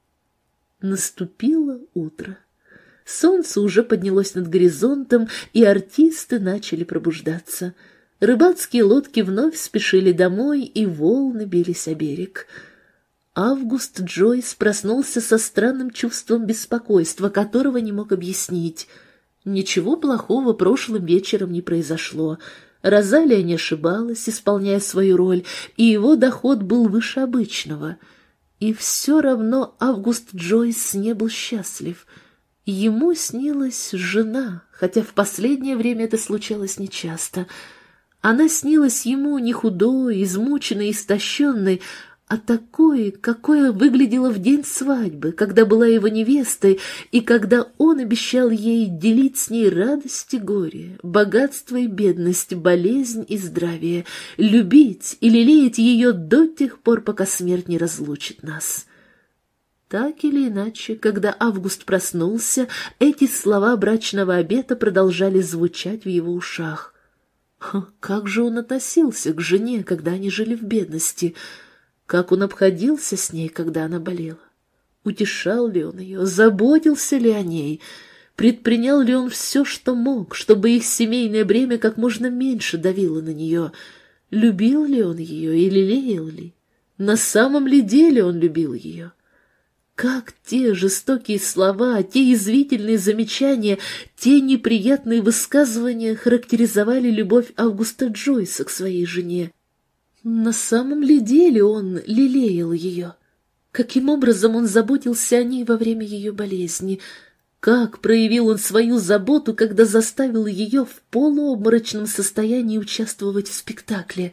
Наступило утро. Солнце уже поднялось над горизонтом, и артисты начали пробуждаться. Рыбацкие лодки вновь спешили домой, и волны бились о берег. Август Джойс проснулся со странным чувством беспокойства, которого не мог объяснить. Ничего плохого прошлым вечером не произошло. Розалия не ошибалась, исполняя свою роль, и его доход был выше обычного. И все равно Август Джойс не был счастлив. Ему снилась жена, хотя в последнее время это случалось нечасто. Она снилась ему не худой, измученной, истощенной, а такой, какой выглядела в день свадьбы, когда была его невестой, и когда он обещал ей делить с ней радость и горе, богатство и бедность, болезнь и здравие, любить и лелеять ее до тех пор, пока смерть не разлучит нас. Так или иначе, когда Август проснулся, эти слова брачного обета продолжали звучать в его ушах. Как же он относился к жене, когда они жили в бедности? Как он обходился с ней, когда она болела? Утешал ли он ее? Заботился ли о ней? Предпринял ли он все, что мог, чтобы их семейное бремя как можно меньше давило на нее? Любил ли он ее и лелеял ли? На самом ли деле он любил ее? Как те жестокие слова, те язвительные замечания, те неприятные высказывания характеризовали любовь Августа Джойса к своей жене? На самом ли деле он лелеял ее? Каким образом он заботился о ней во время ее болезни? Как проявил он свою заботу, когда заставил ее в полуобморочном состоянии участвовать в спектакле?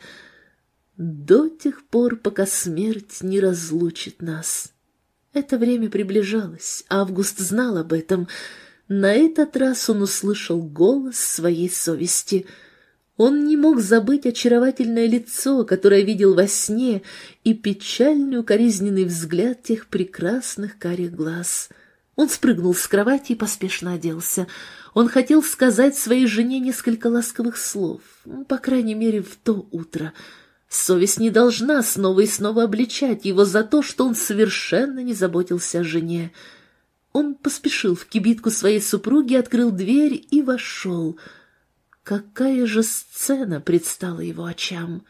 До тех пор, пока смерть не разлучит нас. Это время приближалось, Август знал об этом. На этот раз он услышал голос своей совести. Он не мог забыть очаровательное лицо, которое видел во сне, и печальный укоризненный взгляд тех прекрасных карих глаз. Он спрыгнул с кровати и поспешно оделся. Он хотел сказать своей жене несколько ласковых слов, по крайней мере, в то утро. Совесть не должна снова и снова обличать его за то, что он совершенно не заботился о жене. Он поспешил в кибитку своей супруги, открыл дверь и вошел. Какая же сцена предстала его очам!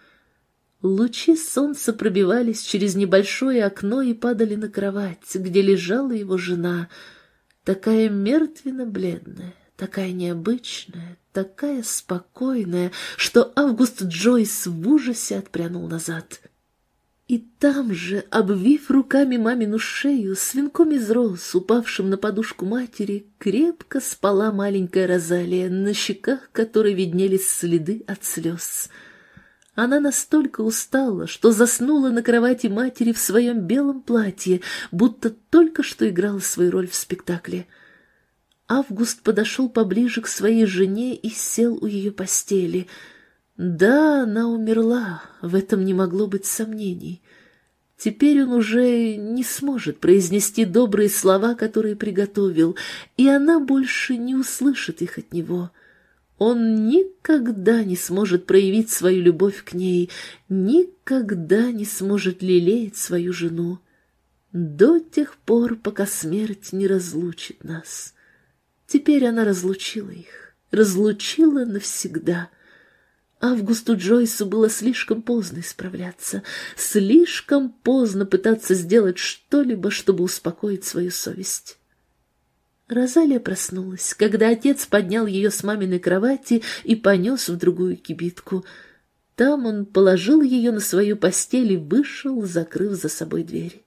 Лучи солнца пробивались через небольшое окно и падали на кровать, где лежала его жена, такая мертвенно-бледная, такая необычная, такая спокойная, что Август Джойс в ужасе отпрянул назад. И там же, обвив руками мамину шею, с венком из роз, упавшим на подушку матери, крепко спала маленькая Розалия, на щеках которой виднелись следы от слез. Она настолько устала, что заснула на кровати матери в своем белом платье, будто только что играла свою роль в спектакле. Август подошел поближе к своей жене и сел у ее постели. Да, она умерла, в этом не могло быть сомнений. Теперь он уже не сможет произнести добрые слова, которые приготовил, и она больше не услышит их от него. Он никогда не сможет проявить свою любовь к ней, никогда не сможет лелеять свою жену. До тех пор, пока смерть не разлучит нас. Теперь она разлучила их, разлучила навсегда. Августу Джойсу было слишком поздно исправляться, слишком поздно пытаться сделать что-либо, чтобы успокоить свою совесть. Розалия проснулась, когда отец поднял ее с маминой кровати и понес в другую кибитку. Там он положил ее на свою постель и вышел, закрыв за собой дверь.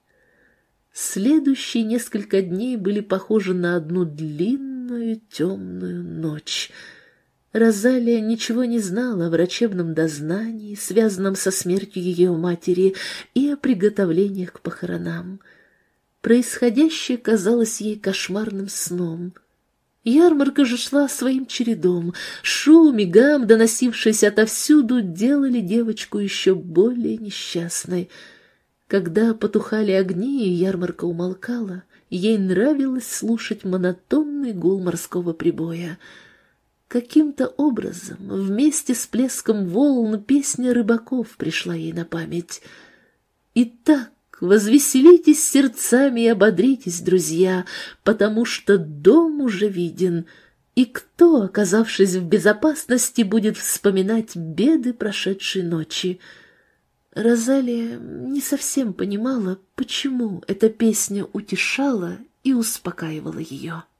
Следующие несколько дней были похожи на одну длинную темную ночь. Розалия ничего не знала о врачебном дознании, связанном со смертью ее матери, и о приготовлениях к похоронам. Происходящее казалось ей кошмарным сном. Ярмарка же шла своим чередом. Шум и гам, доносившиеся отовсюду, делали девочку еще более несчастной. Когда потухали огни и ярмарка умолкала, ей нравилось слушать монотонный гул морского прибоя. Каким-то образом, вместе с плеском волн, песня рыбаков пришла ей на память. Итак, возвеселитесь сердцами и ободритесь, друзья, потому что дом уже виден, и кто, оказавшись в безопасности, будет вспоминать беды прошедшей ночи? Розалия не совсем понимала, почему эта песня утешала и успокаивала ее.